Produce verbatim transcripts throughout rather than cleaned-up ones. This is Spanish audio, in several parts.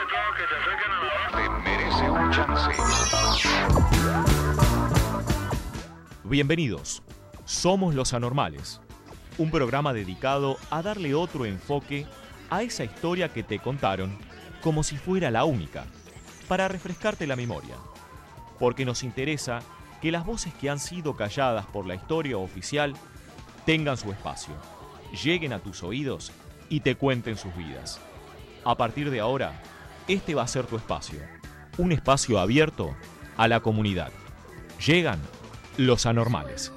Te merece un chance. Bienvenidos. Somos Los Anormales, un programa dedicado a darle otro enfoque a esa historia que te contaron como si fuera la única, para refrescarte la memoria. Porque nos interesa que las voces que han sido calladas por la historia oficial tengan su espacio, lleguen a tus oídos y te cuenten sus vidas. A partir de ahora, este va a ser tu espacio, un espacio abierto a la comunidad. Llegan Los Anormales.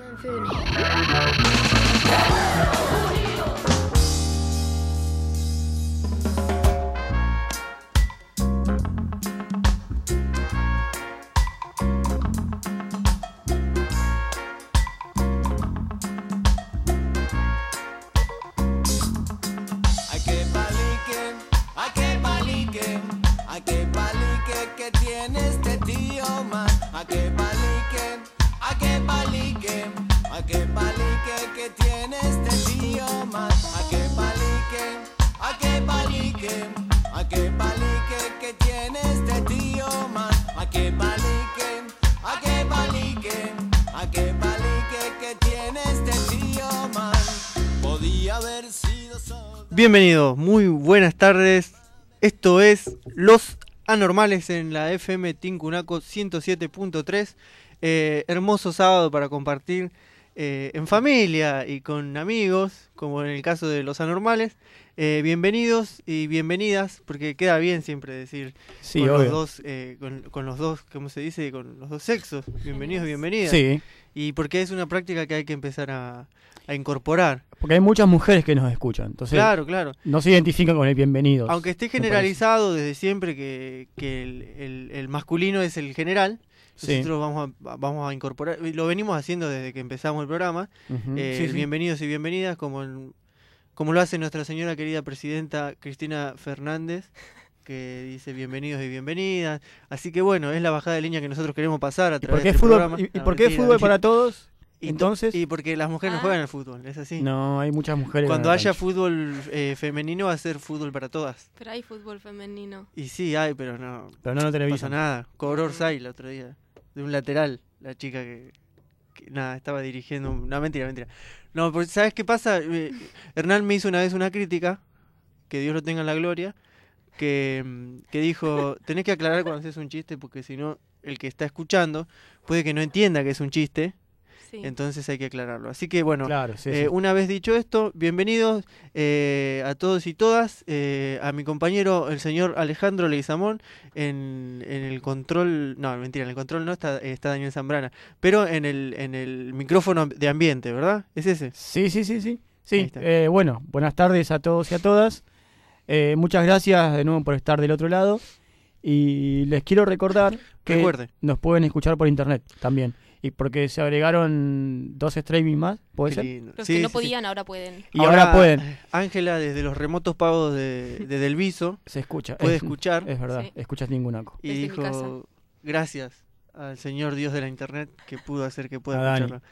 Bienvenidos, muy buenas tardes. Esto es Los Anormales en la F M Tincunaco ciento siete punto tres. Eh, hermoso sábado para compartir eh, en familia y con amigos, como en el caso de Los Anormales. Eh, bienvenidos y bienvenidas, porque queda bien siempre decir sí, con, obvio. los dos, eh, con, con los dos, ¿cómo se dice? Con los dos sexos. Bienvenidos y bienvenidas. Sí. Y porque es una práctica que hay que empezar a, a incorporar. Porque hay muchas mujeres que nos escuchan, entonces Claro, claro. no se identifican con el bienvenido. Aunque esté generalizado desde siempre que, que el, el, el masculino es el general, Sí. nosotros vamos a, vamos a incorporar, y lo venimos haciendo desde que empezamos el programa, Uh-huh. eh, sí, el sí. bienvenidos y bienvenidas, como, en- como lo hace nuestra señora querida presidenta Cristina Fernández, que dice bienvenidos y bienvenidas. Así que bueno, es la bajada de línea que nosotros queremos pasar a ¿Y por través qué del fútbol, programa. y, y No, por qué mentira, fútbol mentira. para todos? Y to- Entonces, Y porque las mujeres no Ah. juegan al fútbol, es así. no, hay muchas mujeres. Cuando en la haya cancha. fútbol eh, femenino va a ser fútbol para todas. Pero hay fútbol femenino. Y sí, hay, pero no, Pero no lo no pasa televisan. nada. Cobró Orsay el otro día. De un lateral, la chica que, que, nada, estaba dirigiendo. un- No, mentira, mentira. No, porque ¿sabes qué pasa? Eh, Hernán me hizo una vez una crítica, que Dios lo tenga en la gloria, que, mm, que dijo, tenés que aclarar cuando haces un chiste, porque si no, el que está escuchando puede que no entienda que es un chiste, Sí. entonces hay que aclararlo. Así que bueno, Claro, sí, eh, sí. una vez dicho esto, bienvenidos eh, a todos y todas, eh, a mi compañero el señor Alejandro Leguizamón en, en el control, no, mentira, en el control no está, está Daniel Zambrana, pero en el, en el micrófono de ambiente, ¿verdad? ¿Es ese? Sí, sí, sí, sí. Ahí Sí, está. eh, bueno, buenas tardes a todos y a todas. Eh, muchas gracias de nuevo por estar del otro lado. Y les quiero recordar que Recuerde. nos pueden escuchar por internet también. Y porque se agregaron dos streaming más, ¿puede Qué ser? lindo. Los Sí, que no sí, sí. podían ahora pueden. Y ahora, pueden. Ángela, desde los remotos pagos de, de Delviso, Se escucha. puede es, escuchar Es verdad, Sí. escuchas ningunaco. y Desde mi dijo, casa. gracias al señor Dios de la internet que pudo hacer que pueda A Dani. escucharlo.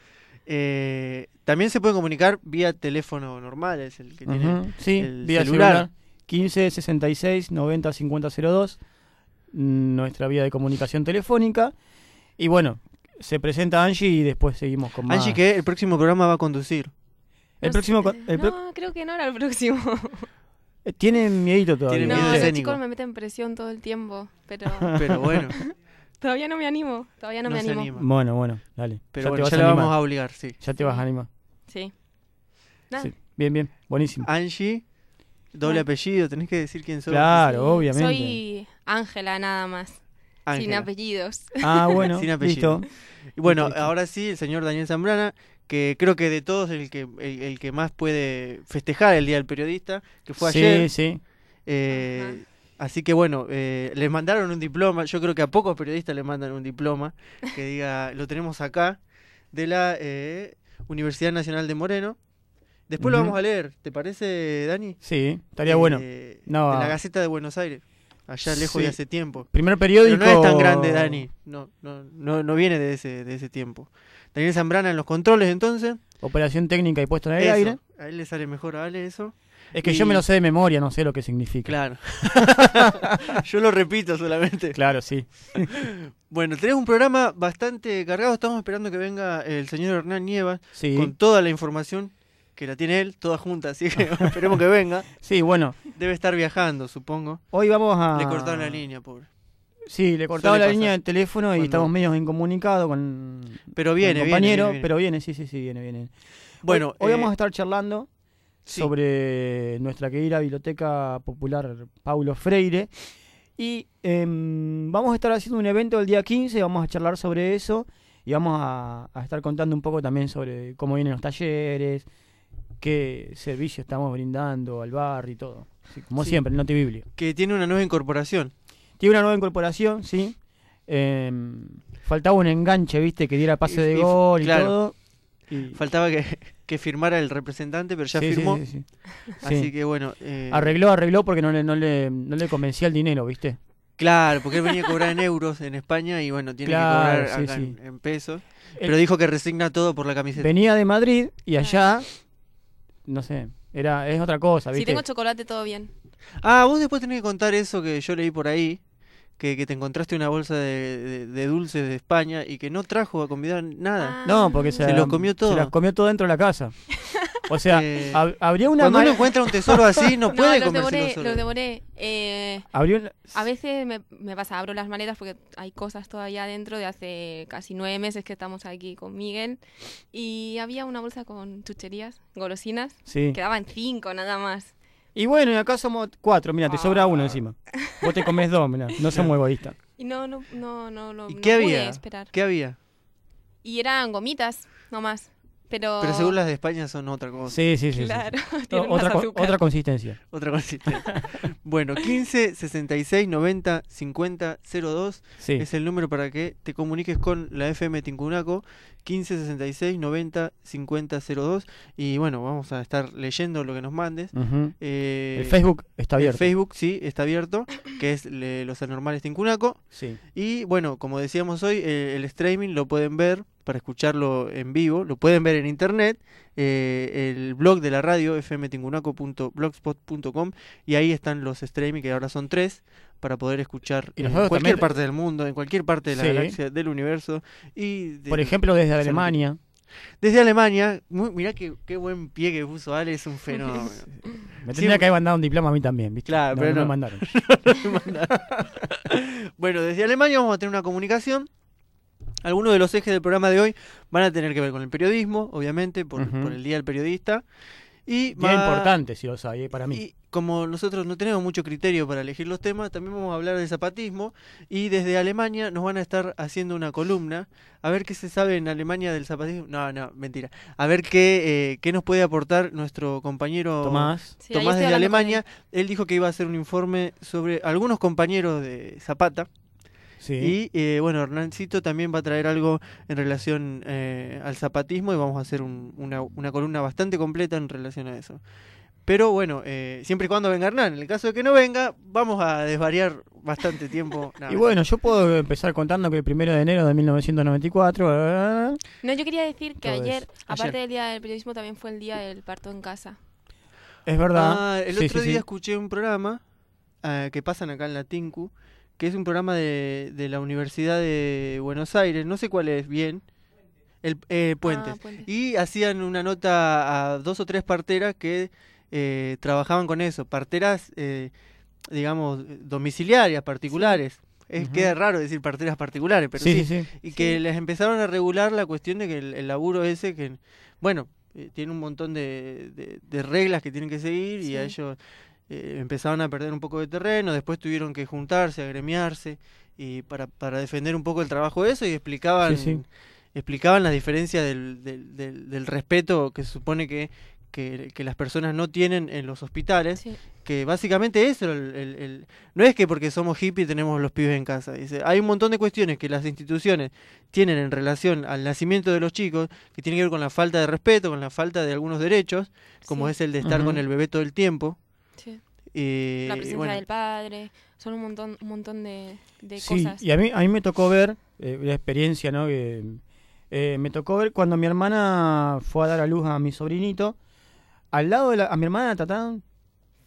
Eh, también se puede comunicar vía teléfono normal, es el que tiene Ujú, sí, el vía celular. celular. quince sesenta y seis noventa cincuenta cero dos, nuestra vía de comunicación telefónica. Y bueno, se presenta Angie y después seguimos con más. Angie, que el próximo programa va a conducir. El No próximo. sé. co- el pro- No, creo que no era el próximo. eh, Tiene miedito todavía. Tiene No, miedo los escénico. chicos me meten presión todo el tiempo. Pero Pero bueno, todavía no me animo. Todavía no, no me se animo. anima. Bueno, bueno, dale. Pero ya bueno, te vas ya a la animar. vamos a obligar, sí. Ya te vas a animar. Sí. Nada. Sí. Bien, bien, buenísimo. Angie, doble Bueno. apellido, tenés que decir quién sos. Claro, Sí, obviamente. Soy Ángela nada más. Sin Ángela. apellidos. Ah, bueno, Sin apellido. listo. Y bueno, Listo, listo. ahora sí, el señor Daniel Zambrana, que creo que de todos el que el, el que más puede festejar el Día del Periodista, que fue Sí, ayer. sí. Eh, así que bueno, eh, les mandaron un diploma. Yo creo que a pocos periodistas les mandan un diploma que diga, lo tenemos acá, de la eh, Universidad Nacional de Moreno. Después lo Ujú. vamos a leer, ¿te parece, Dani? Sí, estaría Eh, bueno. De No, la ah. Gaceta de Buenos Aires, allá lejos Sí. de hace tiempo. Primer Pero periódico. no es tan grande, Dani. No, no, no, no viene de ese, de ese tiempo. Daniel Zambrana en los controles, entonces. Operación técnica y puesto en el Eso, aire. a él le sale mejor a Ale eso. Es que Y- yo me lo sé de memoria, no sé lo que significa. Claro. Yo lo repito solamente. Claro, sí. Bueno, tenés un programa bastante cargado. Estamos esperando que venga el señor Hernán Nievas Sí, con toda la información que la tiene él, toda junta, así que esperemos que venga. sí, bueno, Debe estar viajando, supongo. hoy vamos a... Le cortaron la línea, pobre. Sí, le cortaba Suele la línea pasar. del teléfono y Cuando- estamos medio incomunicados con, Pero con viene, el viene, compañero, viene, viene. pero viene, sí, sí, sí, viene, viene. Bueno, hoy, hoy eh, vamos a estar charlando sí. sobre nuestra querida Biblioteca Popular Paulo Freire y em, vamos a estar haciendo un evento el día quince, vamos a charlar sobre eso y vamos a, a estar contando un poco también sobre cómo vienen los talleres, qué servicios estamos brindando al barrio y todo. Sí, como Sí. siempre, el Noti Biblio. que tiene una nueva incorporación. Tiene una nueva incorporación, sí. Em, faltaba un enganche, viste, que diera pase Y- de y- gol y claro. todo. Y- Faltaba que, que firmara el representante, pero ya sí, sí, firmó. sí, sí. Así Sí. que bueno. eh, Arregló, arregló porque no le, no le, no le convencía el dinero, ¿viste? Claro, porque él venía a cobrar en euros en España y bueno, tiene Claro, que cobrar sí, acá sí. en, en pesos. Él Pero dijo que resigna todo por la camiseta. venía de Madrid y allá, no sé, era es otra cosa, Si ¿viste? tengo chocolate, todo bien. Ah, vos después tenés que contar eso que yo leí por ahí, que, que te encontraste una bolsa de, de- de dulces de España y que no trajo a convidar nada. Ah. No, porque se, Se lo comió todo. Se las comió todo dentro de la casa. O sea, Eh, hab- habría una Cuando uno mane- encuentra un tesoro así, no No, puede los comérselo devoré, solo. los devoré. Eh, habría una- a veces me, me pasa, abro las maletas porque hay cosas todavía dentro de hace casi nueve meses que estamos aquí con Miguel. Y había una bolsa con chucherías, golosinas. Sí. Quedaban cinco nada más. Y bueno, y acá somos cuatro, mira, te sobra uno encima. Vos te comes dos, mira, no somos egoístas. Y no, no, no, no, no, ¿Y no qué pude había? esperar. ¿Qué había? Y eran gomitas, nomás. Pero, Pero según las de España son otra cosa. Sí, sí, sí. sí, claro, sí. tienen otra, más co- azúcar. otra consistencia. Otra cosita. Bueno, quince sesenta y seis noventa cincuenta cero dos Sí. es el número para que te comuniques con la F M Tincunaco. quince sesenta y seis noventa cincuenta cero dos. Y bueno, vamos a estar leyendo lo que nos mandes. Ujú. Eh, El Facebook está el abierto. Facebook, sí, está abierto, que es le- Los Anormales Tincunaco. Sí. Y bueno, como decíamos hoy, eh, el streaming lo pueden ver para escucharlo en vivo, lo pueden ver en internet, eh, el blog de la radio f m tincunaco punto blogspot punto com, y ahí están los streaming, que ahora son tres, para poder escuchar Y en nosotros cualquier también- parte del mundo, en cualquier parte de la Sí. galaxia, del universo. Y de- Por ejemplo, desde Salud. Alemania. desde Alemania, muy- mirá qué, qué buen pie que puso Ale, es un fenómeno. Me Sí, tendría que haber mandado un diploma a mí también, ¿viste? Claro, pero no. no. me mandaron. Bueno, desde Alemania vamos a tener una comunicación. Algunos de los ejes del programa de hoy van a tener que ver con el periodismo, obviamente, por, Ujú. por el Día del Periodista. Y Bien va- importante, si lo sabe, para mí. Y como nosotros no tenemos mucho criterio para elegir los temas, también vamos a hablar de zapatismo. Y desde Alemania nos van a estar haciendo una columna. A ver qué se sabe en Alemania del zapatismo. No, no, mentira. A ver qué, eh, qué nos puede aportar nuestro compañero Tomás. Sí, ahí Tomás estoy desde hablando con Alemania. Él dijo que iba a hacer un informe sobre algunos compañeros de Zapata. Sí. Y eh, bueno, Hernancito también va a traer algo en relación eh, al zapatismo y vamos a hacer un- una, una columna bastante completa en relación a eso. Pero bueno, eh, siempre y cuando venga Hernán. En el caso de que no venga, vamos a desvariar bastante tiempo. Nah, Y bueno, yo puedo empezar contando que el primero de enero de mil novecientos noventa y cuatro. eh, No, yo quería decir que Todo ayer, eso. aparte Ayer. del Día del Periodismo, también fue el Día del Parto en Casa. es verdad. Ah, el Sí, otro sí, día sí. escuché un programa eh, que pasan acá en la Tinku, que es un programa de, de la Universidad de Buenos Aires, no sé cuál es bien, el eh, Puentes. Ah, Puentes. Y hacían una nota a dos o tres parteras que eh, trabajaban con eso, parteras, eh, digamos, domiciliarias, particulares. Es, Ujú. Queda raro decir parteras particulares, pero sí, sí. sí, sí. Y que Sí. les empezaron a regular la cuestión de que el, el laburo ese, que bueno, eh, tiene un montón de, de- de reglas que tienen que seguir y a Sí. ellos eh, empezaron a perder un poco de terreno, después tuvieron que juntarse, agremiarse y para, para defender un poco el trabajo de eso y explicaban, Sí, sí. explicaban las diferencias del, del, del- del respeto que se supone que, que, que las personas no tienen en los hospitales, Sí. que básicamente eso, el, el- el- no es que porque somos hippies tenemos los pibes en casa. Dice, hay un montón de cuestiones que las instituciones tienen en relación al nacimiento de los chicos, que tienen que ver con la falta de respeto, con la falta de algunos derechos, como Sí. es el de estar Ujú. con el bebé todo el tiempo. Sí. eh, La presencia bueno, del padre, son un montón, un montón de, de Sí, cosas. y a mí, a mí me tocó ver, eh, la experiencia, ¿no? Que, eh, me tocó ver cuando mi hermana fue a dar a luz a mi sobrinito. Al lado de la, a mi hermana la trataban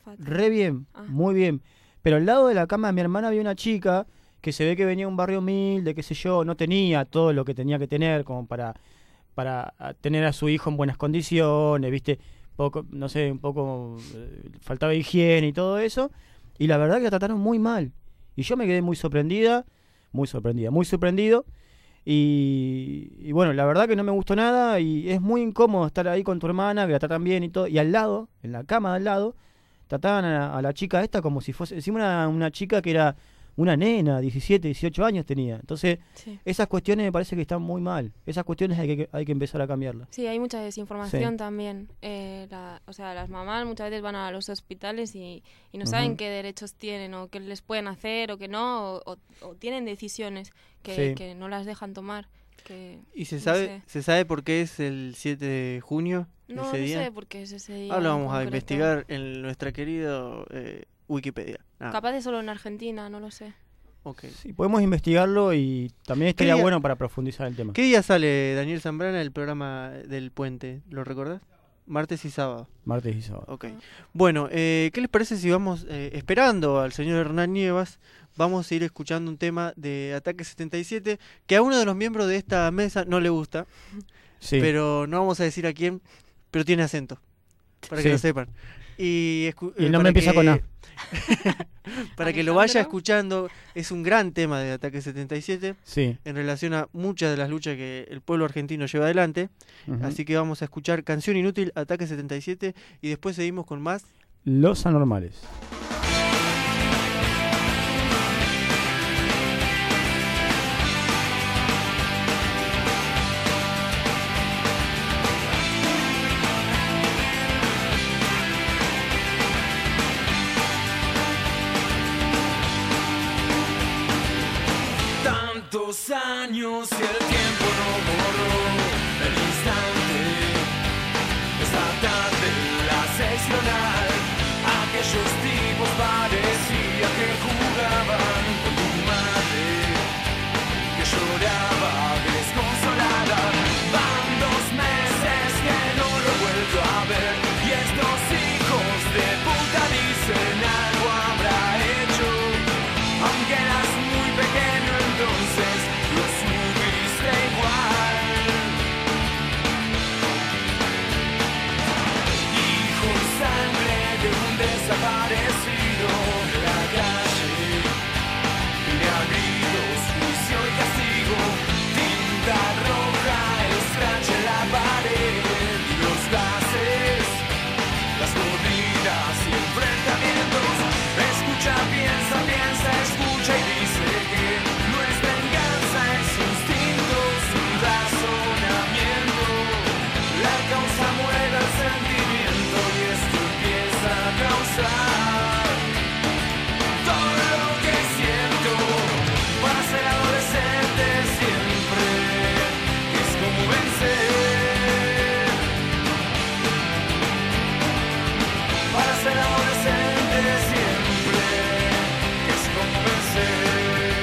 Fatal. Re bien, Ah. muy bien. Pero al lado de la cama de mi hermana había una chica que se ve que venía de un barrio humilde, qué sé yo, no tenía todo lo que tenía que tener como para, para a- tener a su hijo en buenas condiciones, ¿viste? Poco, no sé, un poco eh, faltaba higiene y todo eso. Y la verdad que la trataron muy mal. Y yo me quedé muy sorprendida, muy sorprendida, muy sorprendido. Y, y bueno, la verdad que no me gustó nada y es muy incómodo estar ahí con tu hermana, que la tratan bien y todo. Y al lado, en la cama de al lado, trataban a, a la chica esta como si fuese, encima una, una chica que era una nena, diecisiete, dieciocho años tenía. Entonces, Sí. esas cuestiones me parece que están muy mal. Esas cuestiones hay que, hay que empezar a cambiarlas. Sí, hay mucha desinformación Sí. también. Eh, la- o sea, las mamás muchas veces van a los hospitales y, y no saben Ujú. qué derechos tienen o qué les pueden hacer o qué no, o, o- o tienen decisiones que, Sí. que no las dejan tomar. Que, ¿Y se no sabe sé. se sabe por qué es el siete de junio? No, ese no día? sé por qué es ese día. Ahora en vamos a concreto. investigar en nuestra querida eh, Wikipedia. Ah, Capaz de solo en Argentina, no lo sé. ok. Sí, podemos investigarlo y también estaría día- bueno para profundizar el tema. ¿Qué día sale Daniel Zambrana el programa del puente? ¿Lo recordás? Martes y sábado. Martes y sábado. Ok. Ah. Bueno, eh, ¿qué les parece si vamos eh, esperando al señor Hernán Nievas? Vamos a ir escuchando un tema de Ataque setenta y siete que a uno de los miembros de esta mesa no le gusta, Sí. pero no vamos a decir a quién, pero tiene acento, para que Sí. lo sepan. Y, escu- Y el eh, nombre para empieza que- con A. para que lo vaya Alejandro. escuchando, es un gran tema de Ataque setenta y siete Sí. en relación a muchas de las luchas que el pueblo argentino lleva adelante. Ujú. Así que vamos a escuchar Canción Inútil, Ataque setenta y siete, y después seguimos con más. Los anormales. Tantos años y el tiempo no borró el instante. Esta tarde la seccional, aquellos tipos parecía que jugaban con tu madre, que lloraba desconsolada. Van dos meses que no lo he vuelto a ver y estos hijos de puta dicen algo habrá hecho. Aunque eras muy pequeño entonces lo supiste igual. Hijo y sangre de un desaparecido de la calle. Vine a gritos, juicio y castigo. Tinta roja, scratch en la pared. Y los gases, las corridas y enfrentamientos. Escucha, piensa, piensa, escucha y dice que no es venganza, es instinto sin razonamiento. La causa mueve el sentimiento y esto empieza a causar todo lo que siento. Para ser adolescente siempre es como vencer. Para ser adolescente siempre es como vencer.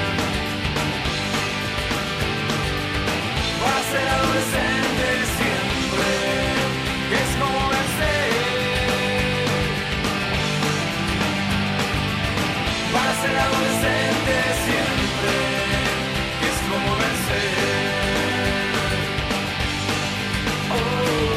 Para ser adolescente siempre es como vencer. Para ser adolescente siempre es como vencer. Oh.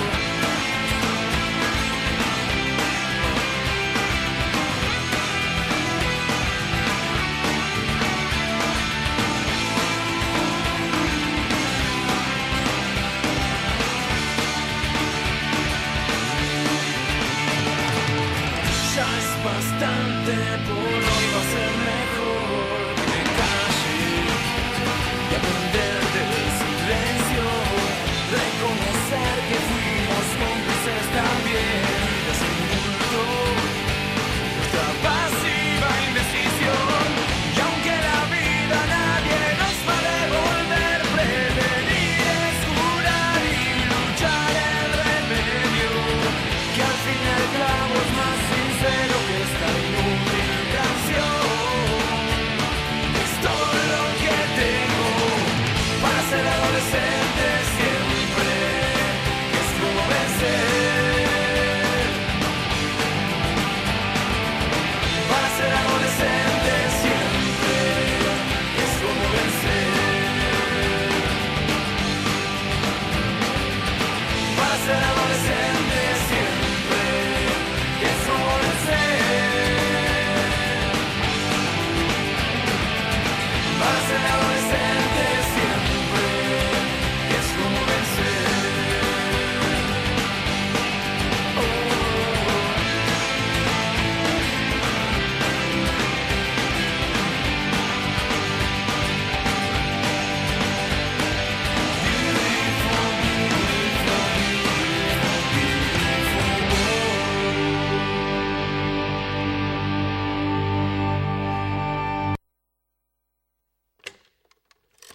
Ya es bastante, por hoy va a ser mejor que me calle y aprender del silencio, reconocer que fuimos cómplices también de ese tumulto, nuestra pasiva indecisión. Y aunque la vida nadie nos va a devolver, prevenir es curar y luchar el remedio, que al fin el clavo es más sincero que esta inútil canción.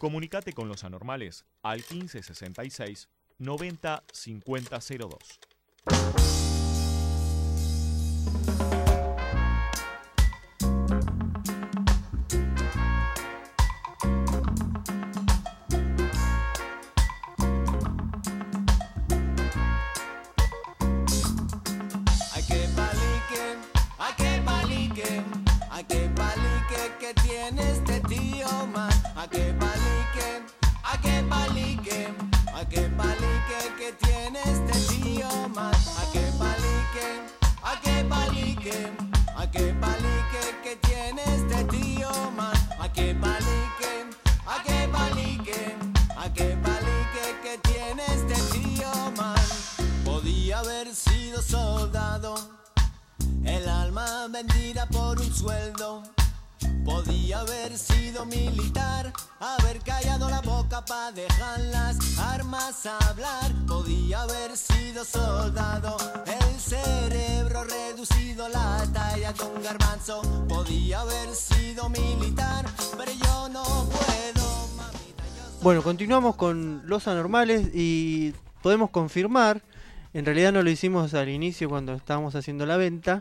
Comunicate con Los Anormales al quince sesenta y seis noventa cincuenta cero dos. Hay que palique, hay que palique, hay que palique que tiene este tío man. Hay que palique, hay que palique, hay que palique que tiene este tío man. Hay que palique, hay que palique, hay que palique que tiene este tío man. Hay que palique, hay que palique, hay que palique que tiene este tío man. Podía haber sido soldado, el alma vendida por un sueldo. Podía haber sido militar, haber callado la boca pa' dejar las armas hablar. Podía haber sido soldado, el cerebro reducido, la talla de un garbanzo. Podía haber sido militar, pero yo no puedo, mamita, yo soy... Bueno, continuamos con Los Anormales y podemos confirmar, en realidad no lo hicimos al inicio cuando estábamos haciendo la venta,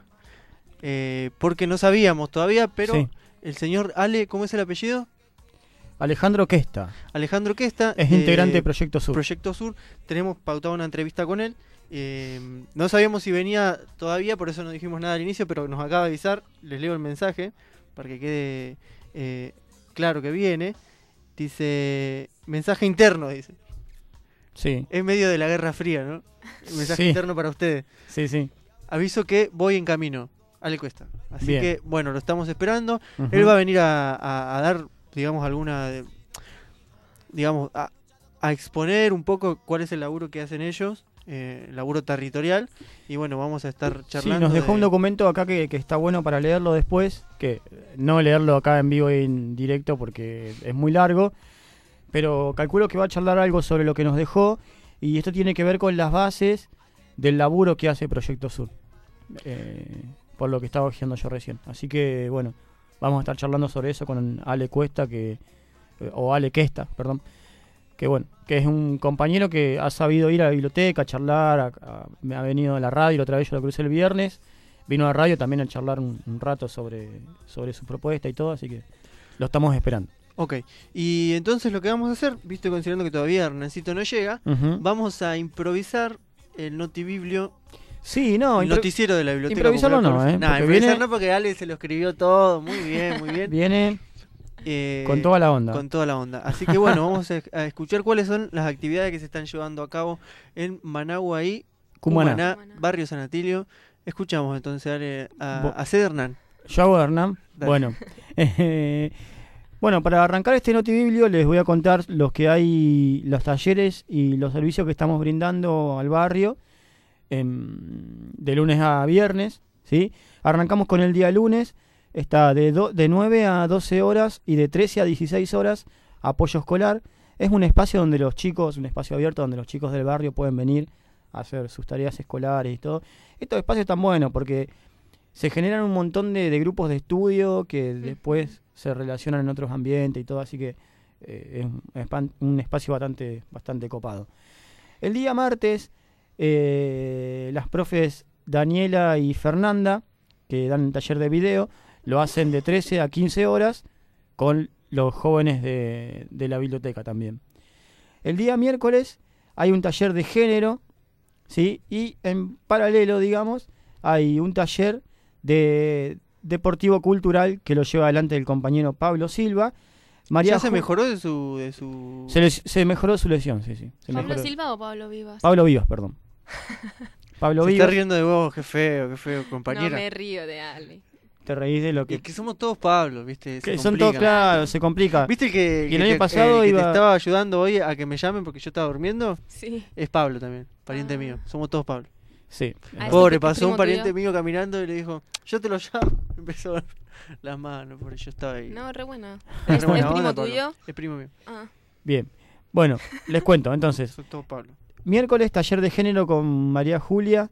eh, porque no sabíamos todavía, pero Sí. el señor Ale, ¿cómo es el apellido? Alejandro Questa Alejandro Questa. es eh, integrante de Proyecto Sur. Proyecto Sur, tenemos pautada una entrevista con él. Eh, no sabíamos si venía todavía, por eso no dijimos nada al inicio, pero nos acaba de avisar. Les leo el mensaje para que quede eh, claro que viene. Dice, mensaje interno, dice. Sí, Es medio de la Guerra Fría, ¿no? Mensaje Sí. interno para ustedes. sí, sí. Aviso que voy en camino. Ale Cuesta. Así Bien. que, bueno, lo estamos esperando. Ujú. Él va a venir a, a- a dar, digamos, alguna, de- digamos, a, a exponer un poco cuál es el laburo que hacen ellos, eh, el laburo territorial. Y bueno, vamos a estar Sí, charlando. nos dejó de- un documento acá que, que está bueno para leerlo después, que no leerlo acá en vivo y en directo porque es muy largo, pero calculo que va a charlar algo sobre lo que nos dejó y esto tiene que ver con las bases del laburo que hace Proyecto Sur, eh, por lo que estaba ojeando yo recién. Así que bueno, vamos a estar charlando sobre eso con Ale Cuesta, que eh, o Ale Questa, perdón, que bueno, que es un compañero que ha sabido ir a la biblioteca, a charlar, a- a- me ha venido a la radio, la otra vez yo lo crucé el viernes, vino a la radio también a charlar un, un rato sobre, sobre su propuesta y todo, así que lo estamos esperando. Ok, y entonces lo que vamos a hacer, visto y considerando que todavía Hernancito no llega, Ujú. vamos a improvisar el notibiblio, Sí, no, el impro- noticiero de la biblioteca. improvisarlo Popular no, Paul- ¿eh? Nah, Porque improvisar viene- no, porque Ale se lo escribió todo, muy bien, muy bien. viene Eh, con toda la onda. Con toda la onda. Así que bueno, vamos a, a escuchar cuáles son las actividades que se están llevando a cabo en Managua-Ahí, Cumaná. Cumaná, Cumaná. barrio San Atilio. Escuchamos entonces dale, a, Bo- a Ced Hernán. Yo hago Hernán. Dale. Bueno, eh, bueno, para arrancar este notibiblio les voy a contar los que hay, los talleres y los servicios que estamos brindando al barrio em, de lunes a viernes, ¿sí? Arrancamos con el día lunes, está de, do- de nueve a doce horas y de trece a dieciséis horas apoyo escolar. Es un espacio donde los chicos, un espacio abierto donde los chicos del barrio pueden venir a hacer sus tareas escolares y todo. Estos espacios están buenos porque se generan un montón de, de grupos de estudio que después se relacionan en otros ambientes y todo, así que eh, es un, espan- un espacio bastante, bastante copado. El día martes, eh, las profes Daniela y Fernanda, que dan un taller de video, lo hacen de trece a quince horas con los jóvenes de, de la biblioteca también. El día miércoles hay un taller de género, ¿sí? Y en paralelo, digamos, hay un taller de deportivo cultural que lo lleva adelante el compañero Pablo Silva. María ¿Ya se Ju- mejoró de su... De su... Se, les- se mejoró su lesión, sí, sí. Se ¿Pablo mejoró. Silva o Pablo Vivas? Pablo Vivas, perdón. Pablo Se está Vivas, riendo de vos, qué feo, qué feo, No compañera. me río de Ale. te reís de lo Y que... es que somos todos Pablo, ¿viste? Se que son todos, complica. claro, se complica. ¿Viste el que, Y el que año te- pasado el que iba- te estaba ayudando hoy a que me llamen porque yo estaba durmiendo? Sí. Es Pablo también, pariente Ah. mío. Somos todos Pablo. Sí. Ah, Pobre, ¿es tu pasó un primo pariente tuyo? mío caminando y le dijo, yo te lo llamo. Empezó a ver las manos, pobre, yo estaba ahí. No, re buena. Re ¿Es, es buena primo onda, Pablo. tuyo? Es primo mío. Ah. Bien. Bueno, les cuento, entonces. Son todos Pablo. Miércoles, taller de género con María Julia.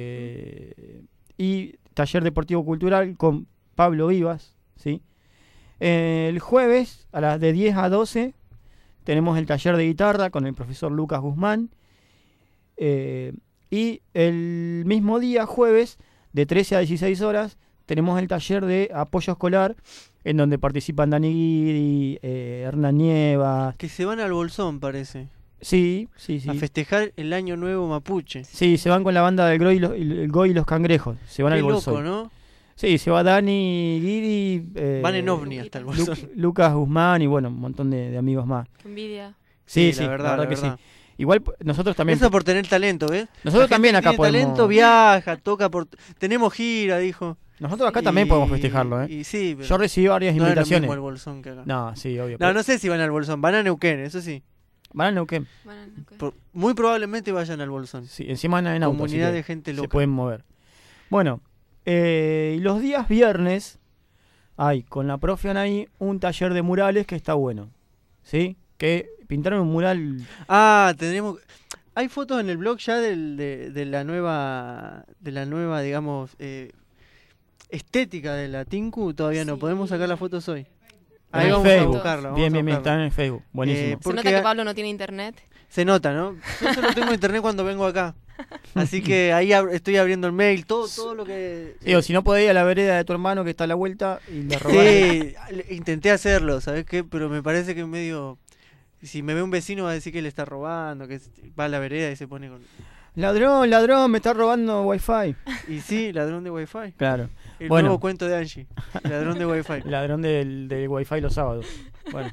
eh, y taller deportivo cultural con Pablo Vivas, ¿sí? Eh, el jueves, a las de diez a doce, tenemos el taller de guitarra con el profesor Lucas Guzmán. Eh, y el mismo día, jueves, de trece a dieciséis horas, tenemos el taller de apoyo escolar, en donde participan Dani Guidi, eh, Hernán Nieva. Que se van al Bolsón, parece. Sí, sí, sí. A festejar el año nuevo mapuche. Sí, se van con la banda del Goy y los, el Goy y los Cangrejos. Se van Qué al loco, Bolsón. ¿no? Sí, se va Dani Guidi. Eh, Van en ovni hasta el Lu- Bolsón. Lucas Guzmán y bueno, un montón de, de amigos más. Qué envidia. Sí, Sí, sí, la verdad, la que verdad. sí. Igual p- nosotros también. Eso por tener talento, ¿ves? Nosotros La gente también que acá tiene podemos. talento, viaja, toca por... Tenemos gira, dijo. Nosotros acá también Y- podemos festejarlo, ¿eh? Y sí, pero Yo recibí varias no es lo invitaciones. mismo el Bolsón que acá. No, sí, obvio. No, pero- no sé si van al Bolsón, van a Neuquén, eso sí. Van a Neuquén. Bueno, ok. Por- muy probablemente vayan al Bolsón. Sí, encima van en auto. así Comunidad que de gente se loca. pueden mover. Bueno, eh, y los días viernes hay con la profe Anaí un taller de murales que está bueno. ¿Sí? Que pintaron un mural. Ah, tendremos... Hay fotos en el blog ya del, de, de la nueva, de la nueva, digamos, eh, estética de la Tinku. Todavía no, Sí. podemos sacar las fotos hoy. En Ahí el vamos Facebook. a buscarla. vamos Bien, a bien, bien. buscarla. Están en el Facebook. Buenísimo. Eh, Se porque nota que Pablo no tiene internet. se nota, ¿no? Yo solo tengo internet cuando vengo acá. Así que ahí ab- estoy abriendo el mail, todo, todo lo que... Digo, si no podés ir a la vereda de tu hermano que está a la vuelta y le robás. Sí, le- intenté hacerlo, ¿sabes qué? Pero me parece que medio... Si me ve un vecino va a decir que le está robando, que es- va a la vereda y se pone con... Ladrón, ladrón, me está robando wifi. Y sí, ladrón de wifi. Claro. El Bueno. nuevo cuento de Angie. Ladrón de wifi. Ladrón del, del wifi los sábados. Bueno.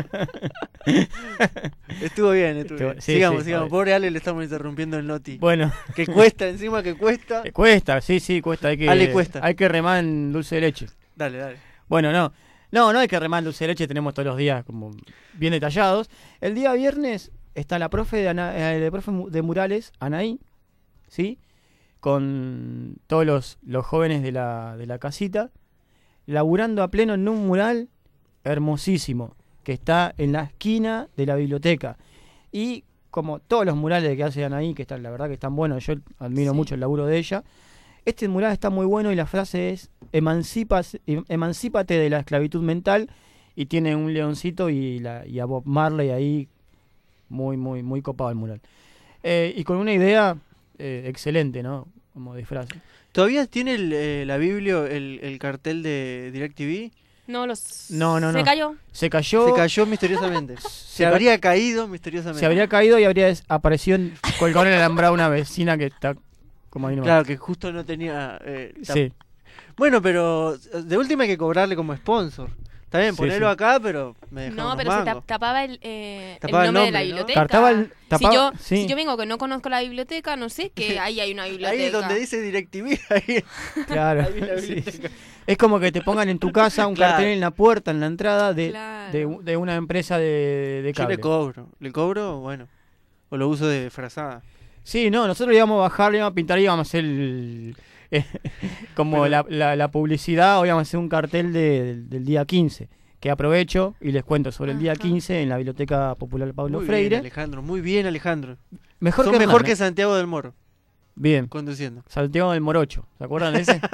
Estuvo bien, estuvo Estuvo- bien. sí, sigamos, sí, sigamos. obvio. Pobre Ale le estamos interrumpiendo el noti. Bueno. Que cuesta, encima que cuesta. Eh, Cuesta, sí, sí, cuesta. Hay que, Ale, cuesta. Hay que remar en dulce de leche. Dale, dale. Bueno, no. No, no hay que remar en dulce de leche, tenemos todos los días como bien detallados. El día viernes está la profe de, Ana- eh, de, profe mu- de murales, Anaí, ¿sí? Con todos los, los jóvenes de la, de la casita, laburando a pleno en un mural hermosísimo, que está en la esquina de la biblioteca. Y como todos los murales que hace Anaí, que están, la verdad que están buenos, yo admiro Sí. mucho el laburo de ella. Este mural está muy bueno y la frase es "Emancipas- em- emancípate de la esclavitud mental", y tiene un leoncito y, la, y a Bob Marley ahí, muy, muy, muy copado el mural. Eh, y con una idea eh, excelente, ¿no? Como de frase. ¿Todavía tiene el, eh, la Biblia el, el cartel de DirecTV? No, los... No, no, Se no. cayó. Se cayó, Se cayó misteriosamente. Se, se ca- habría caído misteriosamente. se habría caído y habría des- aparecido en, colgado en el alambrado una vecina que está como ahí nomás. Claro, que justo no tenía... eh, tap- Sí. Bueno, pero de última hay que cobrarle como sponsor. Está bien, Sí, ponerlo sí. acá, pero me dejaron No, unos pero se mangos. tap- tapaba el, eh, el Tapaba el nombre de la nombre, ¿no? biblioteca. Cartaba el- tapaba- si, yo, sí. si yo vengo que no conozco la biblioteca, no sé que ahí hay una biblioteca. Ahí donde dice DirecTV, ahí, Claro. ahí en la Sí, biblioteca. sí. Es como que te pongan en tu casa un Claro. cartel en la puerta, en la entrada de, Claro. de, u- de una empresa de, de Yo cable. le cobro. ¿Le cobro? Bueno. O lo uso de frazada. Sí, no, nosotros íbamos a bajar, íbamos a pintar, íbamos a hacer el, eh, como Pero- la, la, la publicidad, o íbamos a hacer un cartel de- del, del día quince, que aprovecho y les cuento sobre el día Ajá. quince en la Biblioteca Popular Pablo Muy Freire. bien, Alejandro. Muy bien, Alejandro. Mejor Son que mejor Hernán, que ¿eh? Santiago del Moro, Bien, conduciendo. Santiago del Morocho, ¿se acuerdan de ese?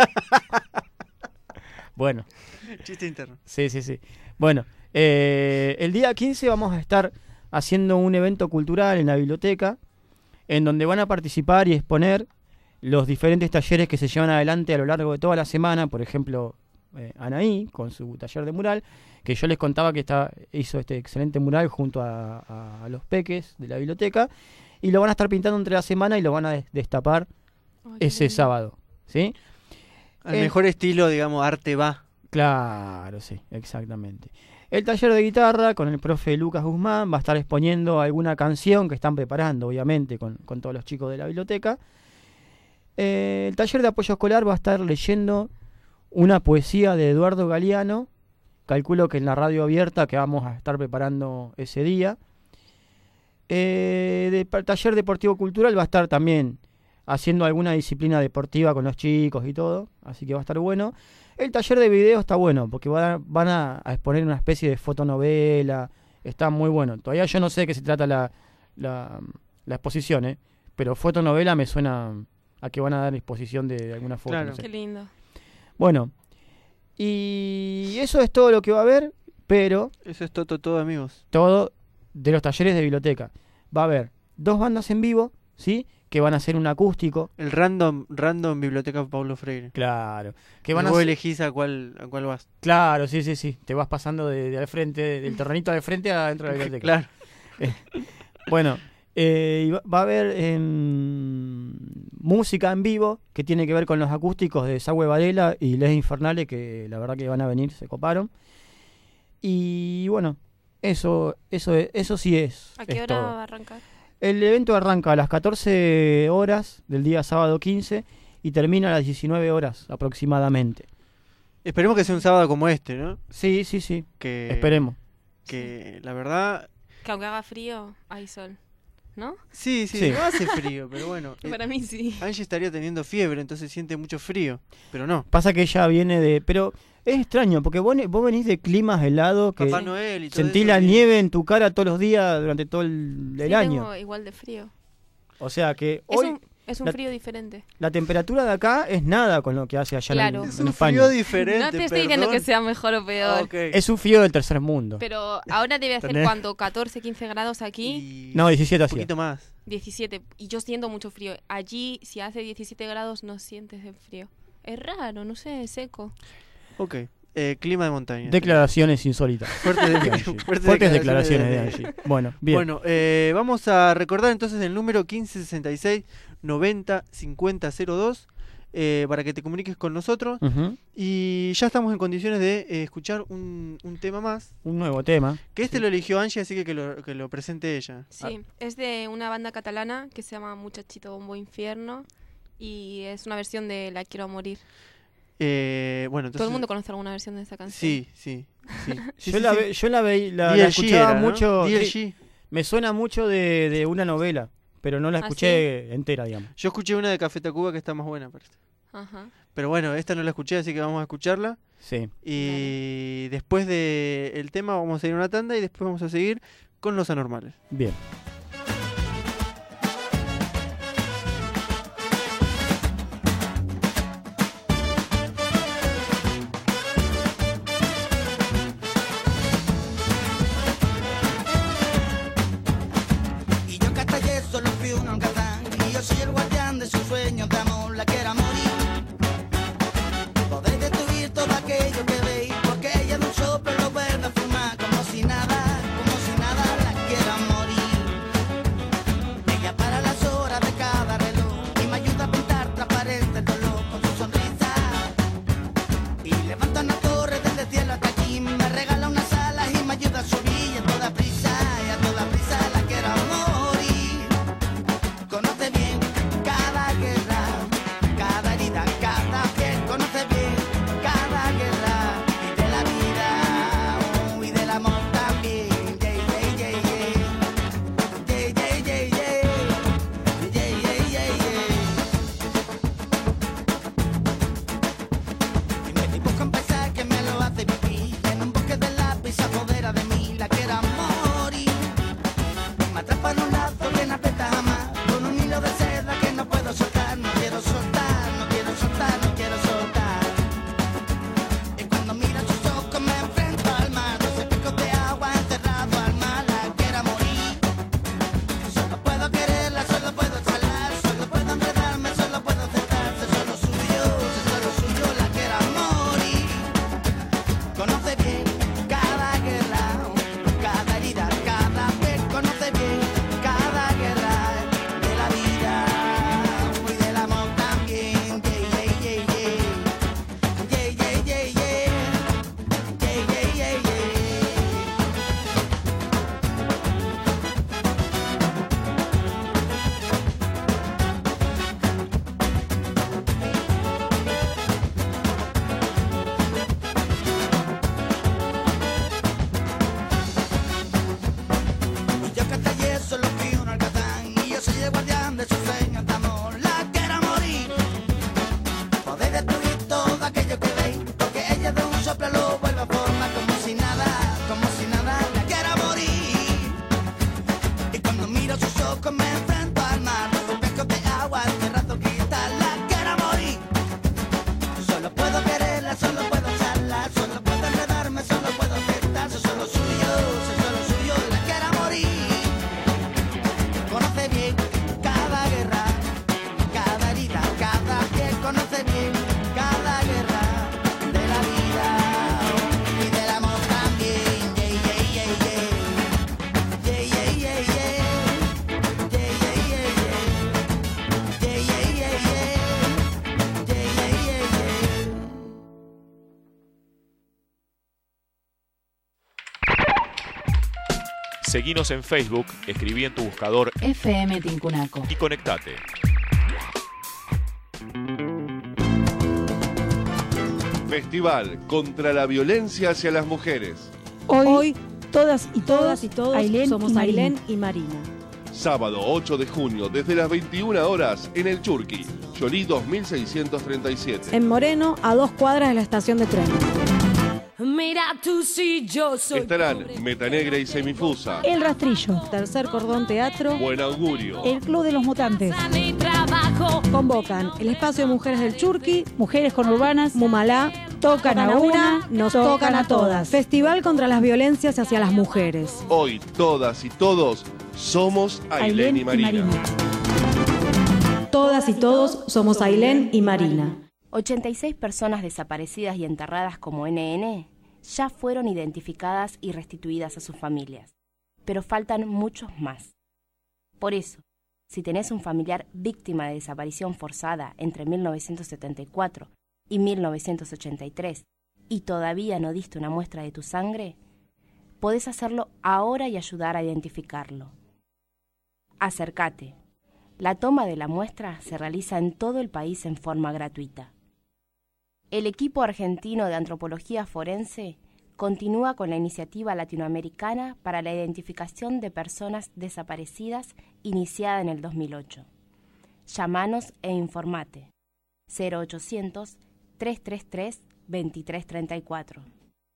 Bueno. Chiste interno. Sí, sí, sí. Bueno, eh, el día quince vamos a estar haciendo un evento cultural en la biblioteca, en donde van a participar y exponer los diferentes talleres que se llevan adelante a lo largo de toda la semana. Por ejemplo, eh, Anaí, con su taller de mural, que yo les contaba que está, hizo este excelente mural junto a, a- a los peques de la biblioteca, y lo van a estar pintando entre la semana y lo van a des- destapar Ay, qué ese lindo. sábado, ¿sí? Al Eh. mejor estilo, digamos, arte va. Claro, sí, exactamente. El taller de guitarra con el profe Lucas Guzmán va a estar exponiendo alguna canción que están preparando, obviamente, con, con todos los chicos de la biblioteca. Eh, el taller de apoyo escolar va a estar leyendo una poesía de Eduardo Galeano, calculo que en la radio abierta que vamos a estar preparando ese día. Eh, de, el taller deportivo cultural va a estar también haciendo alguna disciplina deportiva con los chicos y todo, así que va a estar bueno. El taller de video está bueno, porque van a, van a, a exponer una especie de fotonovela, está muy bueno. Todavía yo no sé de qué se trata la, la, la exposición, ¿eh? Pero fotonovela me suena a que van a dar exposición de, de alguna foto. Claro. no sé. Qué lindo. Bueno, Y eso es todo lo que va a haber, pero Eso es todo, todo, amigos. todo de los talleres de biblioteca. Va a haber dos bandas en vivo, ¿sí? Que van a hacer un acústico. El random, random Biblioteca Paulo Freire. Claro. Que Que van a vos hacer- elegís a cuál, a cuál vas. Claro, sí, sí, sí. Te vas pasando de, de al frente, del terrenito de frente adentro de la biblioteca. Claro. Bueno, eh, y va, va a haber em, música en vivo que tiene que ver con los acústicos de Sague Varela y Les Infernales, que la verdad que van a venir, se coparon. Y bueno, eso, eso, es- eso sí es. ¿A qué es hora todo. va a arrancar? El evento arranca a las catorce horas del día sábado quince y termina a las diecinueve horas aproximadamente. Esperemos que sea un sábado como este, ¿no? Sí, sí, sí. Que, Esperemos. Que la verdad. Que aunque haga frío, hay sol, ¿no? Sí, sí, Sí. no hace frío, pero bueno. eh, Para mí sí. Angie estaría teniendo fiebre, entonces siente mucho frío. Pero no. Pasa que ella viene de... Pero es extraño, porque vos, vos venís de climas helados que Papá Noel y todo sentís eso, la y- nieve en tu cara todos los días durante todo el, el Sí, año. tengo igual de frío. O sea que Es hoy un, es un la- frío diferente. la temperatura de acá es nada con lo que hace allá Claro. en, Es en un España. frío diferente. No te estoy diciendo que perdón. sea mejor o peor. Ok. Es un frío del tercer mundo. Pero ahora debe hacer ¿Entendés? cuánto, catorce, quince grados aquí, Y No, diecisiete un hacía. poquito más. diecisiete. Y yo siento mucho frío. Allí, si hace diecisiete grados, no sientes el frío. Es raro, no sé, es seco. Ok. Eh, clima de montaña. Declaraciones insólitas. Fuertes, de de- Angie. fuertes Fuertes declaraciones de Angie. Angie. Bueno, bien. Bueno, eh, vamos a recordar entonces el número quince sesenta y seis noventa cincuenta cero dos eh, para que te comuniques con nosotros. Ujú. Y ya estamos en condiciones de eh, escuchar un, un tema más. Un nuevo tema. Que este Sí. lo eligió Angie, así que que lo, que lo presente ella. Sí, es de una banda catalana que se llama Muchachito Bombo Infierno. Y es una versión de La Quiero a Morir. Eh, bueno, entonces, Todo el mundo conoce alguna versión de esa canción. Sí, sí. sí. Sí, Yo, sí, la sí. ve- yo la veí, la, la D L G escuchaba era, ¿no? mucho. D L G. sí, me suena mucho de, de una novela, pero no la ¿Ah, escuché entera, digamos. Yo escuché una de Café Tacuba que está más buena, parece. Ajá. Pero bueno, esta no la escuché, así que vamos a escucharla. Sí. Y después del tema vamos a ir a una tanda y después vamos a seguir con los anormales. Bien. Y yo Castallé solo fui un holgazán, y yo soy el guardián de sus sueños de amor, la quiera morir. Podéis destruir todo aquello que veis, porque ella de un soplo lo vuelve a fumar, como si nada, como si nada la quiera morir. Seguinos en Facebook, escribí en tu buscador F M Tincunaco y conectate. Festival contra la violencia hacia las mujeres. Hoy, Hoy todas y todos, todas y todos Ailén somos y Ailén y Marina. Sábado ocho de junio, desde las veintiuna horas, en el Churqui, Yolí dos mil seiscientos treinta y siete. En Moreno, a dos cuadras de la estación de tren. Mira tú si yo soy. Estarán Metanegra y Semifusa, El Rastrillo, Tercer Cordón Teatro, Buen Augurio, el Club de los Mutantes. Convocan el Espacio de Mujeres del Churqui, Mujeres Conurbanas, Mumalá, Tocan a una, nos tocan a todas. Festival contra las violencias hacia las mujeres. Hoy todas y todos somos Ailén y Marina. Todas y todos somos Ailén y Marina. ochenta y seis personas desaparecidas y enterradas como N N ya fueron identificadas y restituidas a sus familias, pero faltan muchos más. Por eso, si tenés un familiar víctima de desaparición forzada entre mil novecientos setenta y cuatro y mil novecientos ochenta y tres y todavía no diste una muestra de tu sangre, podés hacerlo ahora y ayudar a identificarlo. Acércate. La toma de la muestra se realiza en todo el país en forma gratuita. El equipo argentino de antropología forense continúa con la iniciativa latinoamericana para la identificación de personas desaparecidas iniciada en el dos mil ocho. Llámanos e informate. cero ochocientos, trescientos treinta y tres, veintitrés treinta y cuatro.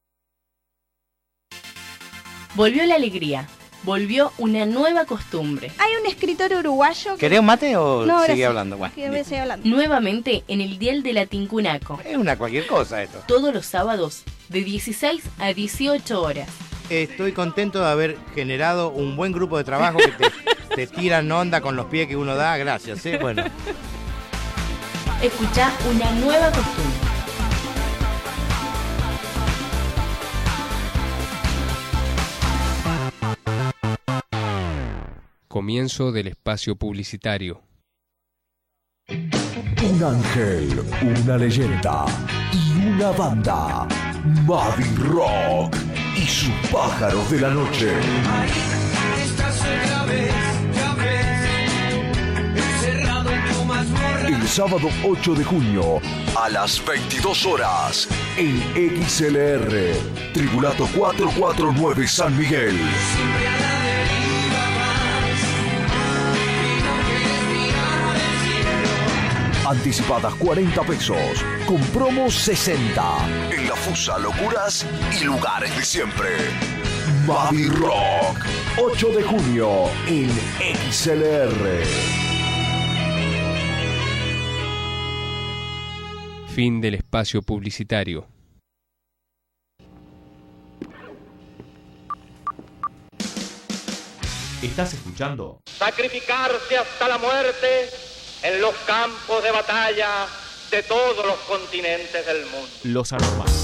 Volvió la alegría. Volvió una nueva costumbre. Hay un escritor uruguayo que... ¿Querés un mate o no, sigue sí, hablando? Bueno, que me sigue hablando. Nuevamente en el Dial de la Tincunaco. Es una cualquier cosa esto. Todos los sábados de dieciséis a dieciocho horas. Estoy contento de haber generado un buen grupo de trabajo que te, te tiran onda con los pies que uno da. Gracias, ¿eh? Bueno. Escuchá una nueva costumbre. Comienzo del espacio publicitario. Un ángel, una leyenda y una banda. Mavi Rock y sus pájaros de la noche. El sábado ocho de junio a las veintidós horas en X L R, Tribulato cuatrocientos cuarenta y nueve San Miguel. Anticipadas cuarenta pesos, con promos sesenta. En la Fusa, locuras y lugares de siempre. Mavi Rock, ocho de junio en X L R. Fin del espacio publicitario. ¿Estás escuchando? Sacrificarse hasta la muerte en los campos de batalla de todos los continentes del mundo. Los Anormales.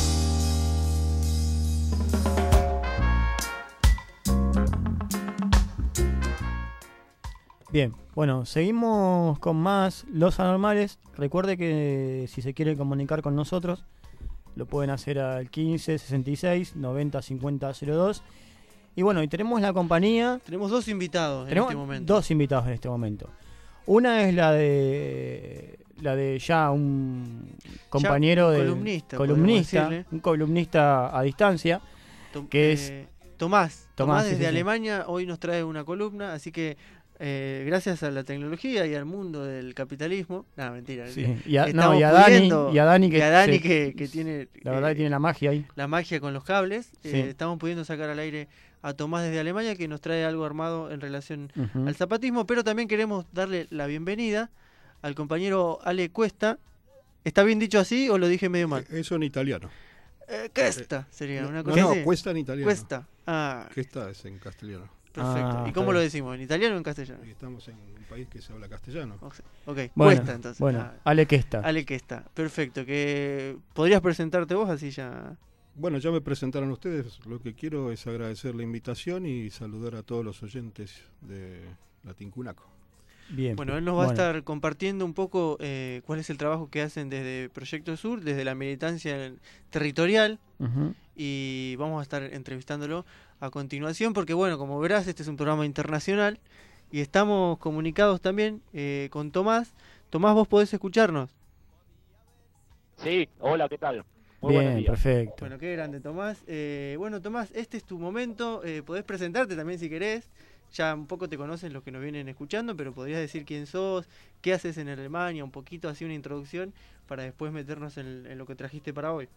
Bien, bueno, seguimos con más Los Anormales. Recuerde que si se quiere comunicar con nosotros, lo pueden hacer al quince sesenta y seis noventa cincuenta cero dos. Y bueno, y tenemos la compañía. Tenemos dos invitados tenemos en este momento. Dos invitados en este momento. Una es la de la de ya un compañero de columnista, columnista un columnista a distancia, Tom, que eh, es Tomás. Tomás, Tomás desde sí, sí, Alemania sí. Hoy nos trae una columna, así que eh, gracias a la tecnología y al mundo del capitalismo, nada, mentira. Sí. Y, a, no, y, a Dani, y a Dani que, y a Dani se, que, que tiene la verdad eh, que tiene la magia ahí. La magia con los cables. Sí. Eh, estamos pudiendo sacar al aire a Tomás desde Alemania, que nos trae algo armado en relación uh-huh. al zapatismo, pero también queremos darle la bienvenida al compañero Ale Cuesta. ¿Está bien dicho así o lo dije medio mal? Eso en italiano. Eh, Cuesta sería no, una cosa no, así. No, Cuesta en italiano. Cuesta. Ah. Cuesta es en castellano. Perfecto. Ah, ¿Y cómo lo decimos? ¿En italiano o en castellano? Estamos en un país que se habla castellano. Ok, bueno, Cuesta entonces. Bueno, ah, Ale Cuesta. Ale Cuesta. Perfecto. Que ¿podrías presentarte vos así ya? Bueno, ya me presentaron ustedes. Lo que quiero es agradecer la invitación y saludar a todos los oyentes de la Tincunaco. Bien. Bueno, él nos va bueno. a estar compartiendo un poco eh, cuál es el trabajo que hacen desde Proyecto Sur, desde la militancia territorial, uh-huh. y vamos a estar entrevistándolo a continuación, porque bueno, como verás, este es un programa internacional y estamos comunicados también eh, con Tomás. Tomás, ¿vos podés escucharnos? Sí, hola, ¿qué tal? Muy buenos Bien, días. perfecto. Bueno, qué grande, Tomás. Eh, bueno, Tomás, este es tu momento. Eh, podés presentarte también si querés. Ya un poco te conocen los que nos vienen escuchando, pero podrías decir quién sos, qué haces en Alemania, un poquito así una introducción para después meternos en, en lo que trajiste para hoy.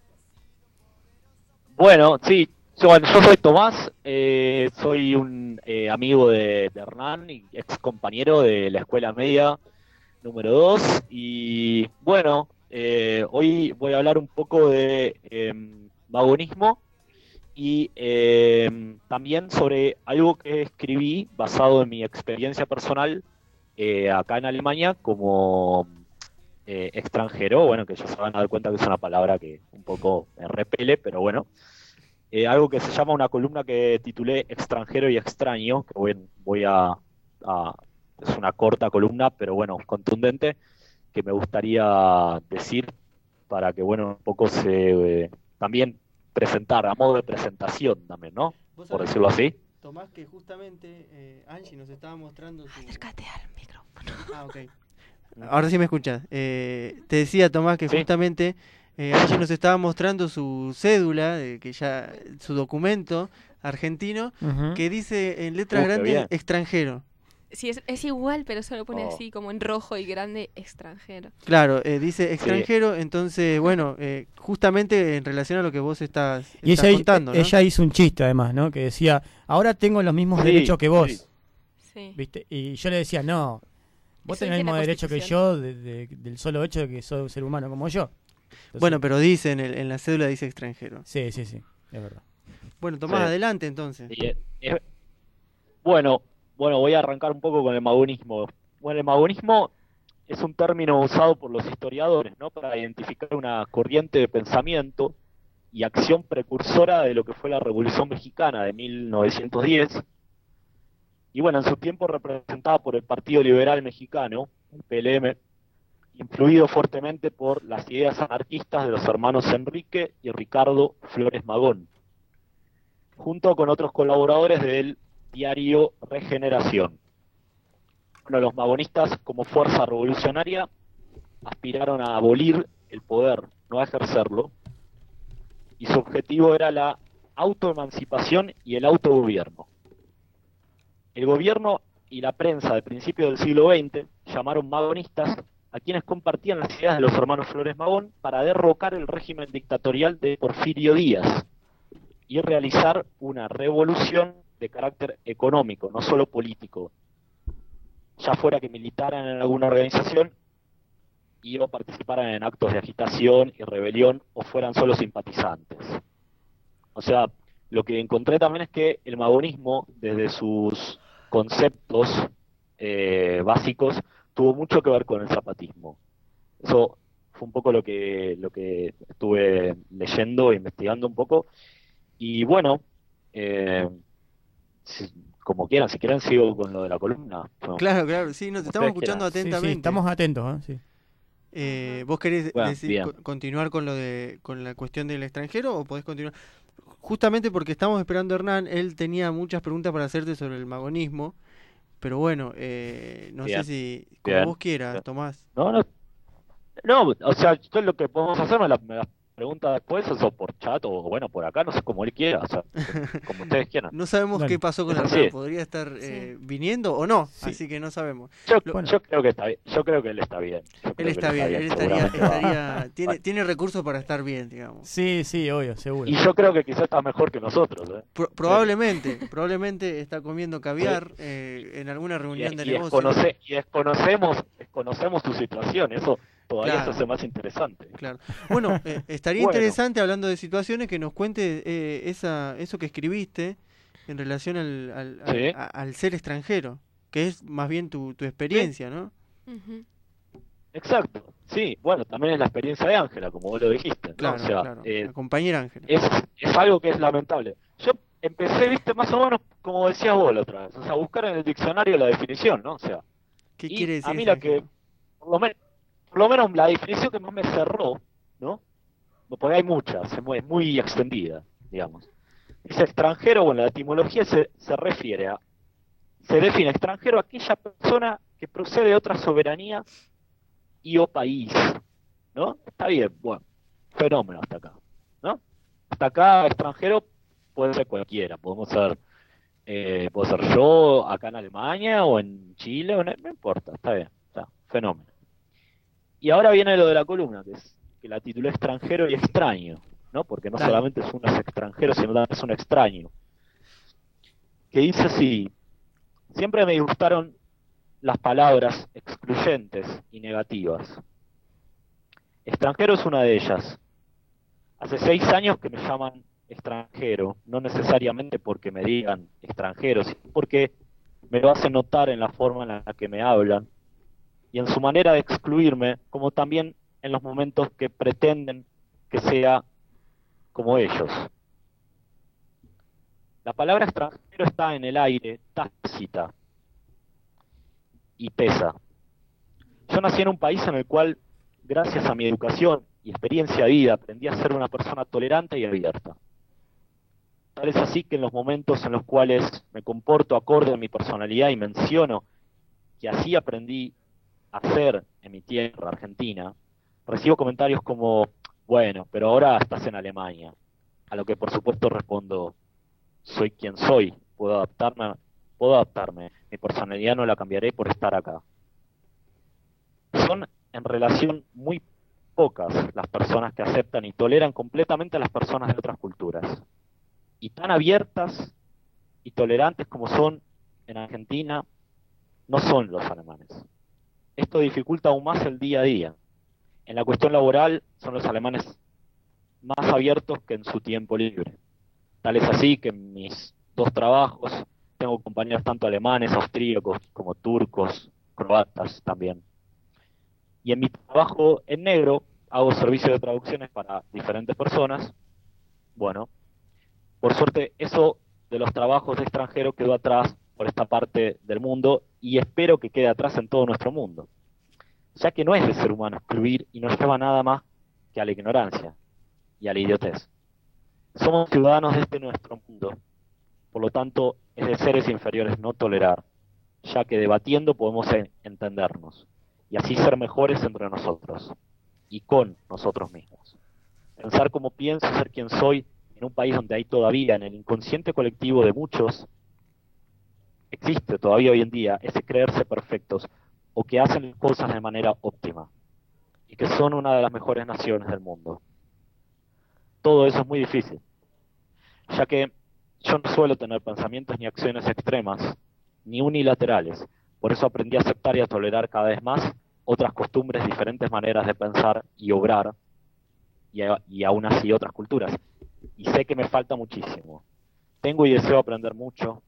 Bueno, sí, yo, bueno, yo soy Tomás, eh, soy un eh, amigo de, de Hernán y ex compañero de la escuela media número dos. Y bueno, eh, hoy voy a hablar un poco de eh, magonismo. Y eh, también sobre algo que escribí basado en mi experiencia personal eh, acá en Alemania como eh, extranjero. Bueno, que ya se van a dar cuenta que es una palabra que un poco me repele, pero bueno. Eh, algo que se llama una columna que titulé Extranjero y Extraño, que voy, voy a, a... es una corta columna, pero bueno, contundente, que me gustaría decir para que, bueno, un poco se... Eh, también... presentar, a modo de presentación también, ¿no? Por decirlo así. Tomás, que justamente eh, Angie nos estaba mostrando su... Acércate al micrófono. Ah, ok. Ahora sí me escuchas. Eh, te decía, Tomás, que ¿Sí? justamente eh, Angie nos estaba mostrando su cédula, de que ya su documento argentino, Ujú. que dice en letras Uh, qué grandes bien. extranjero. Sí, es, es igual, pero solo pone Oh. así como en rojo y grande extranjero. Claro, eh, dice extranjero, entonces, bueno, eh, justamente en relación a lo que vos estás, Y estás ella, contando, ¿no? ella hizo un chiste además, ¿no? Que decía, ahora tengo los mismos Sí, derechos que vos. sí. Sí. ¿Viste? Y yo le decía, no, vos Eso tenés el dice mismo la derecho que Constitución. yo de- de- del solo hecho de que sos un ser humano como yo. Entonces, Bueno, pero dice en, el- en la cédula dice extranjero. Sí, sí, sí, es verdad. Bueno, Tomás, Sí. adelante entonces. Y, eh, eh, bueno, bueno, voy a arrancar un poco con el magonismo. Bueno, el magonismo es un término usado por los historiadores, ¿no? Para identificar una corriente de pensamiento y acción precursora de lo que fue la Revolución Mexicana de mil novecientos diez. Y bueno, en su tiempo representada por el Partido Liberal Mexicano, el P L M, influido fuertemente por las ideas anarquistas de los hermanos Enrique y Ricardo Flores Magón, junto con otros colaboradores del diario Regeneración. Bueno, los magonistas, como fuerza revolucionaria, aspiraron a abolir el poder, no a ejercerlo, y su objetivo era la autoemancipación y el autogobierno. El gobierno y la prensa de principios del siglo veinte llamaron magonistas a quienes compartían las ideas de los hermanos Flores Magón para derrocar el régimen dictatorial de Porfirio Díaz y realizar una revolución de carácter económico, no solo político, ya fuera que militaran en alguna organización y o participaran en actos de agitación y rebelión o fueran solo simpatizantes. O sea, lo que encontré también es que el magonismo, desde sus conceptos eh, básicos, tuvo mucho que ver con el zapatismo. Eso fue un poco lo que, lo que estuve leyendo, investigando un poco. Y bueno, eh, si- como quieran, si quieren sigo con lo de la columna. No. Claro, claro, sí, nos Como estamos ustedes escuchando quieran. Sí, atentamente. sí, estamos atentos, ¿eh? Sí. Eh, ¿Vos querés Bueno, decir- bien. co- continuar con lo de con la cuestión del extranjero o podés continuar? Justamente porque estamos esperando a Hernán, él tenía muchas preguntas para hacerte sobre el magonismo, pero bueno, eh, no Bien, sé si como bien, vos quieras, bien. Tomás. No, no, no, o sea, yo lo que podemos hacer me las me las pregunta después, o por chat, o bueno, por acá, no sé, como él quiera, o sea, como ustedes quieran. No sabemos Dale. qué pasó con Es Hernán, así. podría estar eh, viniendo o no, así que no sabemos. Yo, Lo- yo creo que está bien, yo creo que él está bien. Yo creo Él que está bien, él estaría, seguramente va- estaría tiene, va- tiene recursos para estar bien, digamos. Sí, sí, obvio, seguro. Y yo creo que quizás está mejor que nosotros, ¿eh? Pro- probablemente, probablemente está comiendo caviar eh, en alguna Y, reunión de y negocios. desconoce- y desconocemos, desconocemos tu situación, eso todavía Claro. se hace más interesante. Claro. Bueno, eh, estaría Bueno. interesante, hablando de situaciones, que nos cuente eh, esa, eso que escribiste en relación al, al, al- Sí. a- al ser extranjero, que es más bien tu, tu experiencia, ¿no? Ujú. Exacto, sí, bueno, también es la experiencia de Ángela, como vos lo dijiste, ¿no? Claro, O sea, claro. eh, La compañera Ángela. es, es algo que es lamentable. Yo empecé, viste, más o menos como decías vos la otra vez, o sea, buscar en el diccionario la definición, ¿no? O sea, ¿Qué y quiere decir a mí la que, extranjero? por lo, men- por lo menos la definición que más me cerró, ¿no? Porque hay muchas, es muy, es muy extendida, digamos. Dice extranjero, bueno, la etimología se, se refiere a, se define extranjero a aquella persona que procede de otra soberanía y o país, ¿no? Está bien, bueno, fenómeno hasta acá, ¿no? Hasta acá extranjero puede ser cualquiera, podemos ser, eh, puedo ser yo acá en Alemania o en Chile, o no, no importa, está bien, está, fenómeno. Y ahora viene lo de la columna, que es que la titulé extranjero y extraño, ¿no? Porque no Dale. solamente es uno es extranjero, sino también es un extraño. Que dice así: siempre me gustaron las palabras excluyentes y negativas. Extranjero es una de ellas. Hace seis años que me llaman extranjero, no necesariamente porque me digan extranjero, sino porque me lo hacen notar en la forma en la que me hablan y en su manera de excluirme, como también en los momentos que pretenden que sea como ellos. La palabra extranjero está en el aire, tácita, y pesa. Yo nací en un país en el cual, gracias a mi educación y experiencia de vida, aprendí a ser una persona tolerante y abierta. Tal es así que en los momentos en los cuales me comporto acorde a mi personalidad y menciono que así aprendí a ser en mi tierra, Argentina, recibo comentarios como, bueno, pero ahora estás en Alemania. A lo que por supuesto respondo, soy quien soy, puedo adaptarme, puedo adaptarme, mi personalidad no la cambiaré por estar acá. Son en relación muy pocas las personas que aceptan y toleran completamente a las personas de otras culturas. Y tan abiertas y tolerantes como son en Argentina, no son los alemanes. Esto dificulta aún más el día a día. En la cuestión laboral son los alemanes más abiertos que en su tiempo libre. Tal es así que en mis dos trabajos tengo compañeros tanto alemanes, austríacos, como turcos, croatas también. Y en mi trabajo en negro hago servicio de traducciones para diferentes personas. Bueno, por suerte eso de los trabajos de extranjero quedó atrás por esta parte del mundo y espero que quede atrás en todo nuestro mundo, ya que no es de ser humano excluir y no lleva nada más que a la ignorancia y a la idiotez. Somos ciudadanos de este nuestro mundo, por lo tanto es de seres inferiores no tolerar, ya que debatiendo podemos en- entendernos y así ser mejores entre nosotros y con nosotros mismos. Pensar cómo pienso, ser quien soy, en un país donde hay todavía en el inconsciente colectivo de muchos, existe todavía hoy en día ese creerse perfectos o que hacen las cosas de manera óptima y que son una de las mejores naciones del mundo. Todo eso es muy difícil, ya que yo no suelo tener pensamientos ni acciones extremas, ni unilaterales. Por eso aprendí a aceptar y a tolerar cada vez más otras costumbres, diferentes maneras de pensar y obrar, y, a- y aún así otras culturas. Y sé que me falta muchísimo. Tengo y deseo aprender mucho,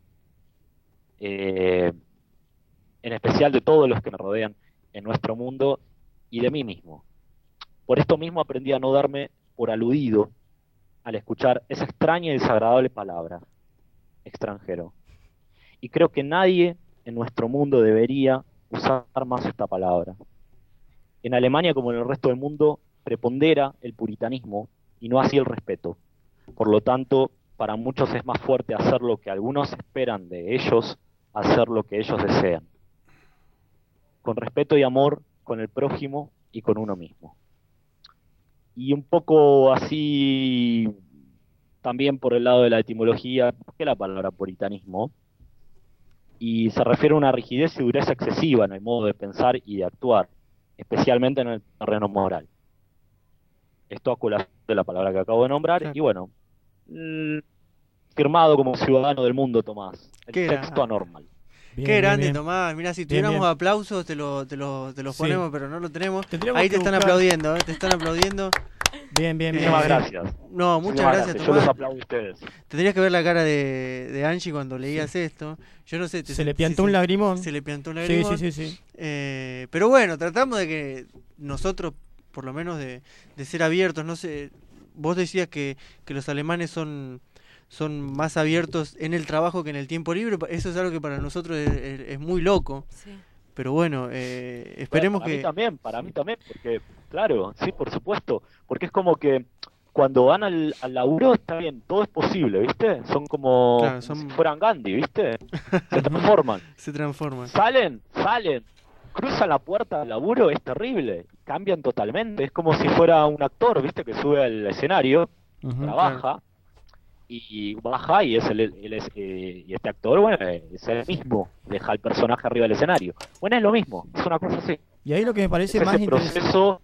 eh, en especial de todos los que me rodean en nuestro mundo y de mí mismo. Por esto mismo aprendí a no darme por aludido al escuchar esa extraña y desagradable palabra, extranjero. Y creo que nadie en nuestro mundo debería usar más esta palabra. En Alemania, como en el resto del mundo, prepondera el puritanismo y no así el respeto. Por lo tanto, para muchos es más fuerte hacer lo que algunos esperan de ellos, hacer lo que ellos desean. Con respeto y amor con el prójimo y con uno mismo. Y un poco así, también por el lado de la etimología, ¿por qué la palabra puritanismo? Y se refiere a una rigidez y dureza excesiva en el modo de pensar y de actuar, especialmente en el terreno moral. Esto a colación de la palabra que acabo de nombrar, y bueno, mm, firmado como ciudadano del mundo, Tomás, el Qué texto gra- anormal. Bien, Qué bien, grande, bien. Tomás. Mirá, si Bien, tuviéramos bien. aplausos, te lo, te lo, te los Sí. ponemos, pero no lo tenemos. Tendríamos Ahí que te están buscar- aplaudiendo, ¿eh? Te están aplaudiendo. Bien, bien, bien. Muchísimas Eh, gracias. No, muchas Muchísimas gracias, Yo Tomás. los aplaudo a ustedes. Tendrías que ver la cara de, de Angie cuando leías esto. Yo no sé. te- Se le si piantó se- un lagrimón. Se le piantó un Sí, lagrimón. sí, sí, sí. Eh, pero bueno, tratamos de que nosotros, por lo menos, de, de ser abiertos. No sé, vos decías que, que los alemanes son son más abiertos en el trabajo que en el tiempo libre. Eso es algo que para nosotros es, es- es muy loco. Sí. Pero bueno, eh, esperemos para que... mí también, para mí también, porque, claro, sí, por supuesto, porque es como que cuando van al, al laburo, está bien, todo es posible, ¿viste? Son como, Claro, como son- si fueran Gandhi, ¿viste? Se transforman. Se transforman. Salen, salen, cruzan la puerta del laburo, es terrible. Cambian totalmente, es como si fuera un actor, ¿viste? Que sube al escenario, Ujú, trabaja, y baja y es el, el- es, eh, y este actor, bueno, es el mismo, deja al personaje arriba del escenario. Bueno, es lo mismo, es una cosa así. Y ahí lo que me parece Es más ese interesante. proceso,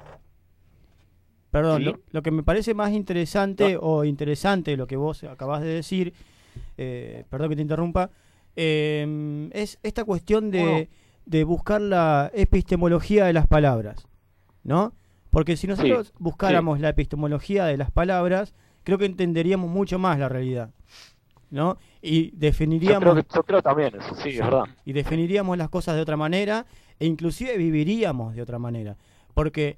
Perdón, ¿Sí? lo, lo que me parece más interesante o interesante lo que vos acabás de decir, eh, perdón que te interrumpa, eh, es esta cuestión de, de buscar la epistemología de las palabras, ¿no? Porque si nosotros Sí, buscáramos la epistemología de las palabras, creo que entenderíamos mucho más la realidad, ¿no? Y yo definiríamos... creo, que, yo creo también eso, sí, es verdad. Y definiríamos las cosas de otra manera e inclusive viviríamos de otra manera. Porque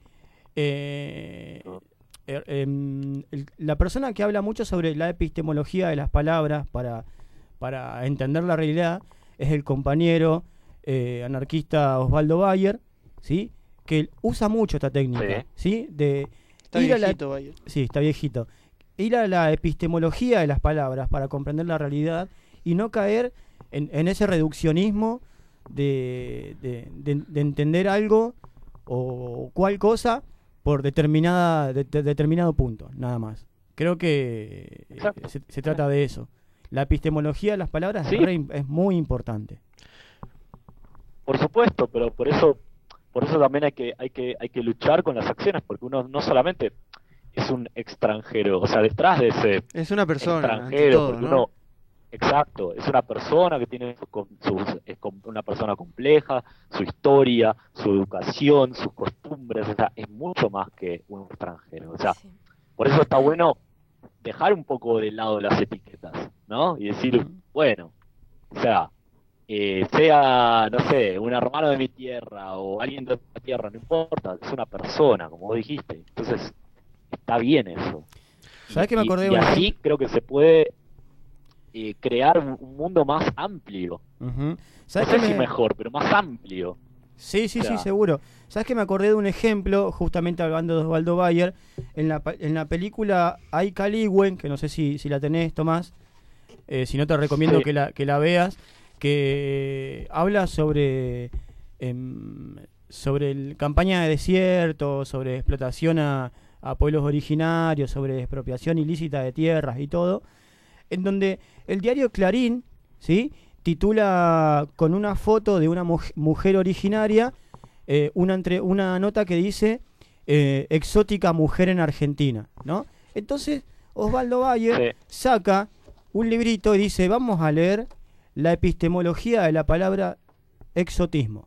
eh, er- em, el- la persona que habla mucho sobre la epistemología de las palabras para, para entender la realidad es el compañero eh, anarquista Osvaldo Bayer, ¿sí? Que usa mucho esta técnica, ¿sí? De Está ir a la- viejito, Bayer. Sí, está viejito. Ir a la epistemología de las palabras para comprender la realidad y no caer en, en ese reduccionismo de, de, de- de entender algo o cual cosa por determinada de- de- determinado punto, nada más. Creo que eh, se, se trata de eso. La epistemología de las palabras Sí. es, re im- es muy importante. Por supuesto, pero por eso, por eso también hay que, hay que, hay que luchar con las acciones, porque uno no solamente es un extranjero, o sea, detrás de ese Es una persona, ante extranjero, todo, porque ¿no? uno, exacto, es una persona que tiene su- con- sus, es com- una persona compleja, su historia, su educación, sus costumbres, o sea, es mucho más que un extranjero, o sea, por eso está bueno dejar un poco de lado las etiquetas, ¿no? Y decir, bueno, o sea, eh, sea, no sé, un hermano de mi tierra o alguien de otra tierra, no importa, es una persona, como vos dijiste. Entonces, está bien eso. ¿Sabés que me Y- acordé de y un así ejemplo? creo que se puede eh, crear un, un mundo más amplio. Ujú. No ¿Sabés sé que si me- mejor, pero más amplio. Sí, sí, O sea, sí, seguro. ¿Sabes que me acordé de un ejemplo, justamente hablando de Osvaldo Bayer? En la, pa- en la película Hay Caligüen, que no sé si, si la tenés, Tomás, eh, si no te recomiendo Sí. que, la, que la veas, que habla sobre, em, sobre el, campaña de desierto, sobre explotación a, a pueblos originarios, sobre expropiación ilícita de tierras y todo, en donde el diario Clarín, ¿sí?, titula con una foto de una muj- mujer originaria eh, una, entre, una nota que dice eh, exótica mujer en Argentina, ¿no? Entonces Osvaldo Bayer saca un librito y dice, vamos a leer la epistemología de la palabra exotismo.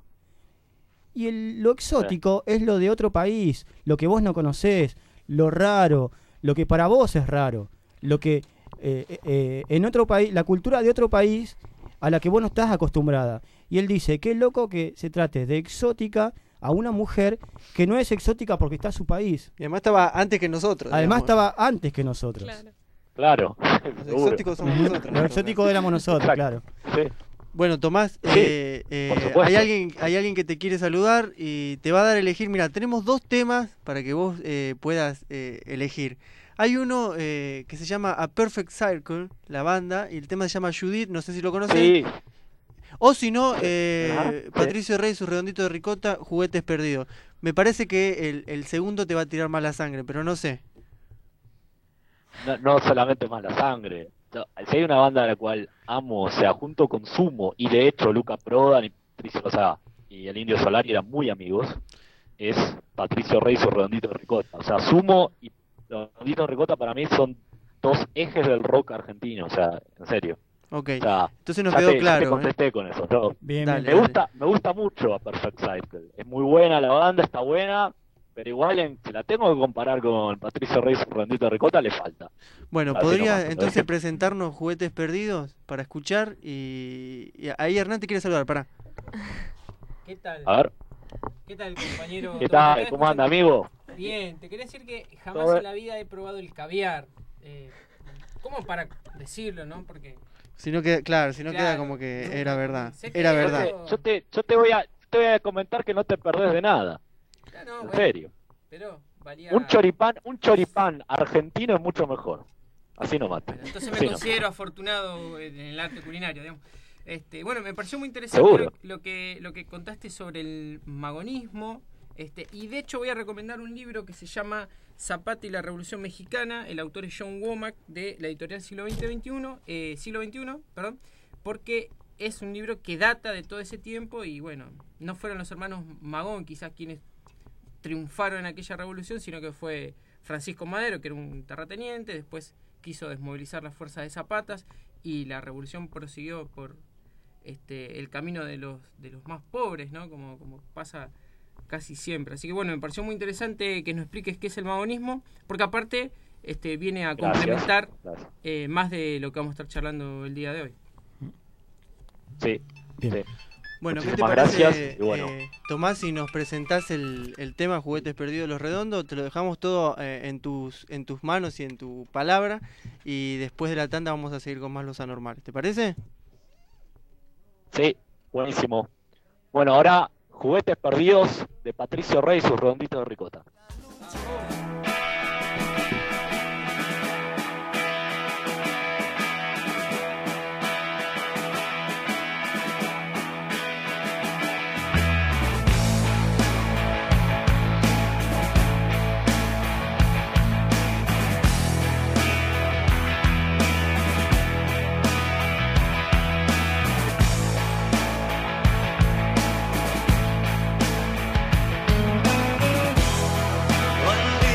Y el- lo exótico es lo de otro país, lo que vos no conocés, lo raro, lo que para vos es raro, lo que eh, eh, eh, en otro país, la cultura de otro país a la que vos no estás acostumbrada. Y él dice, qué loco que se trate de exótica a una mujer que no es exótica porque está en su país. Y además estaba antes que nosotros. Además digamos. estaba antes que nosotros. Claro. Los exóticos somos nosotros. Los exóticos éramos nosotros, claro. Bueno, Tomás, Sí, eh, eh, por supuesto. hay alguien hay alguien que te quiere saludar y te va a dar a elegir. Mira, tenemos dos temas para que vos eh, puedas eh, elegir. Hay uno eh, que se llama A Perfect Circle, la banda, y el tema se llama Judith, no sé si lo conoces. Sí. O si no, eh, Ajá, sí. Patricio Rey, su redondito de ricota, Juguetes Perdidos. Me parece que el, el segundo te va a tirar más la sangre, pero no sé. No, no solamente más la sangre. No, si hay una banda a la cual amo, o sea, junto con Sumo, y de hecho Luca Prodan y Patricio, o sea, y el Indio Solari eran muy amigos, es Patricio Rey y su redondito de ricota. O sea, Sumo y redondito de ricota para mí son dos ejes del rock argentino, o sea, en serio. Ok, O sea, entonces nos ya quedó te, ya claro, te ¿eh? contesté con eso. ¿no? Bien, Dale, me dale. gusta, me gusta mucho a Perfect Cycle. Es muy buena la banda, está buena, pero igual en, si la tengo que comparar con Patricio Rey y su redondito de ricota, le falta. Bueno, Así ¿podría nomás, entonces ¿no? presentarnos Juguetes Perdidos para escuchar? Y, y ahí Hernán te quiere saludar, pará. ¿Qué tal? A ver. ¿Qué tal, compañero? ¿Qué Tomás? tal? ¿Te ¿Cómo escuchando? anda, amigo? Bien, te quería decir que Todo jamás bien. en la vida he probado el caviar. Eh, ¿Cómo para decirlo, no? Porque Si no queda, claro, si no queda Claro, como que nunca- era verdad. sé que- Era Yo verdad. te, yo te, yo te voy a, te voy a comentar que no te perdés de nada. Ya no, En bueno, serio. pero valía... Un choripán, un choripán argentino es mucho mejor. Así no mata. Entonces me Sí, no. considero afortunado en el arte culinario, digamos. Este, bueno, me pareció muy interesante Seguro. lo, lo que lo que contaste sobre el magonismo. Este, y de hecho voy a recomendar un libro que se llama Zapata y la Revolución Mexicana. El autor es John Womack, de la editorial Siglo veinte veintiuno, eh, Siglo veintiuno, perdón, porque es un libro que data de todo ese tiempo y bueno, no fueron los hermanos Magón quizás quienes triunfaron en aquella revolución, sino que fue Francisco Madero, que era un terrateniente, después quiso desmovilizar las fuerzas de Zapatas y la revolución prosiguió por este el camino de los de los más pobres, ¿no? Como, como pasa casi siempre. Así que bueno, me pareció muy interesante que nos expliques qué es el magonismo, porque aparte este viene a Gracias. complementar Gracias. eh, más de lo que vamos a estar charlando el día de hoy. Sí, sí. Bueno, ¿qué te Muchísimas parece, gracias, y bueno. eh, Tomás, si nos presentás el, el tema Juguetes Perdidos de los Redondos? Te lo dejamos todo eh, en tus en tus manos y en tu palabra, y después de la tanda vamos a seguir con más Los Anormales. ¿Te parece? Sí, buenísimo. Bueno, ahora Juguetes Perdidos de Patricio Rey y sus redonditos de ricota. One day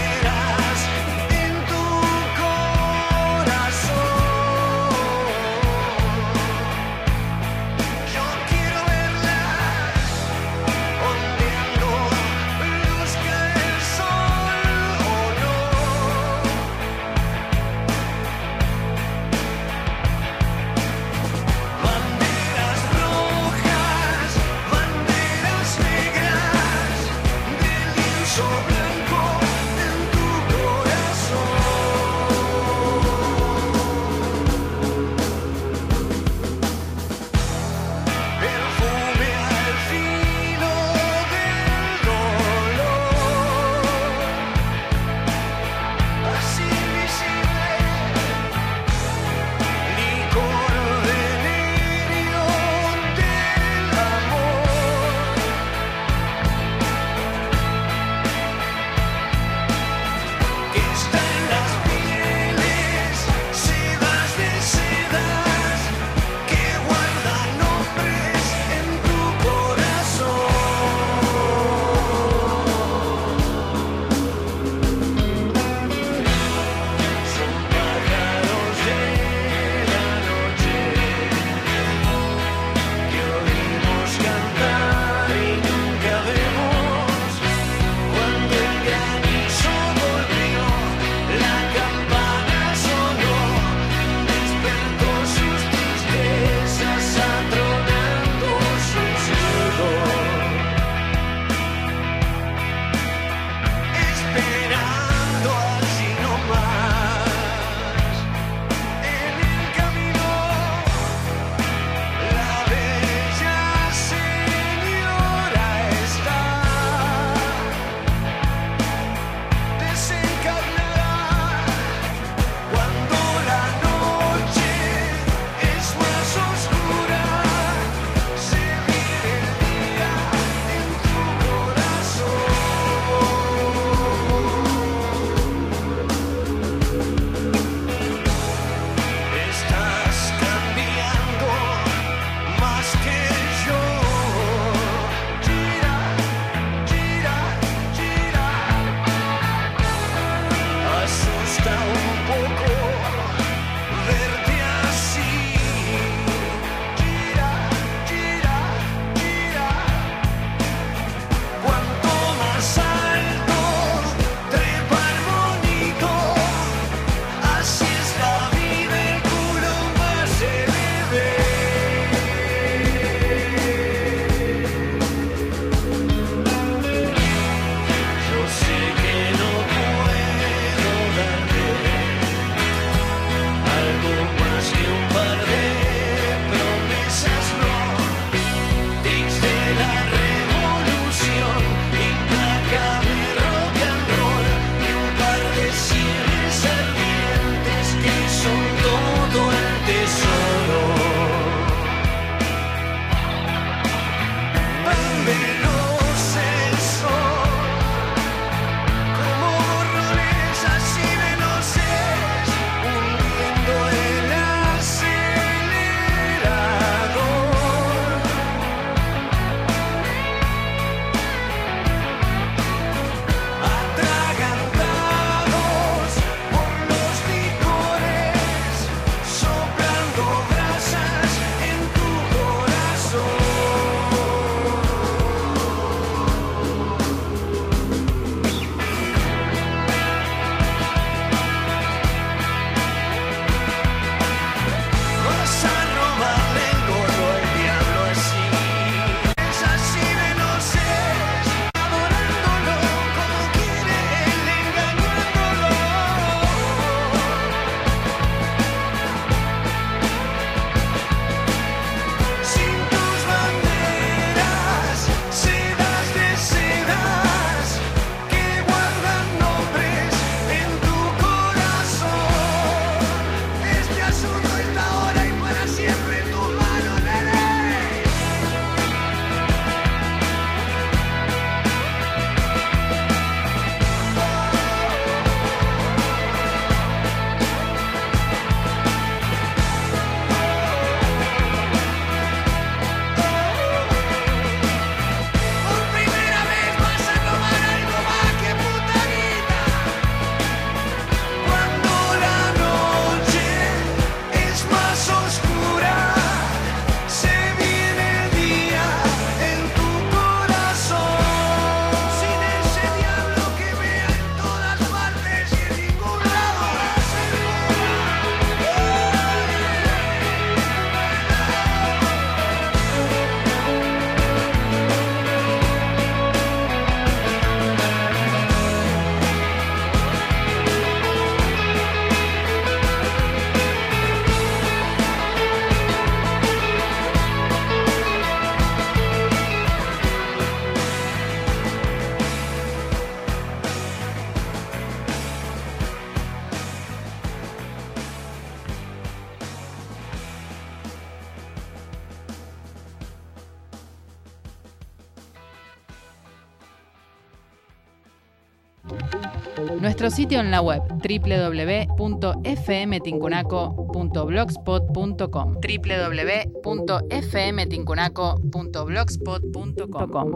Nuestro sitio en la web doble u doble u doble u punto f m tincunaco punto blogspot punto com doble u doble u doble u punto f m tincunaco punto blogspot punto com.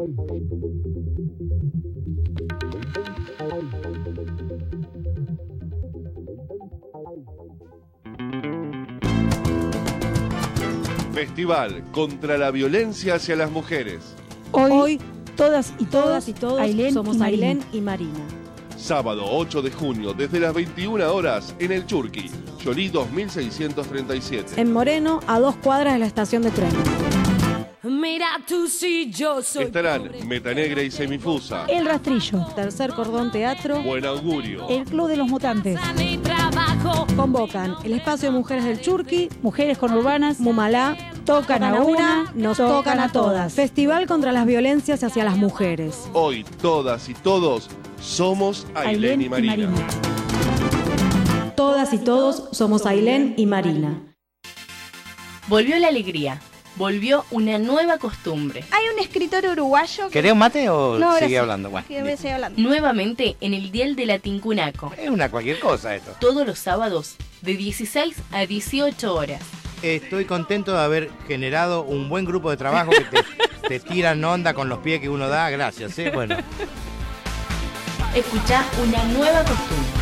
Festival contra la violencia hacia las mujeres. Hoy, Hoy todas y todos, todas y todos Ailén somos y Marina. Ailén y Marina. Sábado ocho de junio, desde las veintiuna horas, en el Churqui, Yolí dos mil seiscientos treinta y siete. En Moreno, a dos cuadras de la estación de tren. Mira tú si yo soy Estarán pobre. Metanegra y Semifusa, El Rastrillo, Tercer Cordón Teatro. Buen Augurio, el Club de los Mutantes, Mi trabajo. Convocan el espacio de mujeres del Churqui, Mujeres Conurbanas, Mumalá, Tocan a una, nos tocan a todas. Festival contra las violencias hacia las mujeres. Hoy todas y todos somos Ailén y Marina. Todas y todos somos Ailén y Marina. Volvió la alegría. Volvió una nueva costumbre. Hay un escritor uruguayo que... ¿Querés un mate o No, sigue gracias. hablando? Bueno, Que me sigue hablando. Nuevamente en el Dial de la Tincunaco. es una cualquier cosa esto. Todos los sábados de dieciséis a dieciocho horas. Estoy contento de haber generado un buen grupo de trabajo que te, te tiran onda con los pies que uno da. Gracias, ¿eh? Bueno. Escuchá una nueva costumbre.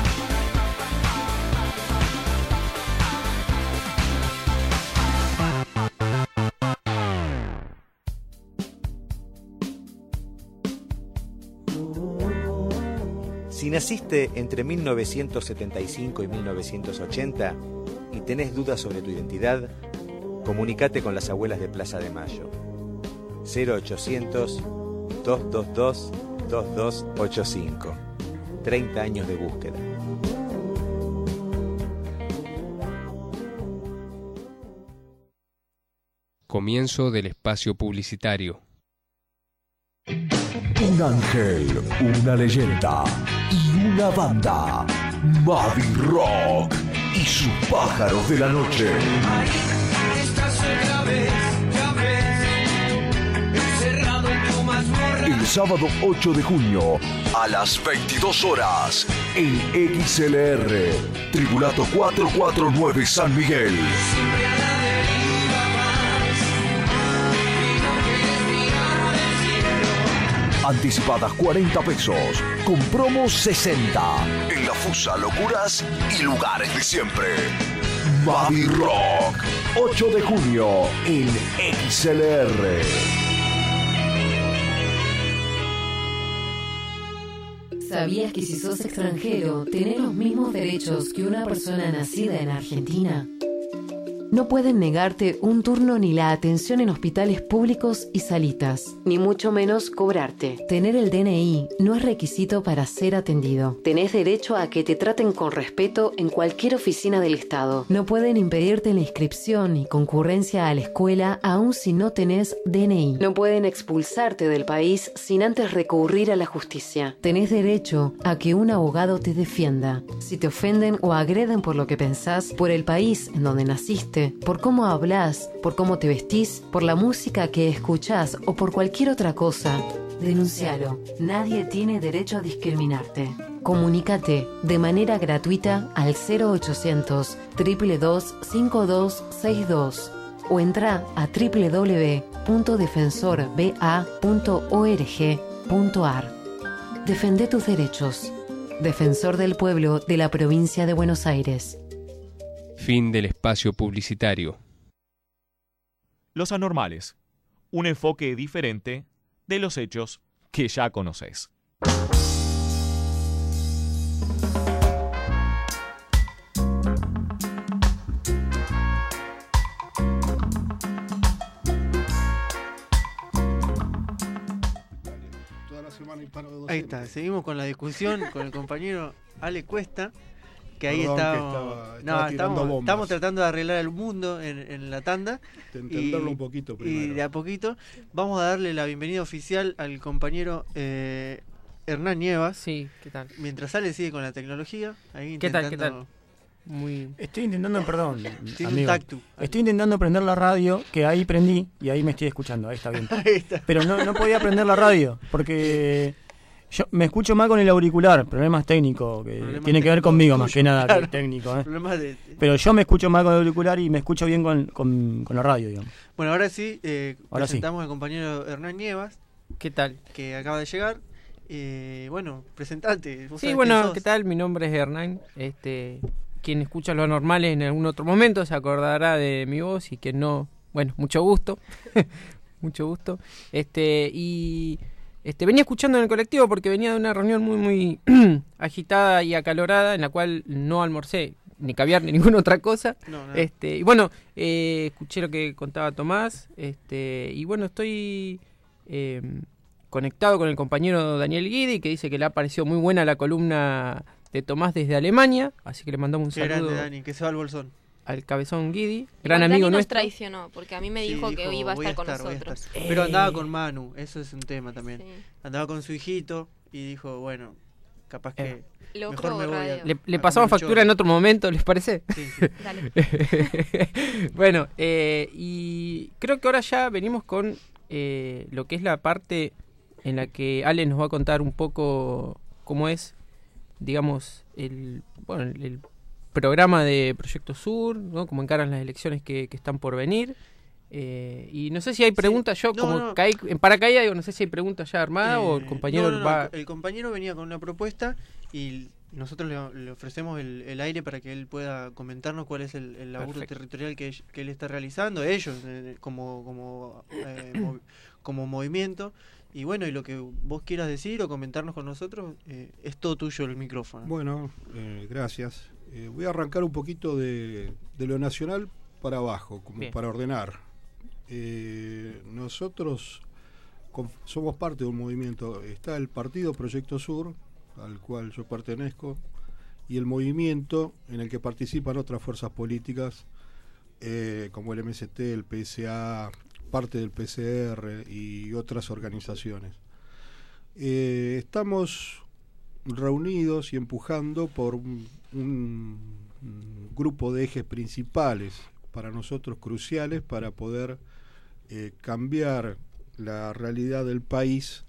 Si naciste entre mil novecientos setenta y cinco y mil novecientos ochenta y tenés dudas sobre tu identidad, comunicate con las abuelas de Plaza de Mayo. cero ochocientos, dos dos dos, dos dos ocho cinco. treinta años de búsqueda. Comienzo del espacio publicitario. Un ángel, una leyenda y una banda. Mavi Rock y sus pájaros de la noche. Estás otra vez, ya ves, encerrado en tu mazmorra. El sábado ocho de junio a las veintidós horas en X L R, Tribulato cuatrocientos cuarenta y nueve San Miguel. Siempre a la deriva vas, y no quieres mirar al cielo. Anticipadas cuarenta pesos, con promos sesenta. En la Fusa, locuras y lugares de siempre. Mavi Rock, ocho de junio en X L R. ¿Sabías que si sos extranjero, tenés los mismos derechos que una persona nacida en Argentina? No pueden negarte un turno ni la atención en hospitales públicos y salitas, ni mucho menos cobrarte. Tener el D N I no es requisito para ser atendido. Tenés derecho a que te traten con respeto en cualquier oficina del Estado. No pueden impedirte la inscripción ni concurrencia a la escuela aun si no tenés D N I. No pueden expulsarte del país sin antes recurrir a la justicia. Tenés derecho a que un abogado te defienda. Si te ofenden o agreden por lo que pensás, por el país en donde naciste, por cómo hablas, por cómo te vestís, por la música que escuchás o por cualquier otra cosa, denuncialo. Nadie tiene derecho a discriminarte. Comunícate de manera gratuita al cero ochocientos, dos dos dos, cinco dos seis dos o entra a doble u doble u doble u punto defensor b a punto org punto a r. Defende tus derechos. Defensor del Pueblo de la Provincia de Buenos Aires. Fin del espacio publicitario. Los anormales. Un enfoque diferente de los hechos que ya conoces. Toda la semana y paro de docente. Ahí está, seguimos con la discusión con el compañero Ale Cuesta, que ahí Perdón, que estaba, estaba- no, estaba tirando estamos, bombas. estamos tratando de arreglar el mundo en, en la tanda. De entenderlo un poquito Y primero. de a poquito vamos a darle la bienvenida oficial al compañero eh, Hernán Nievas. Sí, ¿qué tal? Mientras Ale sigue con la tecnología, ahí ¿Qué tal, qué intentando- tal? Muy... Estoy intentando, perdón, Tiene un amigo. tacto. Estoy intentando prender la radio, que ahí prendí y ahí me estoy escuchando, ahí está bien. Ahí está. Pero no, no podía prender la radio porque Yo me escucho mal con el auricular, problemas técnicos, que Problemas tiene que ver técnicos conmigo más tuyos, que nada, claro. que técnico. ¿eh? Problemas de- Pero yo me escucho mal con el auricular y me escucho bien con, con, con la radio, digamos. Bueno, ahora sí, eh, Ahora sí. presentamos al compañero Hernán Nievas. ¿Qué tal? Que acaba de llegar. Eh, bueno, presentate. vos Sí, sabés bueno, quién sos. ¿qué tal? Mi nombre es Hernán. Este, quien escucha Los Anormales en algún otro momento se acordará de mi voz y quien no, bueno, mucho gusto. mucho gusto. Este, y este venía escuchando en el colectivo porque venía de una reunión muy muy agitada y acalorada en la cual no almorcé ni caviar ni ninguna otra cosa. No, nada. Este, y bueno, eh, escuché lo que contaba Tomás, este, y bueno, estoy eh, conectado con el compañero Daniel Guidi, que dice que le ha parecido muy buena la columna de Tomás desde Alemania, así que le mandamos un Qué saludo grande, Dani, que se va al bolsón. al cabezón Guidi, Igual gran Dani amigo nos nuestro. traicionó, porque a mí me Sí, dijo, que dijo, iba a "Voy estar con voy a nosotros. estar". Pero andaba Eh. con Manu, eso es un tema también. Sí. Andaba con su hijito y dijo, bueno, capaz que Eh. mejor me voy a, Le, le a pasamos comer factura en otro momento, ¿les parece? Sí, sí. Dale. Bueno, eh, y creo que ahora ya venimos con eh, lo que es la parte en la que Ale nos va a contar un poco cómo es, digamos, el, bueno, el, el programa de Proyecto Sur, ¿no? Cómo encaran las elecciones que, que están por venir. Eh, y no sé si hay preguntas, yo No, como no. caí en paracaídas, digo, no sé si hay preguntas ya armadas o el Eh, compañero no, no, no, va... el, el compañero venía con una propuesta y nosotros le, le ofrecemos el, el aire para que él pueda comentarnos cuál es el, el laburo Perfecto. territorial que, que él está realizando, ellos eh, como como, eh, movi- como movimiento. Y bueno, y lo que vos quieras decir o comentarnos con nosotros, eh, es todo tuyo el micrófono. Bueno, eh, gracias. Eh, voy a arrancar un poquito de, de lo nacional para abajo, como Bien. para ordenar. Eh, nosotros con- somos parte de un movimiento. Está el partido Proyecto Sur, al cual yo pertenezco, y el movimiento en el que participan otras fuerzas políticas, eh, como el M S T, el P S A, parte del P C R y otras organizaciones. Eh, estamos reunidos y empujando por un, un- un grupo de ejes principales para nosotros cruciales para poder eh, cambiar la realidad del país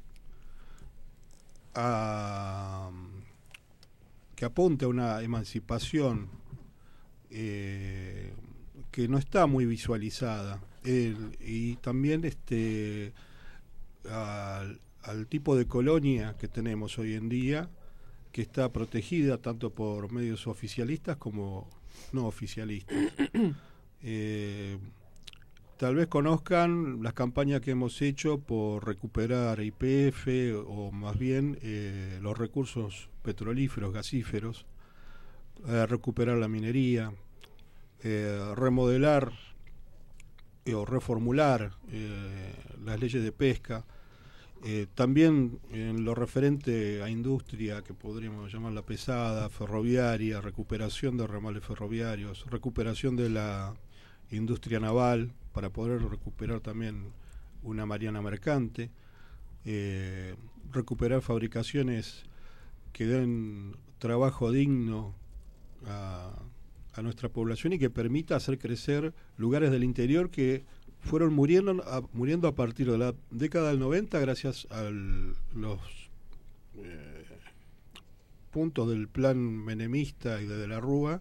a, que apunte a una emancipación eh, que no está muy visualizada. El- y también este al, al tipo de colonia que tenemos hoy en día, que está protegida tanto por medios oficialistas como no oficialistas. Eh, tal vez conozcan las campañas que hemos hecho por recuperar Y P F o más bien eh, los recursos petrolíferos, gasíferos, eh, recuperar la minería, eh, remodelar eh, o reformular eh, las leyes de pesca. Eh, también en lo referente a industria, que podríamos llamarla pesada, ferroviaria, recuperación de ramales ferroviarios, recuperación de la industria naval, para poder recuperar también una marina mercante, eh, recuperar fabricaciones que den trabajo digno a, a nuestra población y que permita hacer crecer lugares del interior que fueron muriendo a, muriendo a partir de la década del noventa gracias a los eh, puntos del plan menemista y de De la Rúa,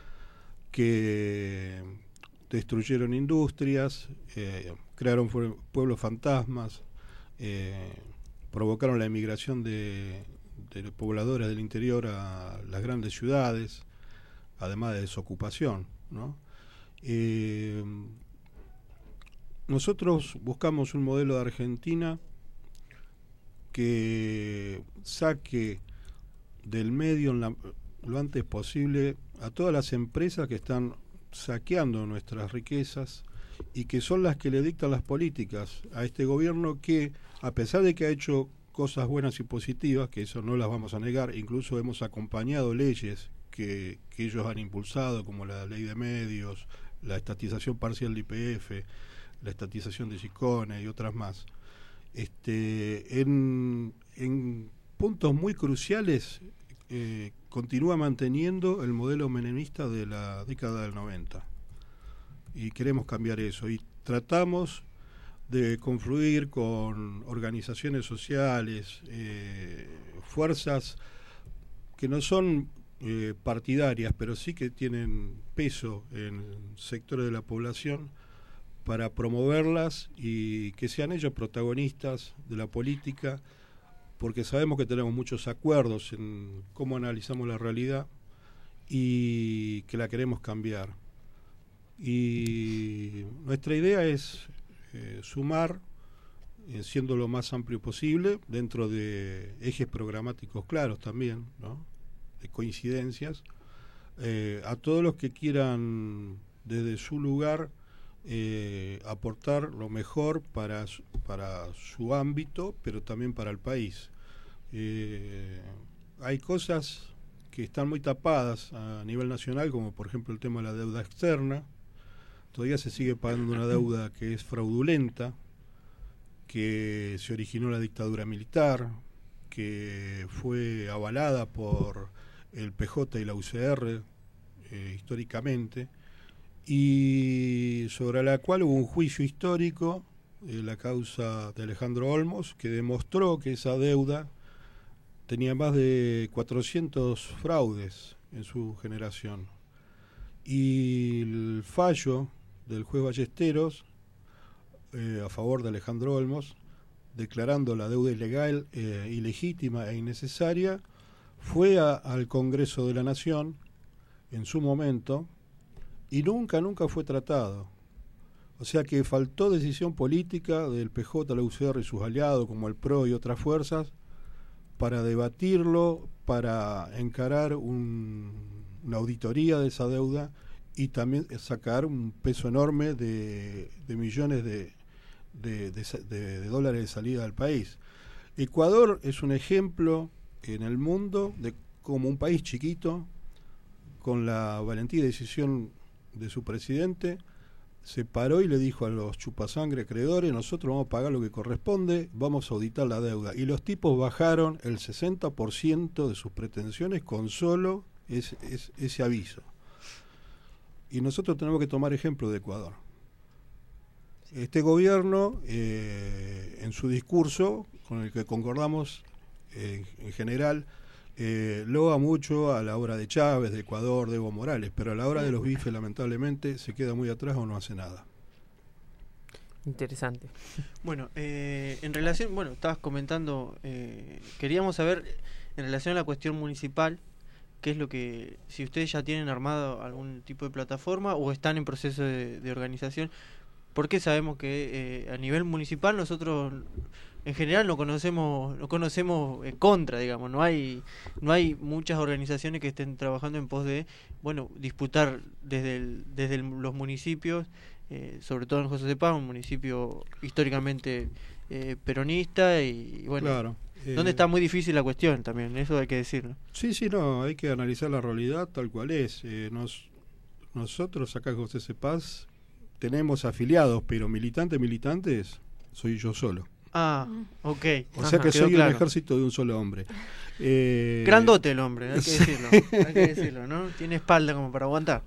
que destruyeron industrias, eh, crearon fue- pueblos fantasmas, eh, provocaron la emigración de, de pobladores del interior a las grandes ciudades, además de desocupación, ¿no? Eh, nosotros buscamos un modelo de Argentina que saque del medio en la- lo antes posible a todas las empresas que están saqueando nuestras riquezas y que son las que le dictan las políticas a este gobierno que, a pesar de que ha hecho cosas buenas y positivas, que eso no las vamos a negar, incluso hemos acompañado leyes que, que ellos han impulsado, como la ley de medios, la estatización parcial de Y P F, la estatización de Chicone y otras más. Este, en, en puntos muy cruciales eh, continúa manteniendo el modelo menemista de la década del noventa y queremos cambiar eso y tratamos de confluir con organizaciones sociales, eh, fuerzas que no son eh, partidarias, pero sí que tienen peso en sectores de la población, para promoverlas y que sean ellos protagonistas de la política, porque sabemos que tenemos muchos acuerdos en cómo analizamos la realidad y que la queremos cambiar. Y nuestra idea es eh, sumar, eh, siendo lo más amplio posible, dentro de ejes programáticos claros también, ¿no?, de coincidencias, eh, a todos los que quieran desde su lugar eh, aportar lo mejor para su, para su ámbito, pero también para el país. Eh, hay cosas que están muy tapadas a nivel nacional, como por ejemplo el tema de la deuda externa. Todavía se sigue pagando una deuda que es fraudulenta, que se originó en la dictadura militar, que fue avalada por el P J y la U C R eh, históricamente, y sobre la cual hubo un juicio histórico, eh, la causa de Alejandro Olmos, que demostró que esa deuda tenía más de cuatrocientos fraudes en su generación. Y el fallo del juez Ballesteros eh, a favor de Alejandro Olmos, declarando la deuda ilegal, eh, ilegítima e innecesaria, fue a, al Congreso de la Nación en su momento y nunca, nunca fue tratado. O sea que faltó decisión política del P J, la U C R y sus aliados, como el P R O y otras fuerzas, para debatirlo, para encarar un, una auditoría de esa deuda y también sacar un peso enorme de, de millones de, de, de, de, de dólares de salida del país. Ecuador es un ejemplo en el mundo de como un país chiquito, con la valentía y decisión de su presidente, se paró y le dijo a los chupasangre acreedores: nosotros vamos a pagar lo que corresponde, vamos a auditar la deuda. Y los tipos bajaron el sesenta por ciento de sus pretensiones con solo ese, ese, ese aviso. Y nosotros tenemos que tomar ejemplo de Ecuador. Este gobierno, eh, en su discurso, con el que concordamos eh, en general, eh, loa mucho a la obra de Chávez, de Ecuador, de Evo Morales, pero a la hora de los bifes, lamentablemente, se queda muy atrás o no hace nada. Interesante. Bueno, eh, en relación, bueno, estabas comentando, eh, queríamos saber, en relación a la cuestión municipal, qué es lo que, si ustedes ya tienen armado algún tipo de plataforma o están en proceso de, de organización, porque sabemos que eh, a nivel municipal nosotros en general no conocemos no conocemos eh, contra, digamos, no hay no hay muchas organizaciones que estén trabajando en pos de, bueno, disputar desde el, desde el, los municipios, eh, sobre todo en José de Paz, un municipio históricamente eh, peronista y, y bueno, claro, eh, donde está muy difícil la cuestión también, eso hay que decirlo. Sí, sí, no, hay que analizar la realidad tal cual es. Eh, nos, nosotros acá en José de Paz tenemos afiliados, pero militantes, militantes, soy yo solo. Ah, ok. O sea Ajá, que soy claro. un ejército de un solo hombre. Eh, Grandote el hombre, hay que decirlo. Hay que decirlo, ¿no? Tiene espalda como para aguantar.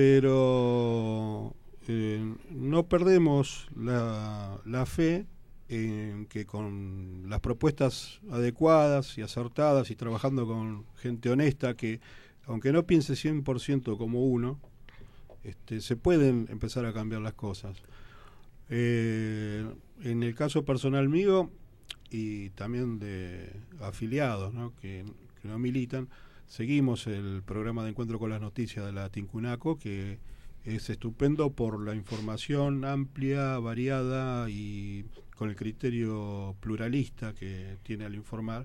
Pero eh, no perdemos la, la fe en que con las propuestas adecuadas y acertadas y trabajando con gente honesta que, aunque no piense cien por ciento como uno, Este, se pueden empezar a cambiar las cosas. Eh, en el caso personal mío y también de afiliados, ¿no?, que, que no militan, seguimos el programa de Encuentro con las Noticias de la Tincunaco, que es estupendo por la información amplia, variada y con el criterio pluralista que tiene al informar,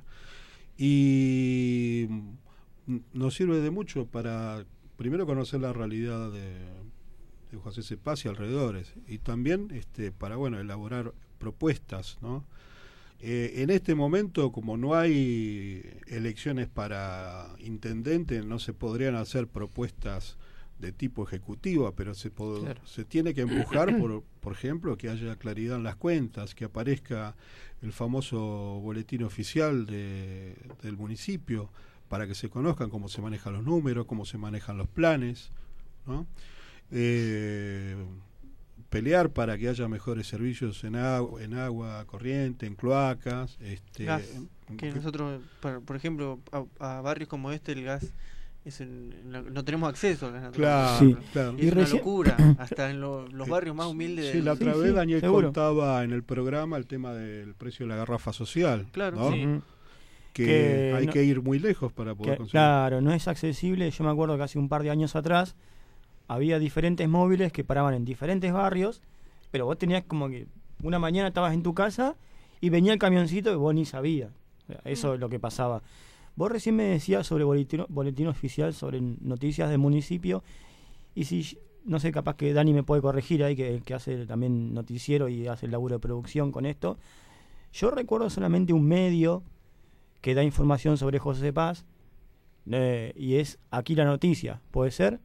y nos sirve de mucho para primero conocer la realidad de, de José de Paz y alrededores, y también este, para bueno elaborar propuestas, ¿no? Eh, en este momento, como no hay elecciones para intendente, no se podrían hacer propuestas de tipo ejecutivo, pero se, pod- Claro. se tiene que empujar, por, por ejemplo, que haya claridad en las cuentas, que aparezca el famoso boletín oficial de, del municipio, para que se conozcan cómo se manejan los números, cómo se manejan los planes, ¿no? Eh, pelear para que haya mejores servicios en agua, en agua corriente, en cloacas. Este, Gas, en- que que- nosotros, por, por ejemplo, a, a barrios como este, el gas, es el- no, no tenemos acceso al gas natural. Claro, por ejemplo. claro. Y Y es una recién- locura, hasta en lo- los barrios más humildes. Sí, del- la otra Sí, vez sí, Daniel seguro. contaba en el programa el tema del precio de la garrafa social. Claro, ¿no? sí. Que, Que hay no- que ir muy lejos para poder Que, conseguir. claro, no es accesible. Yo me acuerdo que hace un par de años atrás había diferentes móviles que paraban en diferentes barrios, pero vos tenías como que una mañana estabas en tu casa y venía el camioncito y vos ni sabías. O sea, eso es lo que pasaba. Vos recién me decías sobre boletín, boletín oficial, sobre noticias del municipio, y si, no sé, capaz que Dani me puede corregir ahí, que, que hace también noticiero y hace el laburo de producción con esto. Yo recuerdo solamente un medio que da información sobre José Paz, eh, y es Aquí la Noticia, ¿puede ser?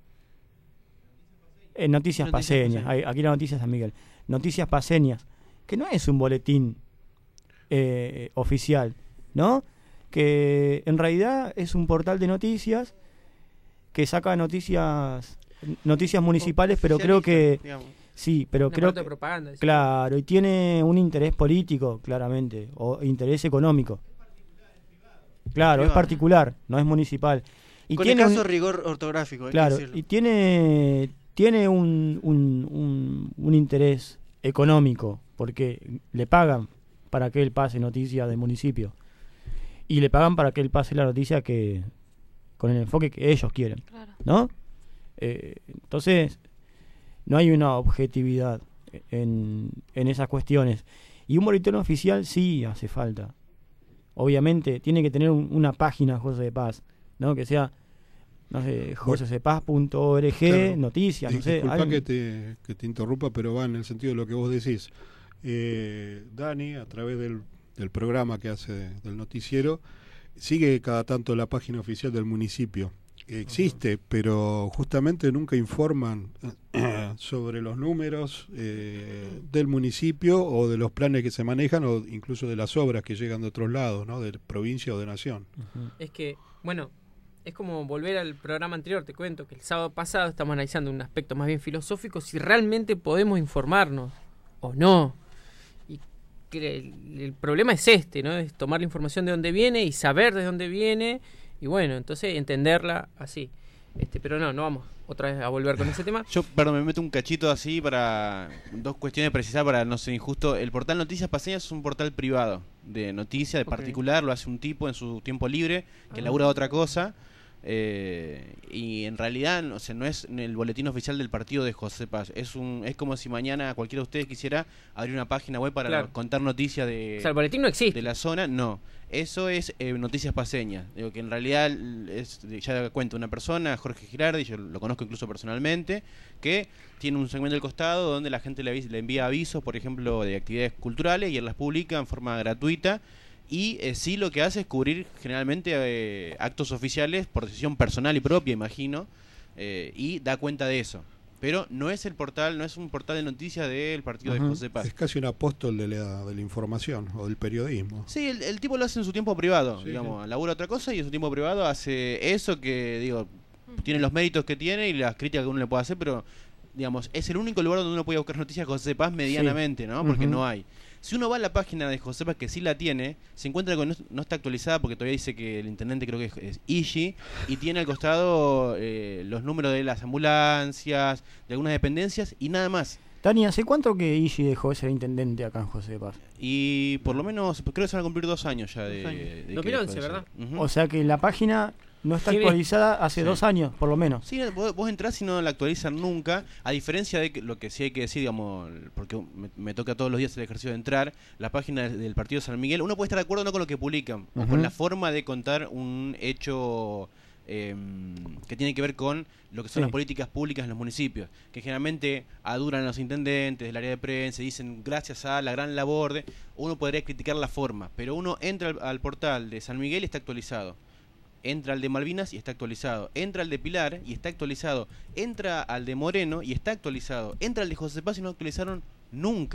Eh, noticias Noticias Paseñas, Paseñas. Ay, Aquí la Noticia San Miguel. Noticias Paseñas, que no es un boletín eh, oficial, ¿no? Que en realidad es un portal de noticias que saca noticias noticias municipales, pero creo que digamos. sí, pero Una creo parte de que propaganda, sí. claro, y tiene un interés político, claramente, o interés económico. Claro, es Privado. particular, no es municipal. Y Con tiene escaso un- rigor ortográfico, hay que claro, decirlo. y tiene tiene un, un, un, un interés económico, porque le pagan para que él pase noticias del municipio. Y le pagan para que él pase la noticia que con el enfoque que ellos quieren, Claro. ¿no? Eh, entonces, no hay una objetividad en, en esas cuestiones. Y un boletín oficial sí hace falta. Obviamente, tiene que tener un- una página José de Paz, ¿no? Que sea, no sé, josepaz punto org, Claro. noticias, no Di- sé. Disculpa algo- que te, que te interrumpa, pero va en el sentido de lo que vos decís. Eh, Dani, a través del, del programa que hace del noticiero, sigue cada tanto la página oficial del municipio. Existe, pero justamente nunca informan sobre los números eh, del municipio o de los planes que se manejan o incluso de las obras que llegan de otros lados, ¿no? De provincia o de nación. Es que, bueno, es como volver al programa anterior, te cuento que el sábado pasado estamos analizando un aspecto más bien filosófico, si realmente podemos informarnos o no. Y que el, el problema es este, ¿no? Es tomar la información de dónde viene y saber de dónde viene y bueno, entonces entenderla así. Este, pero no, no vamos otra vez a volver con ese tema. Yo, perdón, me meto un cachito así para dos cuestiones precisas para no ser injusto. El portal Noticias Paseñas es un portal privado de noticias, de Ok. particular, lo hace un tipo en su tiempo libre que Ah. labura otra cosa. Eh, y en realidad, o sea, no es el boletín oficial del partido de José Paz. Es un es como si mañana cualquiera de ustedes quisiera abrir una página web para Claro. contar noticias de, O sea, el boletín no existe. de la zona. No, eso es eh, Noticias Paseñas. Digo que en realidad es, ya cuenta una persona, Jorge Girardi, yo lo conozco incluso personalmente, que tiene un segmento del costado donde la gente le, avis- le envía avisos, por ejemplo, de actividades culturales y él las publica en forma gratuita. Y eh, sí lo que hace es cubrir generalmente eh, actos oficiales por decisión personal y propia, imagino, eh, y da cuenta de eso. Pero no es el portal, no es un portal de noticias del partido de Ujú. José Paz. Es casi un apóstol de la, de la información o del periodismo. Sí, el, el tipo lo hace en su tiempo privado, Sí, digamos, labura otra cosa y en su tiempo privado hace eso que, digo, tiene los méritos que tiene y las críticas que uno le puede hacer, pero, digamos, es el único lugar donde uno puede buscar noticias de José Paz medianamente, ¿no? Porque Ujú. no hay. Si uno va a la página de José Paz, que sí la tiene, se encuentra con no, no está actualizada porque todavía dice que el intendente creo que es, es Igi y tiene al costado eh, los números de las ambulancias, de algunas dependencias y nada más. Tani, ¿hace cuánto que Igi dejó de ser intendente acá en José de Paz? Y por lo menos, creo que se van a cumplir dos años ya de... Dos años. de que dos mil once, dejó de ser. ¿verdad? Ujú. O sea que la página no está Qué bien. actualizada hace Sí. dos años, por lo menos. Sí, vos, vos entrás y no la actualizan nunca, a diferencia de que, lo que sí hay que decir, digamos, porque me, me toca todos los días el ejercicio de entrar, la página del, del partido de San Miguel, uno puede estar de acuerdo o no con lo que publican, o Ujú. con la forma de contar un hecho eh, que tiene que ver con lo que son Sí. las políticas públicas en los municipios, que generalmente aduran a los intendentes del área de prensa, dicen gracias a la gran labor de... Uno podría criticar la forma, pero uno entra al, al portal de San Miguel y está actualizado. Entra al de Malvinas y está actualizado. Entra al de Pilar y está actualizado. Entra al de Moreno y está actualizado. Entra al de José Paz y no actualizaron nunca.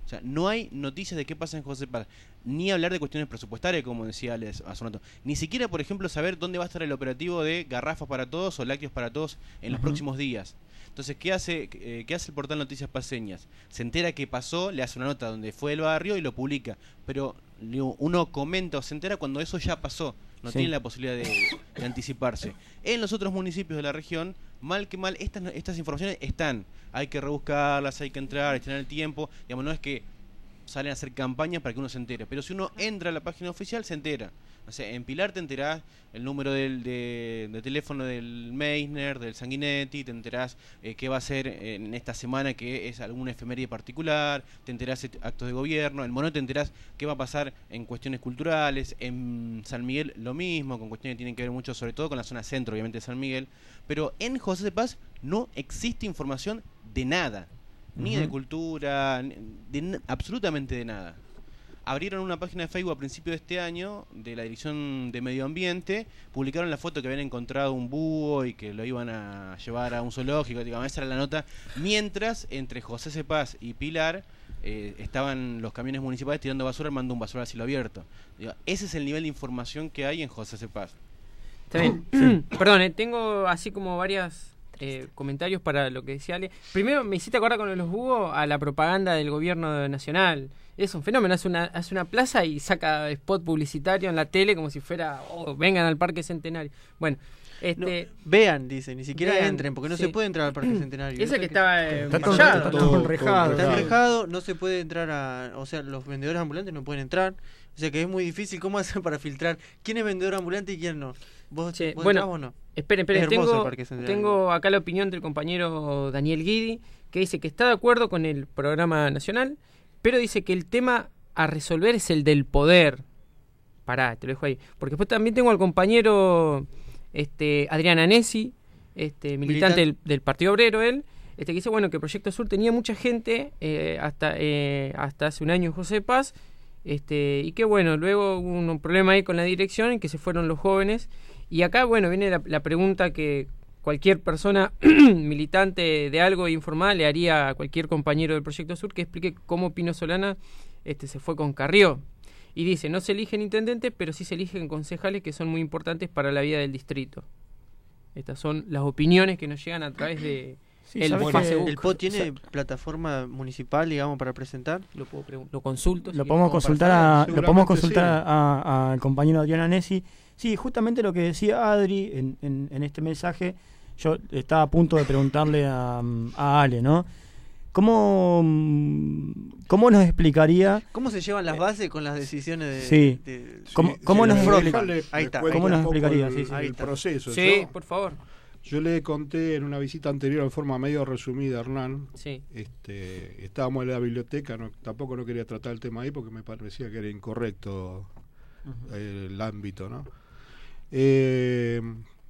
O sea, no hay noticias de qué pasa en José Paz, ni hablar de cuestiones presupuestarias, como decía Ale hace un rato. Ni siquiera, por ejemplo, saber dónde va a estar el operativo de garrafas para todos o lácteos para todos en los Ujú. próximos días. Entonces, ¿qué hace, eh, ¿qué hace el portal Noticias Paceñas? Se entera que pasó, le hace una nota donde fue el barrio y lo publica. Pero digo, uno comenta o se entera cuando eso ya pasó. No Sí. tiene la posibilidad de, de anticiparse. En los otros municipios de la región, mal que mal, estas, estas informaciones están. Hay que rebuscarlas, hay que entrar, hay que tener el tiempo. Digamos, no es que salen a hacer campañas para que uno se entere. Pero si uno entra a la página oficial, se entera. O sea, en Pilar te enterás el número del, de, de teléfono del Meissner, del Sanguinetti, te enterás eh, qué va a hacer en esta semana, que es alguna efeméride particular, te enterás de actos de gobierno, en Morón te enterás qué va a pasar en cuestiones culturales, en San Miguel lo mismo, con cuestiones que tienen que ver mucho, sobre todo con la zona centro, obviamente, de San Miguel, pero en José de Paz no existe información de nada, ni de Ujú. cultura, ni- de, n- absolutamente de nada. Abrieron una página de Facebook a principios de este año de la Dirección de Medio Ambiente, publicaron la foto que habían encontrado un búho y que lo iban a llevar a un zoológico, digamos, esa era la nota, mientras entre José C. Paz y Pilar eh, estaban los camiones municipales tirando basura, armando un basural a cielo abierto. Digo, ese es el nivel de información que hay en José C. Paz. Está bien. Perdón, eh, tengo así como varios eh, comentarios para lo que decía Ale. Primero, me hiciste acordar con lo de los búhos a la propaganda del gobierno nacional. Es un fenómeno, hace una, hace una plaza y saca spot publicitario en la tele como si fuera, oh, vengan al Parque Centenario. Bueno, este... No, vean, dice, ni siquiera vean, entren, porque no sí. se puede entrar al Parque Centenario. Ese Eso que estaba eh, Está todo- vallado, está ¿no? todo enrejado. Está claro. enrejado, no se puede entrar a... O sea, los vendedores ambulantes no pueden entrar. O sea que es muy difícil. ¿Cómo hacen para filtrar quién es vendedor ambulante y quién no? ¿Vos, Che, vos bueno, entrás o no? Esperen, esperen, Es hermoso el tengo, Parque Centenario. tengo acá la opinión del compañero Daniel Guidi, que dice que está de acuerdo con el programa nacional, pero dice que el tema a resolver es el del poder. Pará, te lo dejo ahí. Porque después también tengo al compañero este, Adrián Anesi, este, militante del, del Partido Obrero, él, este, que dice bueno que Proyecto Sur tenía mucha gente eh, hasta, eh, hasta hace un año en José Paz, este, y que bueno, luego hubo un problema ahí con la dirección en que se fueron los jóvenes. Y acá, bueno, viene la, la pregunta que cualquier persona militante de algo informal le haría a cualquier compañero del Proyecto Sur, que explique cómo Pino Solana este, se fue con Carrió. Y dice, no se eligen intendentes, pero sí se eligen concejales que son muy importantes para la vida del distrito. Estas son las opiniones que nos llegan a través de Sí, el ¿sabes que Facebook. ¿El P O tiene plataforma municipal, digamos, para presentar? Lo, puedo pregun- lo consulto. Lo si podemos querés. consultar, a, lo podemos Seguramente consultar sí. a- a- al compañero Adrián Anesi. Sí, justamente lo que decía Adri en, en, en este mensaje, yo estaba a punto de preguntarle a, a Ale, ¿no? ¿Cómo, ¿Cómo nos explicaría? ¿Cómo se llevan las bases con las decisiones de... Sí. de- ¿Cómo, Sí, cómo sí, nos le- explica? le- Ahí le está. cuento ¿Cómo un nos poco explicaría? el, Sí, sí. Ahí el está. proceso. Sí, Yo- por favor. Yo le conté en una visita anterior en forma medio resumida a Hernán. Sí. Este, estábamos en la biblioteca, no, tampoco no quería tratar el tema ahí porque me parecía que era incorrecto eh, el ámbito, ¿no? Eh,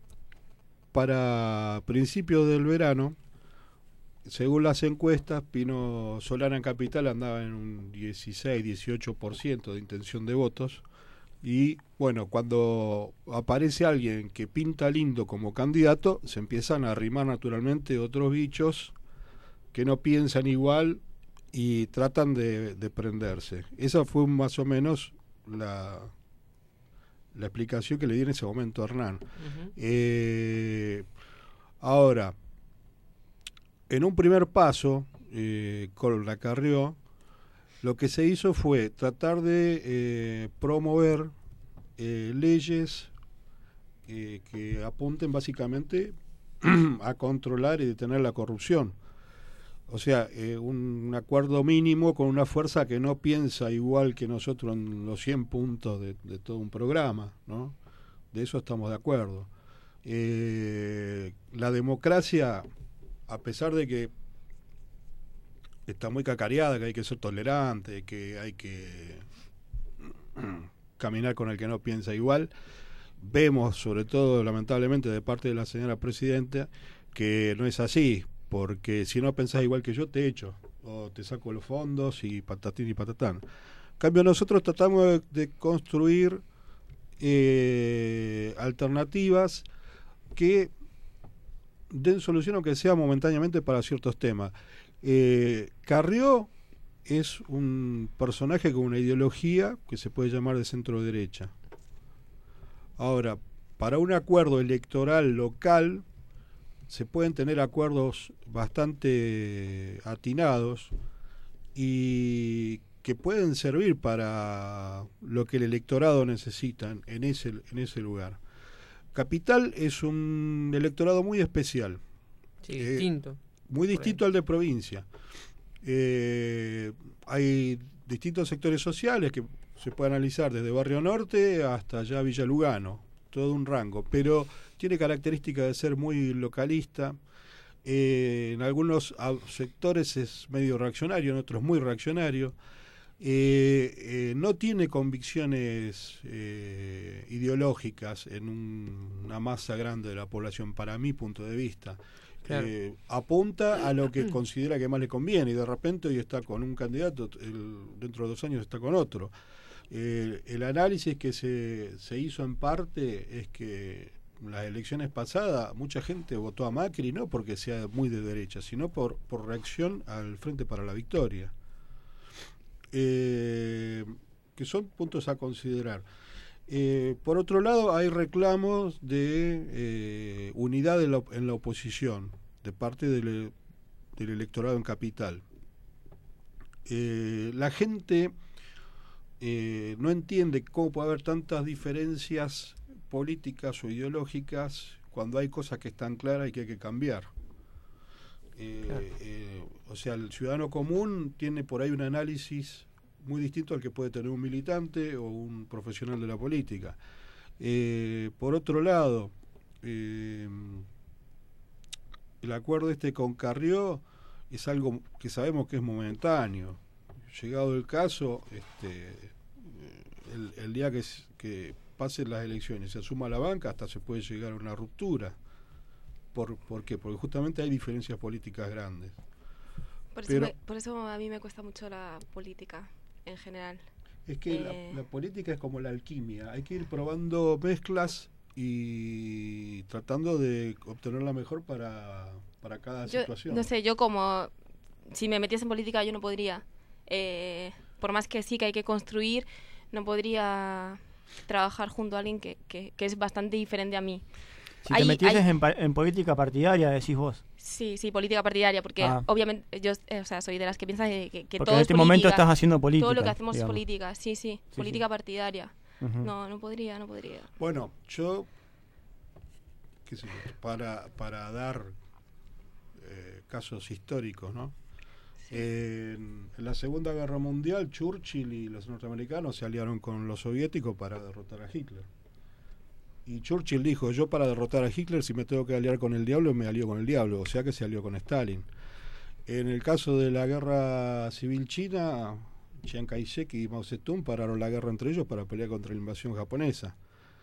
para principios del verano, según las encuestas, Pino Solana en Capital andaba en un dieciséis, dieciocho por ciento de intención de votos. Y bueno, cuando aparece alguien que pinta lindo como candidato, se empiezan a arrimar naturalmente otros bichos que no piensan igual y tratan de, de prenderse. Esa fue más o menos la, la explicación que le di en ese momento a Hernán. Ujú. Eh, ahora, en un primer paso, eh, con la Carrió, lo que se hizo fue tratar de eh, promover eh, leyes eh, que apunten básicamente a controlar y detener la corrupción. O sea, eh, un, un acuerdo mínimo con una fuerza que no piensa igual que nosotros en los cien puntos de, de todo un programa, ¿no? De eso estamos de acuerdo. Eh, la democracia, a pesar de que está muy cacareada, que hay que ser tolerante, que hay que caminar con el que no piensa igual, vemos, sobre todo lamentablemente de parte de la señora presidenta, que no es así, porque si no pensás igual que yo te echo, o te saco los fondos y patatín y patatán. En cambio nosotros tratamos de, de construir eh, alternativas que den solución aunque sea momentáneamente para ciertos temas. Eh, Carrió es un personaje con una ideología que se puede llamar de centro derecha. Ahora, para un acuerdo electoral local se pueden tener acuerdos bastante atinados y que pueden servir para lo que el electorado necesita en ese, en ese lugar. Capital es un electorado muy especial. Sí, eh, distinto. Muy distinto al de provincia. Eh, hay distintos sectores sociales que se puede analizar desde Barrio Norte hasta allá Villa Lugano, todo un rango, pero tiene características de ser muy localista. Eh, en algunos sectores es medio reaccionario, en otros muy reaccionario. Eh, eh, no tiene convicciones eh, ideológicas en un, una masa grande de la población, para mi punto de vista. Claro. Eh, apunta a lo que considera que más le conviene y de repente hoy está con un candidato, el, dentro de dos años está con otro. Eh, el análisis que se, se hizo en parte es que en las elecciones pasadas mucha gente votó a Macri no porque sea muy de derecha, sino por, por reacción al Frente para la Victoria. Eh, que son puntos a considerar. Eh, por otro lado, hay reclamos de eh, unidad en la, en la oposición de parte del, del electorado en Capital. Eh, la gente eh, no entiende cómo puede haber tantas diferencias políticas o ideológicas cuando hay cosas que están claras y que hay que cambiar. Eh, claro. eh, o sea, el ciudadano común tiene por ahí un análisis muy distinto al que puede tener un militante o un profesional de la política. Eh, por otro lado, eh, el acuerdo este con Carrió es algo que sabemos que es momentáneo. Llegado el caso, este, el, el día que, que pasen las elecciones y se asuma la banca, hasta se puede llegar a una ruptura. ¿Por, ¿por qué? Porque justamente hay diferencias políticas grandes. Por eso, Pero, me, por eso a mí me cuesta mucho la política en general. Es que eh... la, la política es como la alquimia, hay que ir probando mezclas y tratando de obtener la mejor para, para cada yo, situación. No sé, yo como, si me metiese en política yo no podría, eh, por más que sí que hay que construir, no podría trabajar junto a alguien que, que, que es bastante diferente a mí. Si hay, te metieses hay... en, en política partidaria, decís vos. Sí, sí, política partidaria, porque ah. obviamente yo eh, o sea, soy de las que piensan que, que, que todo en este es momento política, estás haciendo política. Todo lo que hacemos digamos. es política, sí, sí, sí política sí. partidaria. Uh-huh. No, no podría, no podría. Bueno, yo, qué sé yo, para, para dar eh, casos históricos, ¿no? Sí. Eh, en, en la Segunda Guerra Mundial, Churchill y los norteamericanos se aliaron con los soviéticos para derrotar a Hitler. Y Churchill dijo, yo para derrotar a Hitler, si me tengo que aliar con el diablo, me alío con el diablo. O sea que se alió con Stalin. En el caso de la guerra civil china, Chiang Kai-shek y Mao Zedong pararon la guerra entre ellos para pelear contra la invasión japonesa.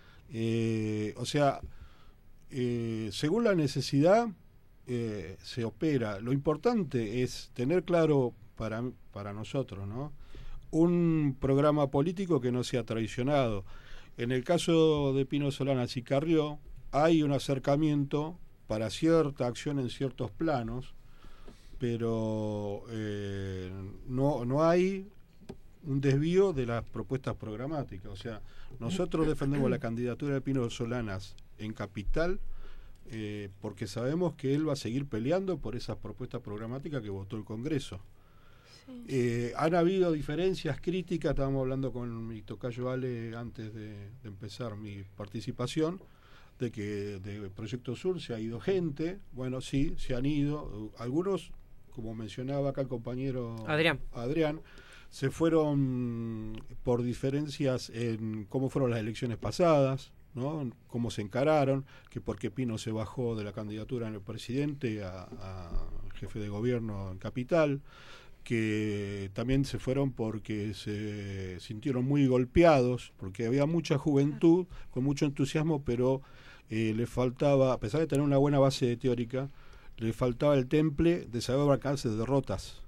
Eh, o sea, eh, según la necesidad, eh, se opera. Lo importante es tener claro para, para nosotros, ¿no? Un programa político que no sea traicionado. En el caso de Pino Solanas y Carrió, hay un acercamiento para cierta acción en ciertos planos, pero eh, no, no hay un desvío de las propuestas programáticas. O sea, nosotros defendemos la candidatura de Pino Solanas en Capital eh, porque sabemos que él va a seguir peleando por esas propuestas programáticas que votó el Congreso. Eh, han habido diferencias críticas, estábamos hablando con mi tocayo Ale antes de, de empezar mi participación, de que de Proyecto Sur se ha ido gente, bueno, sí, se han ido, algunos, como mencionaba acá el compañero Adrián, Adrián se fueron por diferencias en cómo fueron las elecciones pasadas, ¿no? Cómo se encararon, que por qué Pino se bajó de la candidatura en el presidente a, a jefe de gobierno en Capital, que también se fueron porque se sintieron muy golpeados, porque había mucha juventud con mucho entusiasmo, pero eh, le faltaba, a pesar de tener una buena base teórica, le faltaba el temple de saber abarcarse de derrotas.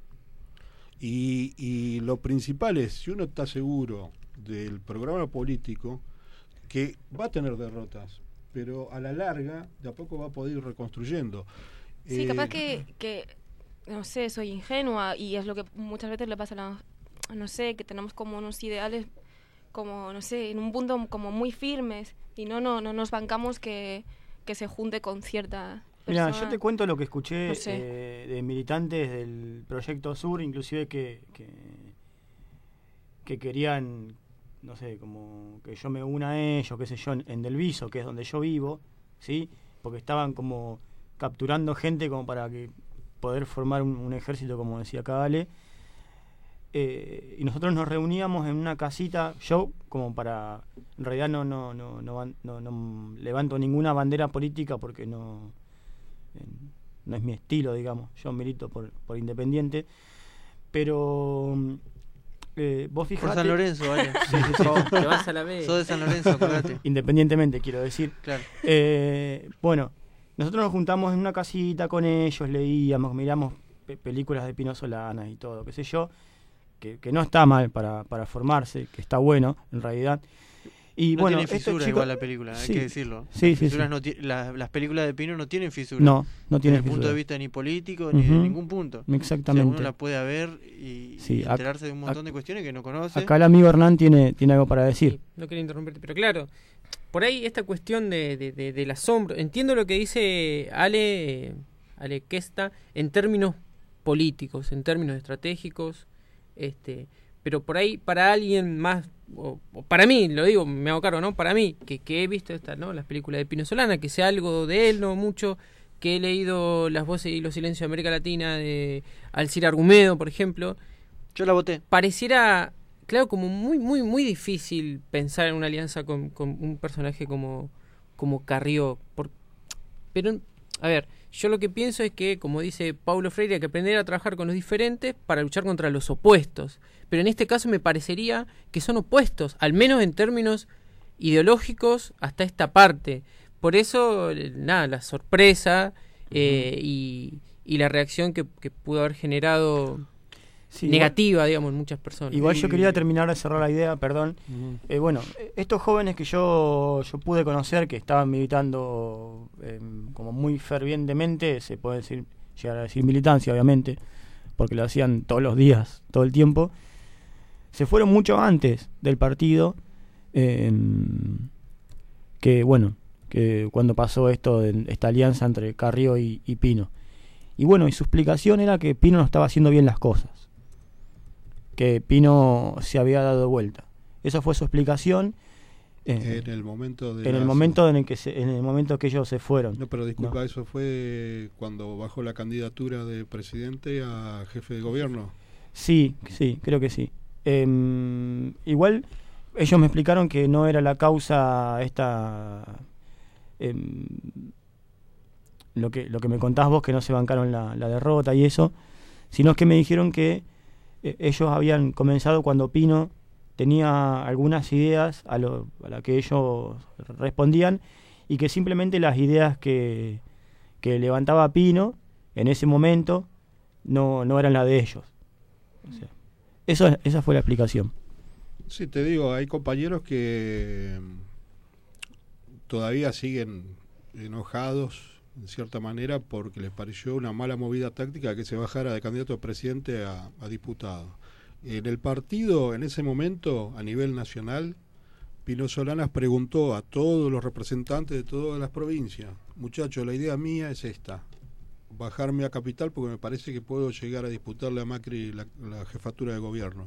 Y, y lo principal es, si uno está seguro del programa político, que va a tener derrotas, pero a la larga, de a poco va a poder ir reconstruyendo. Sí, eh, capaz que... que... no sé, soy ingenua y es lo que muchas veces le pasa a la, no sé, que tenemos como unos ideales como, no sé, en un punto como muy firmes y no no no nos bancamos que, que se junte con cierta persona. Mira, yo te cuento lo que escuché No sé. eh, de militantes del Proyecto Sur, inclusive que, que que querían, no sé, como que yo me una a ellos, qué sé yo, en, en Delviso, que es donde yo vivo, ¿sí? Porque estaban como capturando gente como para que poder formar un, un ejército, como decía acá Ale. Eh, y nosotros nos reuníamos en una casita, yo como para, en realidad no no no no, no, no, no levanto ninguna bandera política porque no eh, no es mi estilo, digamos, yo milito por, por Independiente, pero eh, vos fijate... Por San Lorenzo, vale. Sí, sí, sí. Te vas a la B. Sos de San Lorenzo, acordate. Independientemente, quiero decir. Claro. Eh, bueno, nosotros nos juntamos en una casita con ellos, leíamos, miramos pe películas de Pino Solanas y todo, qué sé yo, que, que no está mal para, para formarse, que está bueno, en realidad. Y no bueno, tiene fisura estos chicos, igual la película, hay sí, que decirlo. Sí, las, sí, fisuras sí. No ti la, las películas de Pino no tienen fisura. No, no tienen Desde el punto fisura. de vista ni político, ni Uh-huh. de ningún punto. Exactamente. O sea, uno la puede ver y, Sí, y ac- enterarse de un montón ac- de cuestiones que no conoce. Acá el amigo Hernán tiene, tiene algo para decir. No quería interrumpirte, pero claro, por ahí esta cuestión de, de, de, del asombro, entiendo lo que dice Ale, eh, Ale Kesta, en términos políticos, en términos estratégicos, este, pero por ahí para alguien más, o, o para mí, lo digo, me hago cargo, ¿no? Para mí, que, que he visto esta, ¿no? Las películas de Pino Solana, que sé algo de él, no mucho, que he leído Las voces y los silencios de América Latina de Alcira Argumedo, por ejemplo. Yo la voté. Pareciera, claro, como muy, muy, muy difícil pensar en una alianza con, con un personaje como, como Carrió. Por, pero, a ver, yo lo que pienso es que, como dice Paulo Freire, hay que aprender a trabajar con los diferentes para luchar contra los opuestos. Pero en este caso me parecería que son opuestos, al menos en términos ideológicos, hasta esta parte. Por eso, nada, la sorpresa eh, uh-huh. y, y la reacción que, que pudo haber generado sí, negativa, igual, digamos, en muchas personas. Igual y, yo quería terminar de cerrar la idea, perdón. Uh-huh. Eh, bueno, estos jóvenes que yo, yo pude conocer, que estaban militando eh, como muy fervientemente, se puede decir, llegar a decir militancia, obviamente, porque lo hacían todos los días, todo el tiempo, se fueron mucho antes del partido, eh, que bueno, que cuando pasó esto, de esta alianza entre Carrió y, y Pino. Y bueno, y su explicación era que Pino no estaba haciendo bien las cosas, que Pino se había dado vuelta. Esa fue su explicación. Eh, en el momento de en el las... momento en el que se, en el momento que ellos se fueron. No, pero disculpa, no. Eso fue cuando bajó la candidatura de presidente a jefe de gobierno. Sí, sí, creo que sí. Eh, igual ellos me explicaron que no era la causa esta eh, lo que lo que me contás vos, que no se bancaron la, la derrota y eso, sino que me dijeron que eh, ellos habían comenzado cuando Pino tenía algunas ideas a lo a la que ellos respondían, y que simplemente las ideas que, que levantaba Pino en ese momento no, no eran las de ellos. O sea, Eso, esa fue la explicación. Sí, te digo, hay compañeros que todavía siguen enojados, en cierta manera, porque les pareció una mala movida táctica que se bajara de candidato a presidente a, a diputado. En el partido, en ese momento, a nivel nacional, Pino Solanas preguntó a todos los representantes de todas las provincias: muchachos, la idea mía es esta, bajarme a Capital porque me parece que puedo llegar a disputarle a Macri la, la jefatura de gobierno.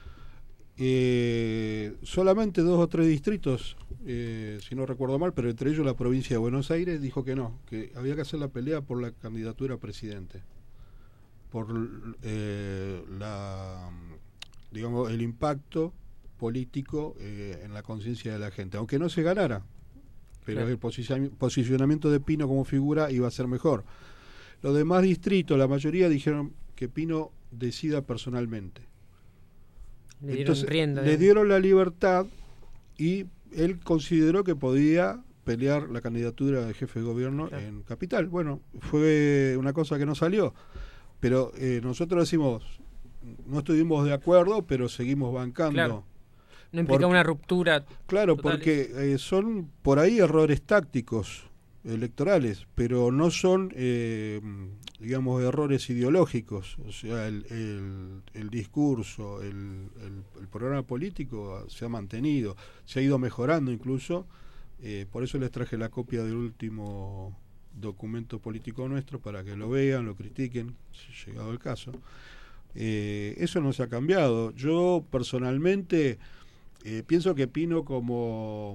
Eh, solamente dos o tres distritos, eh, si no recuerdo mal, pero entre ellos la provincia de Buenos Aires, dijo que no, que había que hacer la pelea por la candidatura a presidente, por eh, la, digamos, el impacto político eh, en la conciencia de la gente, aunque no se ganara, pero claro, el posici- posicionamiento de Pino como figura iba a ser mejor. Los demás distritos, la mayoría dijeron que Pino decida personalmente. Le dieron Entonces, rienda, le dieron la libertad y él consideró que podía pelear la candidatura de jefe de gobierno, claro, en Capital. Bueno, fue una cosa que no salió, pero eh, nosotros decimos, no estuvimos de acuerdo, pero seguimos bancando. Claro. No implica porque, una ruptura. Claro, total. porque eh, son por ahí errores tácticos electorales, pero no son eh, digamos, errores ideológicos, o sea, el, el, el discurso, el, el, el programa político se ha mantenido, se ha ido mejorando incluso, eh, por eso les traje la copia del último documento político nuestro para que lo vean, lo critiquen, si llegado el caso. Eh, eso no se ha cambiado. Yo personalmente eh, pienso que Pino, como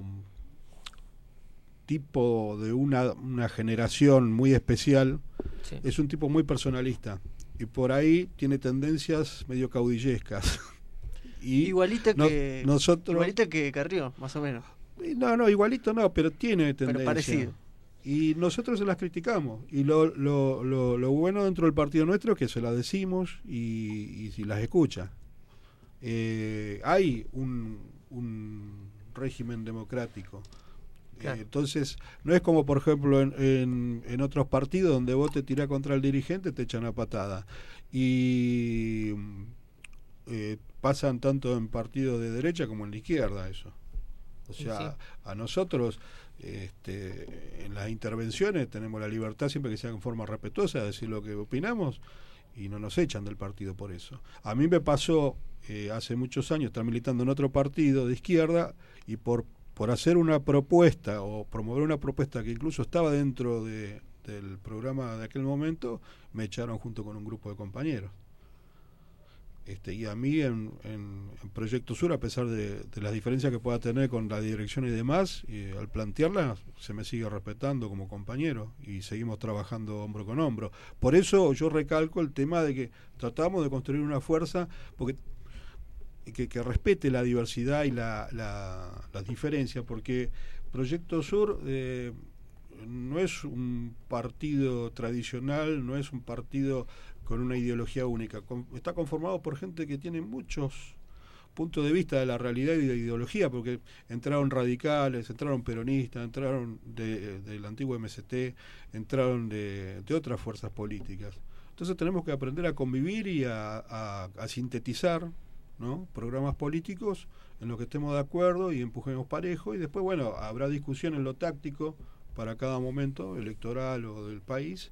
tipo de una, una generación muy especial, sí, es un tipo muy personalista y por ahí tiene tendencias medio caudillescas. Y igualito no, que nosotros igualito que Carrió, más o menos. No, no, igualito no, pero tiene tendencia. Pero parecido. Y nosotros se las criticamos. Y lo, lo, lo, lo bueno dentro del partido nuestro es que se las decimos y, y si las escucha. Eh, hay un, un régimen democrático. Claro. Eh, entonces, no es como, por ejemplo, en, en, en otros partidos donde vos te tirás contra el dirigente, te echan a patada. Y eh, pasan tanto en partidos de derecha como en la izquierda eso. O sea, sí, a nosotros este, en las intervenciones tenemos la libertad, siempre que sea en forma respetuosa, de decir lo que opinamos y no nos echan del partido por eso. A mí me pasó eh, hace muchos años estar militando en otro partido de izquierda y por, por hacer una propuesta o promover una propuesta que incluso estaba dentro de, del programa de aquel momento, me echaron junto con un grupo de compañeros. Este, y a mí en, en, en Proyecto Sur, a pesar de, de las diferencias que pueda tener con la dirección y demás, eh, al plantearlas se me sigue respetando como compañero y seguimos trabajando hombro con hombro. Por eso yo recalco el tema de que tratamos de construir una fuerza porque que, que respete la diversidad y la, la, las diferencias, porque Proyecto Sur eh, no es un partido tradicional, no es un partido con una ideología única. Está conformado por gente que tiene muchos puntos de vista de la realidad y de ideología, porque entraron radicales, entraron peronistas, entraron de, del antiguo M S T, entraron de, de otras fuerzas políticas. Entonces tenemos que aprender a convivir y a, a, a sintetizar, ¿no?, programas políticos en los que estemos de acuerdo y empujemos parejo, y después, bueno, habrá discusión en lo táctico para cada momento electoral o del país.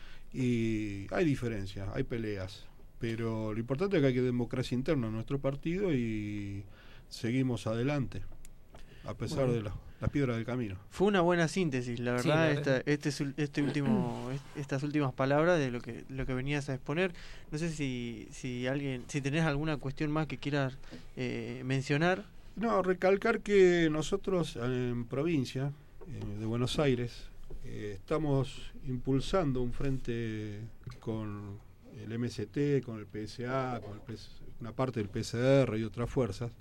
Y hay diferencias, hay peleas, pero lo importante es que hay que democracia interna en nuestro partido y seguimos adelante a pesar bueno. de las la piedras del camino. Fue una buena síntesis, la verdad, sí, esta, este, este último, estas últimas palabras de lo que lo que venías a exponer. No sé si si alguien, si tenés alguna cuestión más que quieras eh, mencionar. No, recalcar que nosotros en provincia eh, de Buenos Aires Eh, estamos impulsando un frente con el M S T, con el P S A, con el P S, una parte del P S R y otras fuerzas.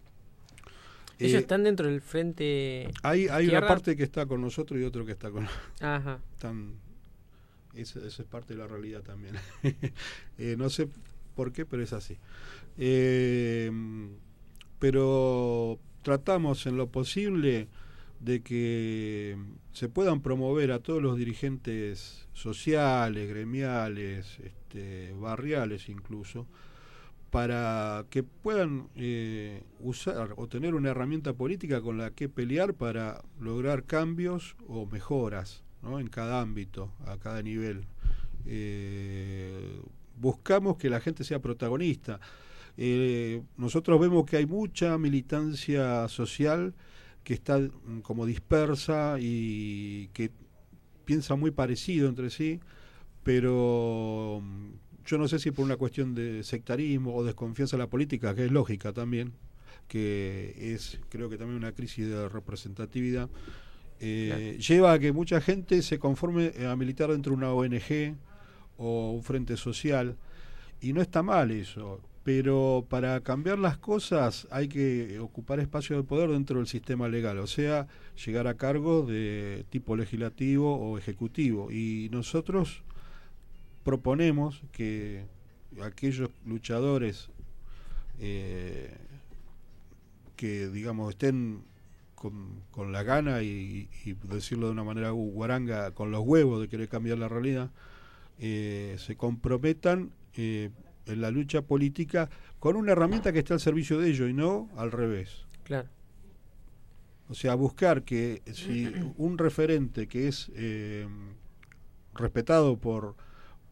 ¿Ellos eh, están dentro del frente? Hay, hay una parte que está con nosotros y otro que está con... Ajá. Están, eso, eso es parte de la realidad también. eh, no sé por qué, pero es así. Eh, pero tratamos en lo posible de que se puedan promover a todos los dirigentes sociales, gremiales, este, barriales incluso, para que puedan eh, usar o tener una herramienta política con la que pelear para lograr cambios o mejoras, ¿no?, en cada ámbito, a cada nivel. Eh, buscamos que la gente sea protagonista. Eh, nosotros vemos que hay mucha militancia social que está como dispersa y que piensa muy parecido entre sí, pero yo no sé si por una cuestión de sectarismo o desconfianza en la política, que es lógica también, que es creo que también una crisis de representatividad, eh, claro. lleva a que mucha gente se conforme a militar dentro de una O N G o un frente social, y no está mal eso. Pero para cambiar las cosas hay que ocupar espacios de poder dentro del sistema legal, o sea, llegar a cargos de tipo legislativo o ejecutivo. Y nosotros proponemos que aquellos luchadores eh, que, digamos, estén con, con la gana y, y decirlo de una manera guaranga, con los huevos de querer cambiar la realidad, eh, se comprometan eh, en la lucha política con una herramienta que está al servicio de ellos y no al revés. Claro. O sea, buscar que si un referente que es eh, respetado por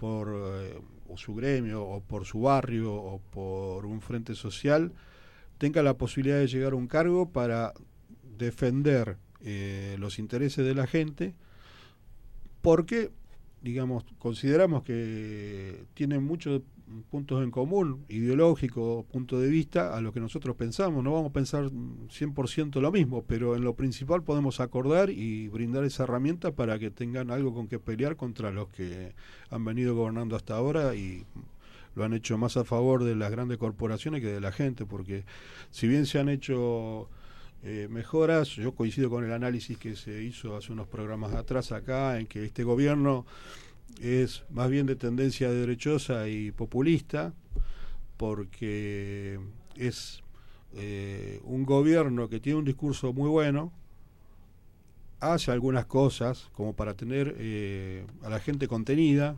por eh, o su gremio, o por su barrio, o por un frente social, tenga la posibilidad de llegar a un cargo para defender eh, los intereses de la gente, porque, digamos, consideramos que tienen muchos puntos en común, ideológico, punto de vista, a lo que nosotros pensamos. No vamos a pensar cien por ciento lo mismo, pero en lo principal podemos acordar y brindar esa herramienta para que tengan algo con que pelear contra los que han venido gobernando hasta ahora y lo han hecho más a favor de las grandes corporaciones que de la gente, porque si bien se han hecho eh, mejoras, yo coincido con el análisis que se hizo hace unos programas atrás acá, en que este gobierno es más bien de tendencia derechosa y populista, porque es eh, un gobierno que tiene un discurso muy bueno, hace algunas cosas como para tener eh, a la gente contenida,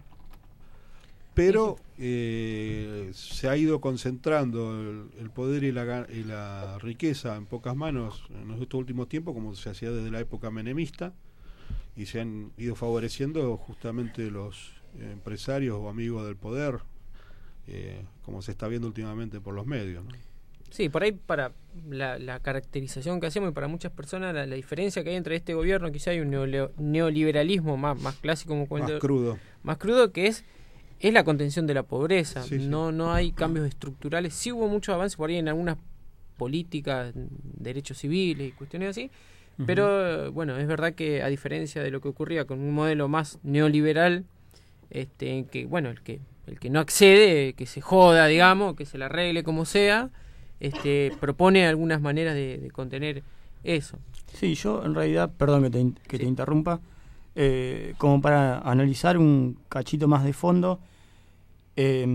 pero eh, se ha ido concentrando el, el poder y la, y la riqueza en pocas manos en estos últimos tiempos, como se hacía desde la época menemista, y se han ido favoreciendo justamente los empresarios o amigos del poder, eh, como se está viendo últimamente por los medios, ¿no? Sí, por ahí para la, la caracterización que hacemos y para muchas personas la, la diferencia que hay entre este gobierno, quizá hay un neoleo, neoliberalismo más, más clásico, como más crudo, más crudo que es es la contención de la pobreza. Sí, sí. No no hay cambios estructurales. Sí hubo muchos avances por ahí en algunas políticas, derechos civiles y cuestiones así. Uh-huh. Pero bueno, es verdad que a diferencia de lo que ocurría con un modelo más neoliberal, este, en que bueno, el que el que no accede, que se joda, digamos, que se la arregle como sea, este, propone algunas maneras de, de contener eso. Sí, yo en realidad, perdón que te, que sí. te interrumpa, eh, como para analizar un cachito más de fondo, eh,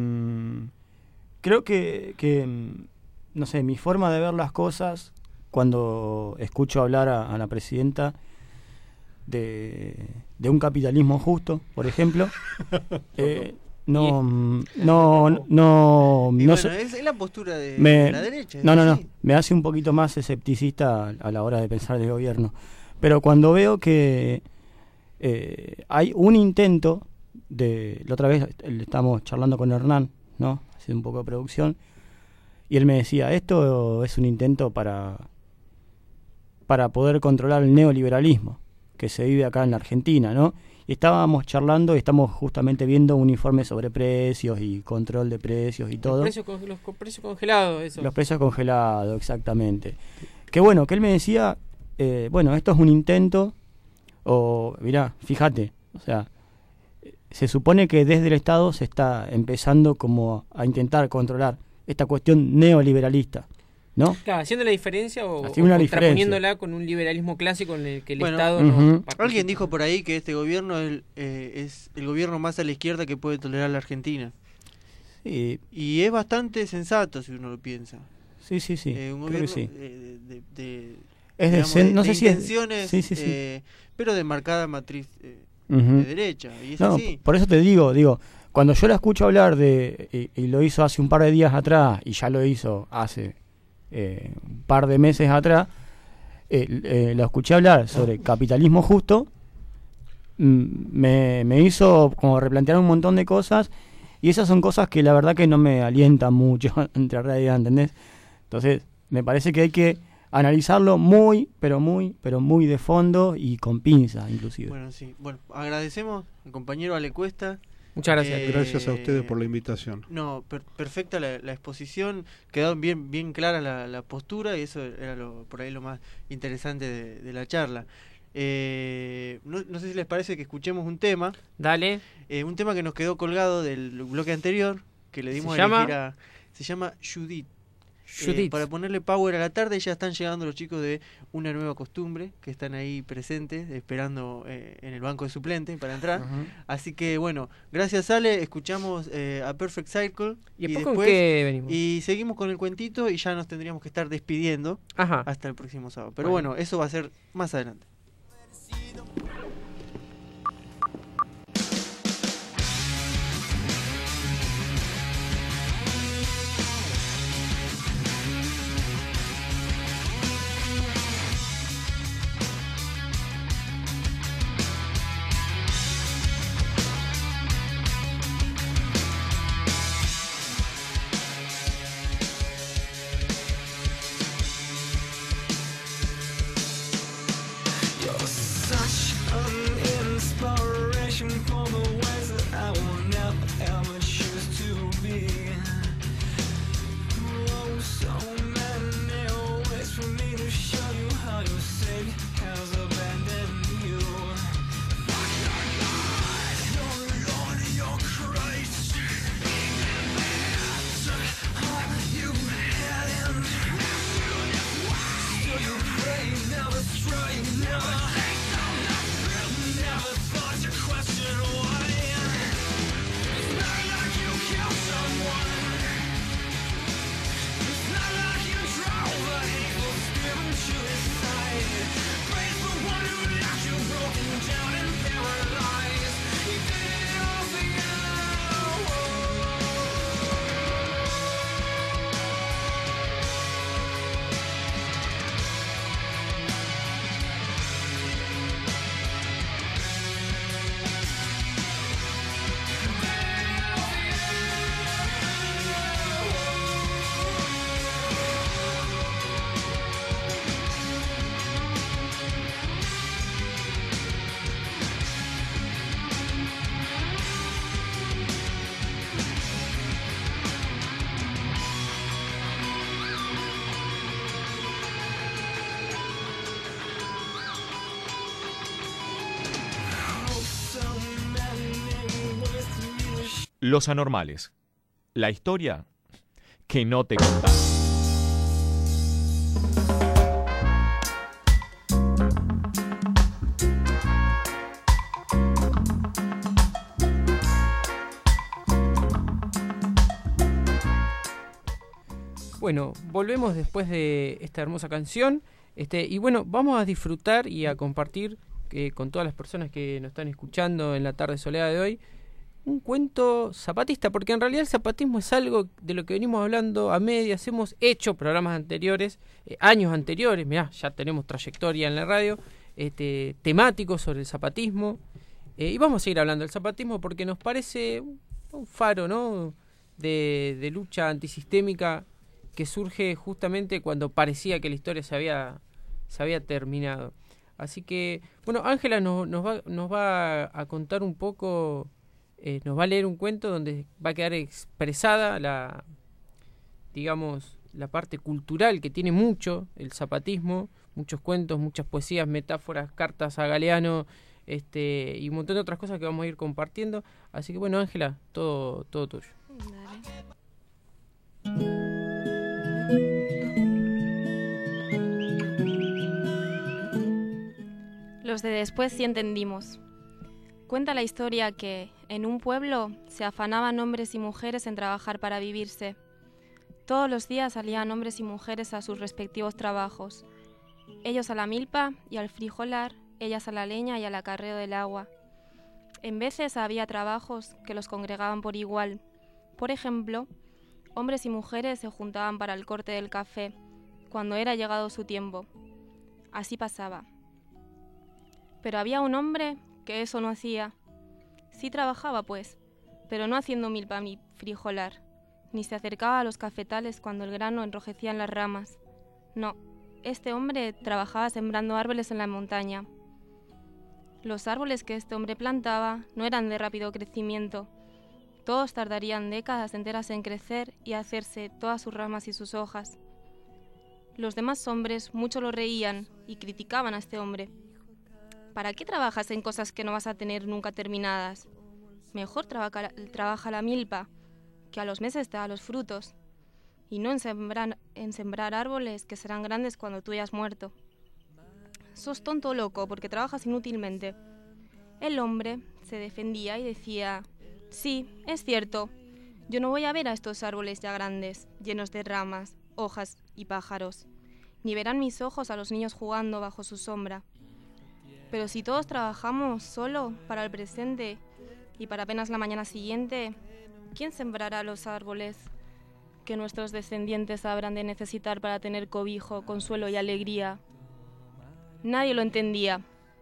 creo que, que, no sé, mi forma de ver las cosas cuando escucho hablar a, a la presidenta de, de un capitalismo justo, por ejemplo, eh, no, no, no, no, y no bueno, sé, es, es la postura de, me, de la derecha. No, no, no, sí. me hace un poquito más escepticista a, a la hora de pensar del gobierno. Pero cuando veo que eh, hay un intento de, la otra vez estamos charlando con Hernán, ¿no? Haciendo un poco de producción, y él me decía, esto es un intento para para poder controlar el neoliberalismo que se vive acá en la Argentina, ¿no? Y estábamos charlando y estamos justamente viendo un informe sobre precios y control de precios y todo. Los precios, los precios congelados, eso. Los precios congelados, exactamente. Que bueno, que él me decía, eh, bueno, esto es un intento, o mirá, fíjate, o sea, se supone que desde el Estado se está empezando como a intentar controlar esta cuestión neoliberalista, ¿no? Claro, haciendo la diferencia o, o una contraponiéndola con un liberalismo clásico en el que el bueno, Estado uh-huh. no alguien dijo por ahí que este gobierno es, eh, es el gobierno más a la izquierda que puede tolerar la Argentina. Sí. Y es bastante sensato si uno lo piensa. Sí, sí, sí. Eh, un creo que gobierno sí. eh, de, de, de, es digamos, de, de, no de sé si intenciones, es, sí, sí, sí. Eh, pero de marcada matriz eh, uh-huh. de derecha. Y es no, así. Por eso te digo, digo, cuando yo la escucho hablar de, y, y lo hizo hace un par de días atrás, y ya lo hizo hace eh, un par de meses atrás, eh, eh, lo escuché hablar sobre capitalismo justo, me, me hizo como replantear un montón de cosas, y esas son cosas que la verdad que no me alientan mucho entre realidad, ¿entendés? Entonces, me parece que hay que analizarlo muy, pero muy, pero muy de fondo y con pinzas, inclusive. Bueno, sí. Bueno, agradecemos al compañero Ale Cuesta. Muchas gracias. Eh, gracias a ustedes por la invitación. No, per perfecta la, la exposición, quedó bien bien clara la, la postura y eso era lo, por ahí lo más interesante de, de la charla. Eh, no, no sé si les parece que escuchemos un tema. Dale. Eh, un tema que nos quedó colgado del bloque anterior, que le dimos ¿Se a llama? elegir a... Se llama Judith. Judith. Eh, para ponerle power a la tarde, ya están llegando los chicos de Una Nueva Costumbre, que están ahí presentes, esperando eh, en el banco de suplentes para entrar. Uh-huh. Así que bueno, gracias Ale, escuchamos eh, a Perfect Circle. ¿Y, y después después con qué venimos? Y seguimos con el cuentito y ya nos tendríamos que estar despidiendo. Ajá. Hasta el próximo sábado. Pero bueno. bueno, eso va a ser más adelante. Los anormales. La historia que no te contaron. Bueno, volvemos después de esta hermosa canción. Este, y bueno, vamos a disfrutar y a compartir eh, con todas las personas que nos están escuchando en la tarde soleada de hoy un cuento zapatista, porque en realidad el zapatismo es algo de lo que venimos hablando a medias. Hemos hecho programas anteriores, eh, años anteriores, mirá, ya tenemos trayectoria en la radio, este, temáticos sobre el zapatismo, eh, y vamos a seguir hablando del zapatismo porque nos parece un, un faro, ¿no?, de, de lucha antisistémica que surge justamente cuando parecía que la historia se había, se había terminado. Así que, bueno, Ángela nos, nos, va, nos va a contar un poco, eh, nos va a leer un cuento donde va a quedar expresada la, digamos, la parte cultural que tiene mucho el zapatismo, muchos cuentos, muchas poesías, metáforas, cartas a Galeano, este, y un montón de otras cosas que vamos a ir compartiendo. Así que, bueno, Ángela, todo, todo tuyo. Dale. Los de después sí entendimos. Cuenta la historia que, en un pueblo, se afanaban hombres y mujeres en trabajar para vivirse. Todos los días salían hombres y mujeres a sus respectivos trabajos. Ellos a la milpa y al frijolar, ellas a la leña y al acarreo del agua. En veces había trabajos que los congregaban por igual. Por ejemplo, hombres y mujeres se juntaban para el corte del café, cuando era llegado su tiempo. Así pasaba. Pero había un hombre que eso no hacía. Sí trabajaba, pues, pero no haciendo milpa ni frijolar, ni se acercaba a los cafetales cuando el grano enrojecía en las ramas. No, este hombre trabajaba sembrando árboles en la montaña. Los árboles que este hombre plantaba no eran de rápido crecimiento. Todos tardarían décadas enteras en crecer y hacerse todas sus ramas y sus hojas. Los demás hombres mucho lo reían y criticaban a este hombre. ¿Para qué trabajas en cosas que no vas a tener nunca terminadas? Mejor trabaja, trabaja la milpa, que a los meses te da los frutos, y no en sembrar, en sembrar árboles que serán grandes cuando tú hayas muerto. Sos tonto o loco porque trabajas inútilmente. El hombre se defendía y decía, sí, es cierto, yo no voy a ver a estos árboles ya grandes, llenos de ramas, hojas y pájaros, ni verán mis ojos a los niños jugando bajo su sombra. Pero si todos trabajamos solo para el presente y para apenas la mañana siguiente, ¿quién sembrará los árboles que nuestros descendientes habrán de necesitar para tener cobijo, consuelo y alegría? Nadie lo entendía.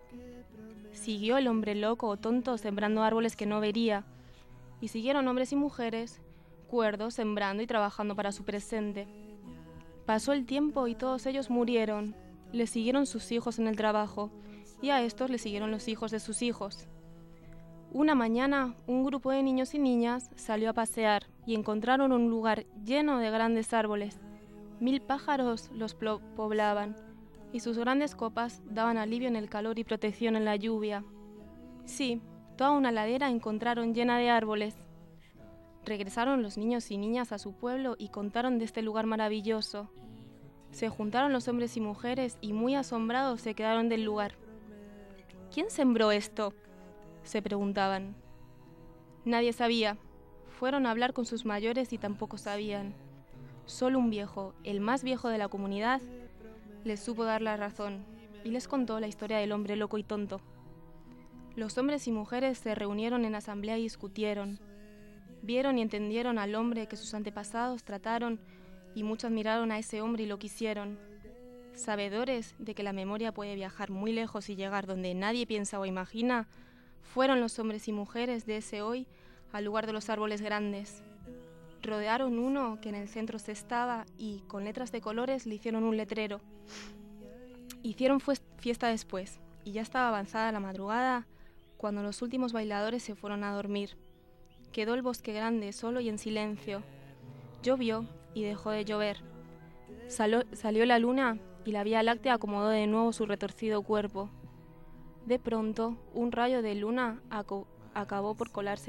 Siguió el hombre loco o tonto sembrando árboles que no vería, y siguieron hombres y mujeres, cuerdos, sembrando y trabajando para su presente. Pasó el tiempo y todos ellos murieron. Les siguieron sus hijos en el trabajo, y a estos le siguieron los hijos de sus hijos. Una mañana, un grupo de niños y niñas salió a pasear y encontraron un lugar lleno de grandes árboles. Mil pájaros los poblaban, y sus grandes copas daban alivio en el calor y protección en la lluvia. Sí, toda una ladera encontraron llena de árboles. Regresaron los niños y niñas a su pueblo y contaron de este lugar maravilloso. Se juntaron los hombres y mujeres y muy asombrados se quedaron del lugar. ¿Quién sembró esto?, se preguntaban. Nadie sabía. Fueron a hablar con sus mayores y tampoco sabían. Solo un viejo, el más viejo de la comunidad, les supo dar la razón y les contó la historia del hombre loco y tonto. Los hombres y mujeres se reunieron en asamblea y discutieron. Vieron y entendieron al hombre que sus antepasados trataron y muchos admiraron a ese hombre y lo quisieron. Sabedores de que la memoria puede viajar muy lejos y llegar donde nadie piensa o imagina, fueron los hombres y mujeres de ese hoy al lugar de los árboles grandes. Rodearon uno que en el centro se estaba y, con letras de colores, le hicieron un letrero. Hicieron fiesta después, y ya estaba avanzada la madrugada cuando los últimos bailadores se fueron a dormir. Quedó el bosque grande, solo y en silencio. Llovió y dejó de llover. Salió, salió la luna y la Vía Láctea acomodó de nuevo su retorcido cuerpo. De pronto, un rayo de luna aco- acabó por colarse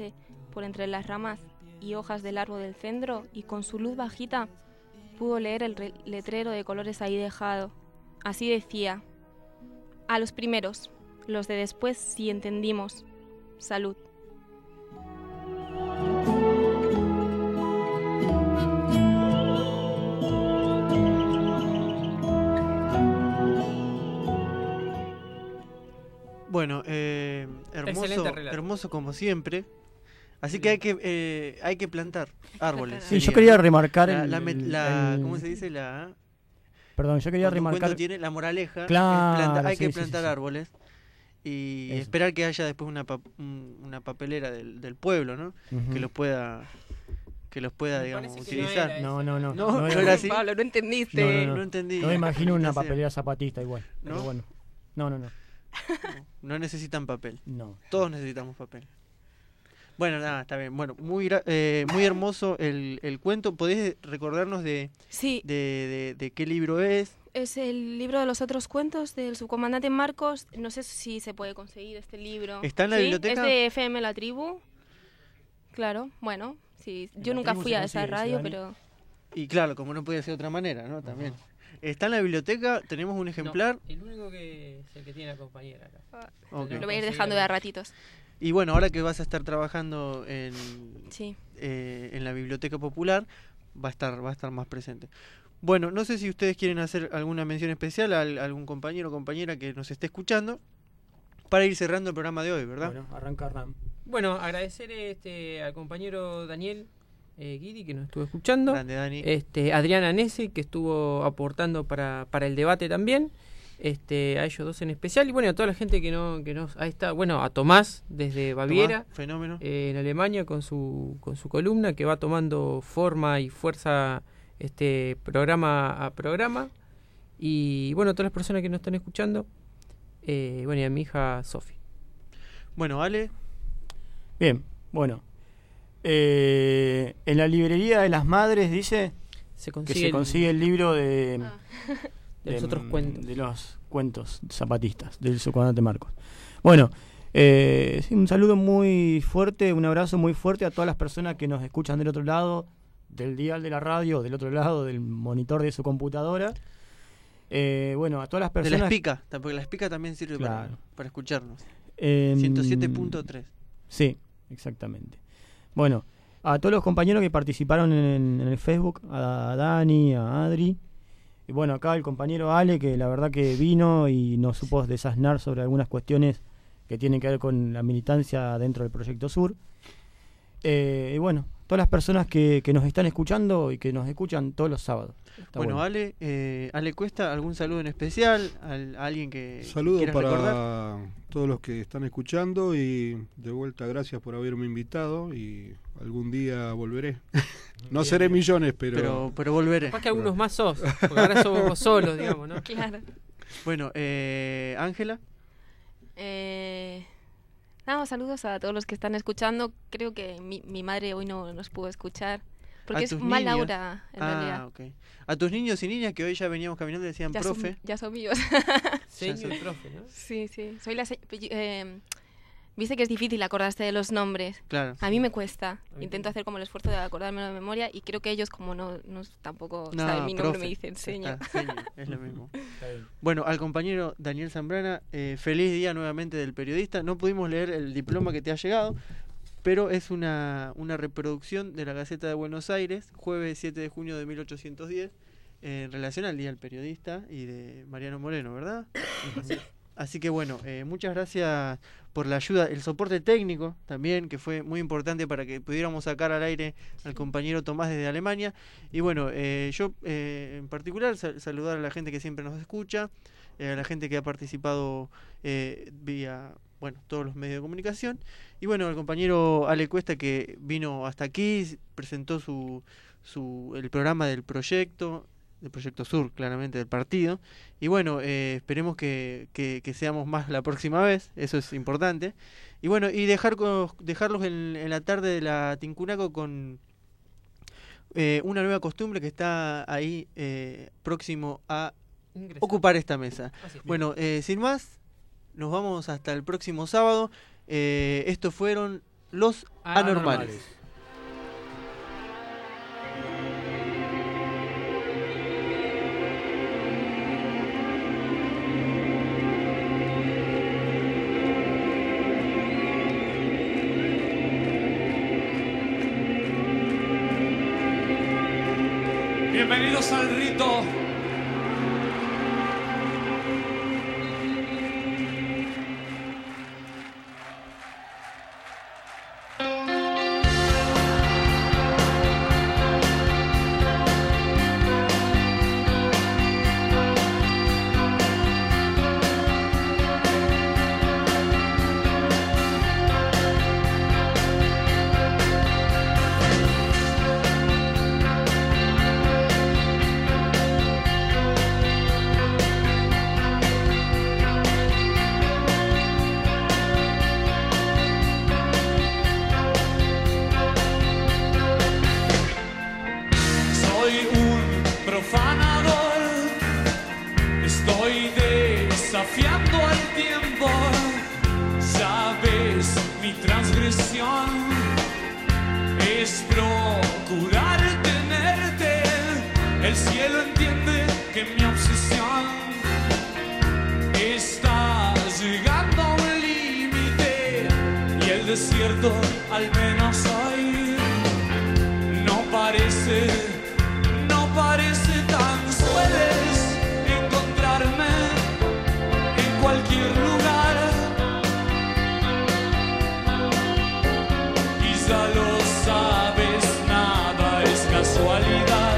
por entre las ramas y hojas del árbol del centro y con su luz bajita pudo leer el re- letrero de colores ahí dejado. Así decía: a los primeros, los de después sí entendimos. Salud. Bueno, eh, hermoso, Excelente relato. hermoso como siempre. Así que hay que eh, hay que plantar árboles. Sí, yo sería, quería ¿no? remarcar la, el- la met- la- el- ¿cómo se dice? La Perdón, yo quería cuando un remarcar. cuento tiene la moraleja. es Claro, planta- hay sí, que sí, sí, plantar sí. árboles y Eso. esperar que haya después una pa- un- una papelera del, del pueblo, ¿no? Ujú. Que los pueda que los pueda, Me digamos, parece que no utilizar. era No, no, no. No, no no era- era así. Pablo, no entendiste. No, no, no. No entendí. No me imagino una Ya sé. papelera zapatista igual. ¿No? Pero bueno. No, no, no. No necesitan papel. No. Todos necesitamos papel. Bueno, nada, está bien. Bueno, muy gra- eh, muy hermoso el, el cuento. ¿Podés recordarnos de, Sí. de, de, de qué libro es? Es el libro de los otros cuentos del subcomandante Marcos. No sé si se puede conseguir este libro. ¿Está en la Sí, biblioteca? Es de F M La Tribu. Claro, bueno, sí. En Yo La nunca Tribu fui se a esa consigue, radio, ¿sí, Dani? pero... Y claro, como no podía ser de otra manera, ¿no? También. Está en la biblioteca, tenemos un ejemplar. No, el único que es el que tiene la compañera acá. Ok. Lo voy a ir dejando de a ratitos. Y bueno, ahora que vas a estar trabajando en, Sí. eh, en la biblioteca popular, va a estar va a estar más presente. Bueno, no sé si ustedes quieren hacer alguna mención especial a, al- algún compañero o compañera que nos esté escuchando para ir cerrando el programa de hoy, ¿verdad? Bueno, arranca Ram. Bueno, agradecer este al compañero Daniel eh, Guidi que nos estuvo escuchando. Grande, Dani. Este, Adriana Nese que estuvo aportando para, para el debate también. Este, a ellos dos en especial y bueno, a toda la gente que no que nos ahí está, bueno, a Tomás desde Baviera, Tomás, fenómeno. eh, en Alemania con su con su columna que va tomando forma y fuerza este programa a programa y bueno, a todas las personas que nos están escuchando, eh, bueno, y a mi hija Sofi. Bueno, Ale, Bien, bueno. Eh, en la librería de las madres dice Se que consigue se el- consigue el libro de, de los otros cuentos. de los cuentos zapatistas del subcomandante Marcos. Bueno, eh, sí, un saludo muy fuerte, un abrazo muy fuerte a todas las personas que nos escuchan del otro lado del dial de la radio, del otro lado del monitor de su computadora. Eh, bueno, a todas las de personas. la espica, ta- porque la espica también sirve para, Claro. para escucharnos. Em, ciento siete punto tres. Sí, exactamente. Bueno, a todos los compañeros que participaron en, en el Facebook, a Dani, a Adri, y bueno, acá el compañero Ale, que la verdad que vino y nos supo desasnar sobre algunas cuestiones que tienen que ver con la militancia dentro del Proyecto Sur. Eh, y bueno, todas las personas que, que nos están escuchando y que nos escuchan todos los sábados. Está Bueno, Ale, eh, Ale Cuesta, ¿algún saludo en especial? Al- ¿A alguien que Saludo quieras para recordar? todos los que están escuchando y de vuelta gracias por haberme invitado y algún día volveré. No Bien, seré bien. millones, pero... Pero, pero volveré. Capaz que algunos más sos, porque ahora sos vos solos, digamos, ¿no? Claro. Bueno, eh, Ángela. Eh, nada, saludos a todos los que están escuchando. Creo que mi, mi madre hoy no nos pudo escuchar. Porque A es tus mal niños. aura, en ah, realidad. ok. A tus niños y niñas que hoy ya veníamos caminando y decían Ya profe. son, ya son míos. Señor Ya y son- profe, ¿no? Sí, sí. Soy la se- eh, Viste que es difícil acordarse de los nombres. Claro. A mí me cuesta. mí Intento hacer como el esfuerzo de acordármelo de memoria y creo que ellos como no, no tampoco No, saben mi nombre profe. me dicen Ya seño. está, seño, es lo mismo. Bueno, al compañero Daniel Zambrana, eh, feliz día nuevamente del periodista. No pudimos leer el diploma que te ha llegado, pero es una, una reproducción de la Gaceta de Buenos Aires, jueves siete de junio de mil ochocientos diez, eh, en relación al Día del Periodista y de Mariano Moreno, ¿verdad? Así que bueno, eh, muchas gracias por la ayuda, el soporte técnico también, que fue muy importante para que pudiéramos sacar al aire al compañero Tomás desde Alemania. Y bueno, eh, yo eh, en particular sal- saludar a la gente que siempre nos escucha, eh, a la gente que ha participado eh, vía, bueno, todos los medios de comunicación. Y bueno, al compañero Ale Cuesta que vino hasta aquí, presentó su, su el programa del proyecto, del Proyecto Sur, claramente, del partido. Y bueno, eh, esperemos que, que, que seamos más la próxima vez, eso es importante. Y bueno, y dejar co- dejarlos en, en la tarde de la Tincunaco con eh, una nueva costumbre que está ahí eh, próximo a Ingresar. ocupar esta mesa. Así es. Bueno, eh, sin más, nos vamos hasta el próximo sábado. Eh, estos fueron Los Anormales. Anormales. Bienvenidos al rito. desafiando al tiempo. Sabes, mi transgresión es procurar tenerte. El cielo entiende que mi obsesión está llegando a un límite y el desierto, al menos hoy, no parece, no parece tan. Sueles encontrarme en cualquier lugar y ya lo sabes, nada es casualidad.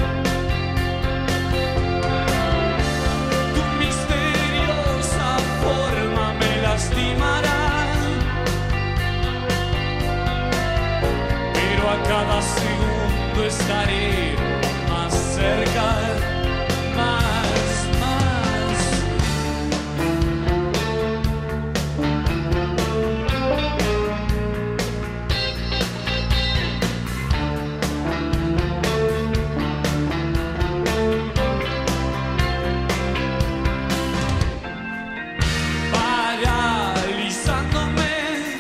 Tu misteriosa forma me lastimará, pero a cada segundo estaré más cerca, más, más. Paralizándome,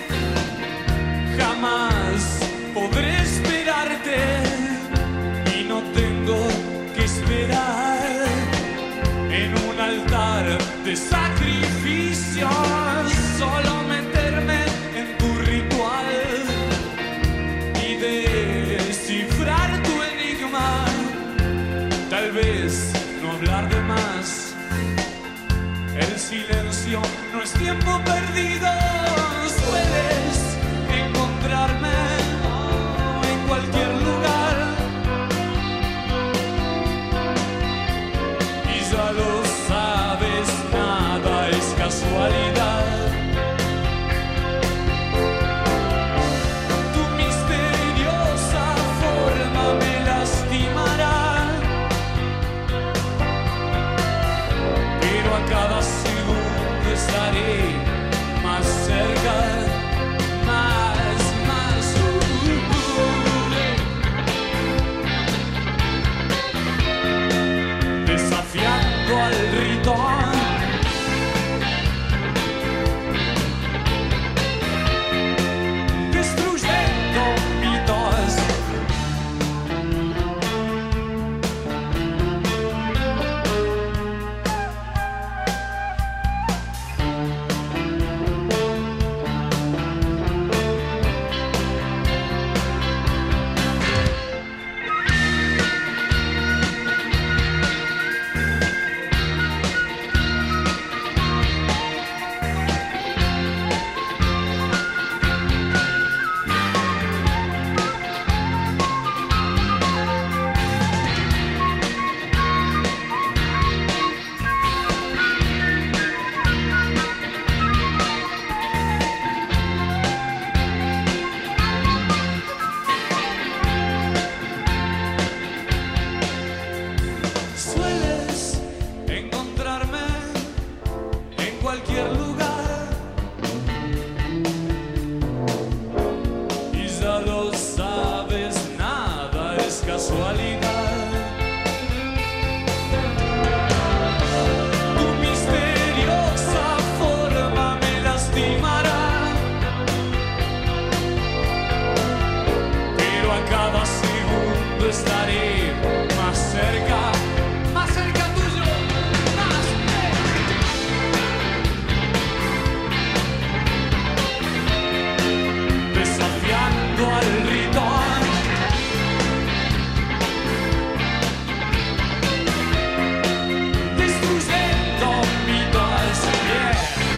jamás podré esperarte. Y no tengo que esperar en un altar de sacrificio, solo meterme en tu ritual y descifrar tu enigma. Tal vez no hablar de más. El silencio no es tiempo perdido.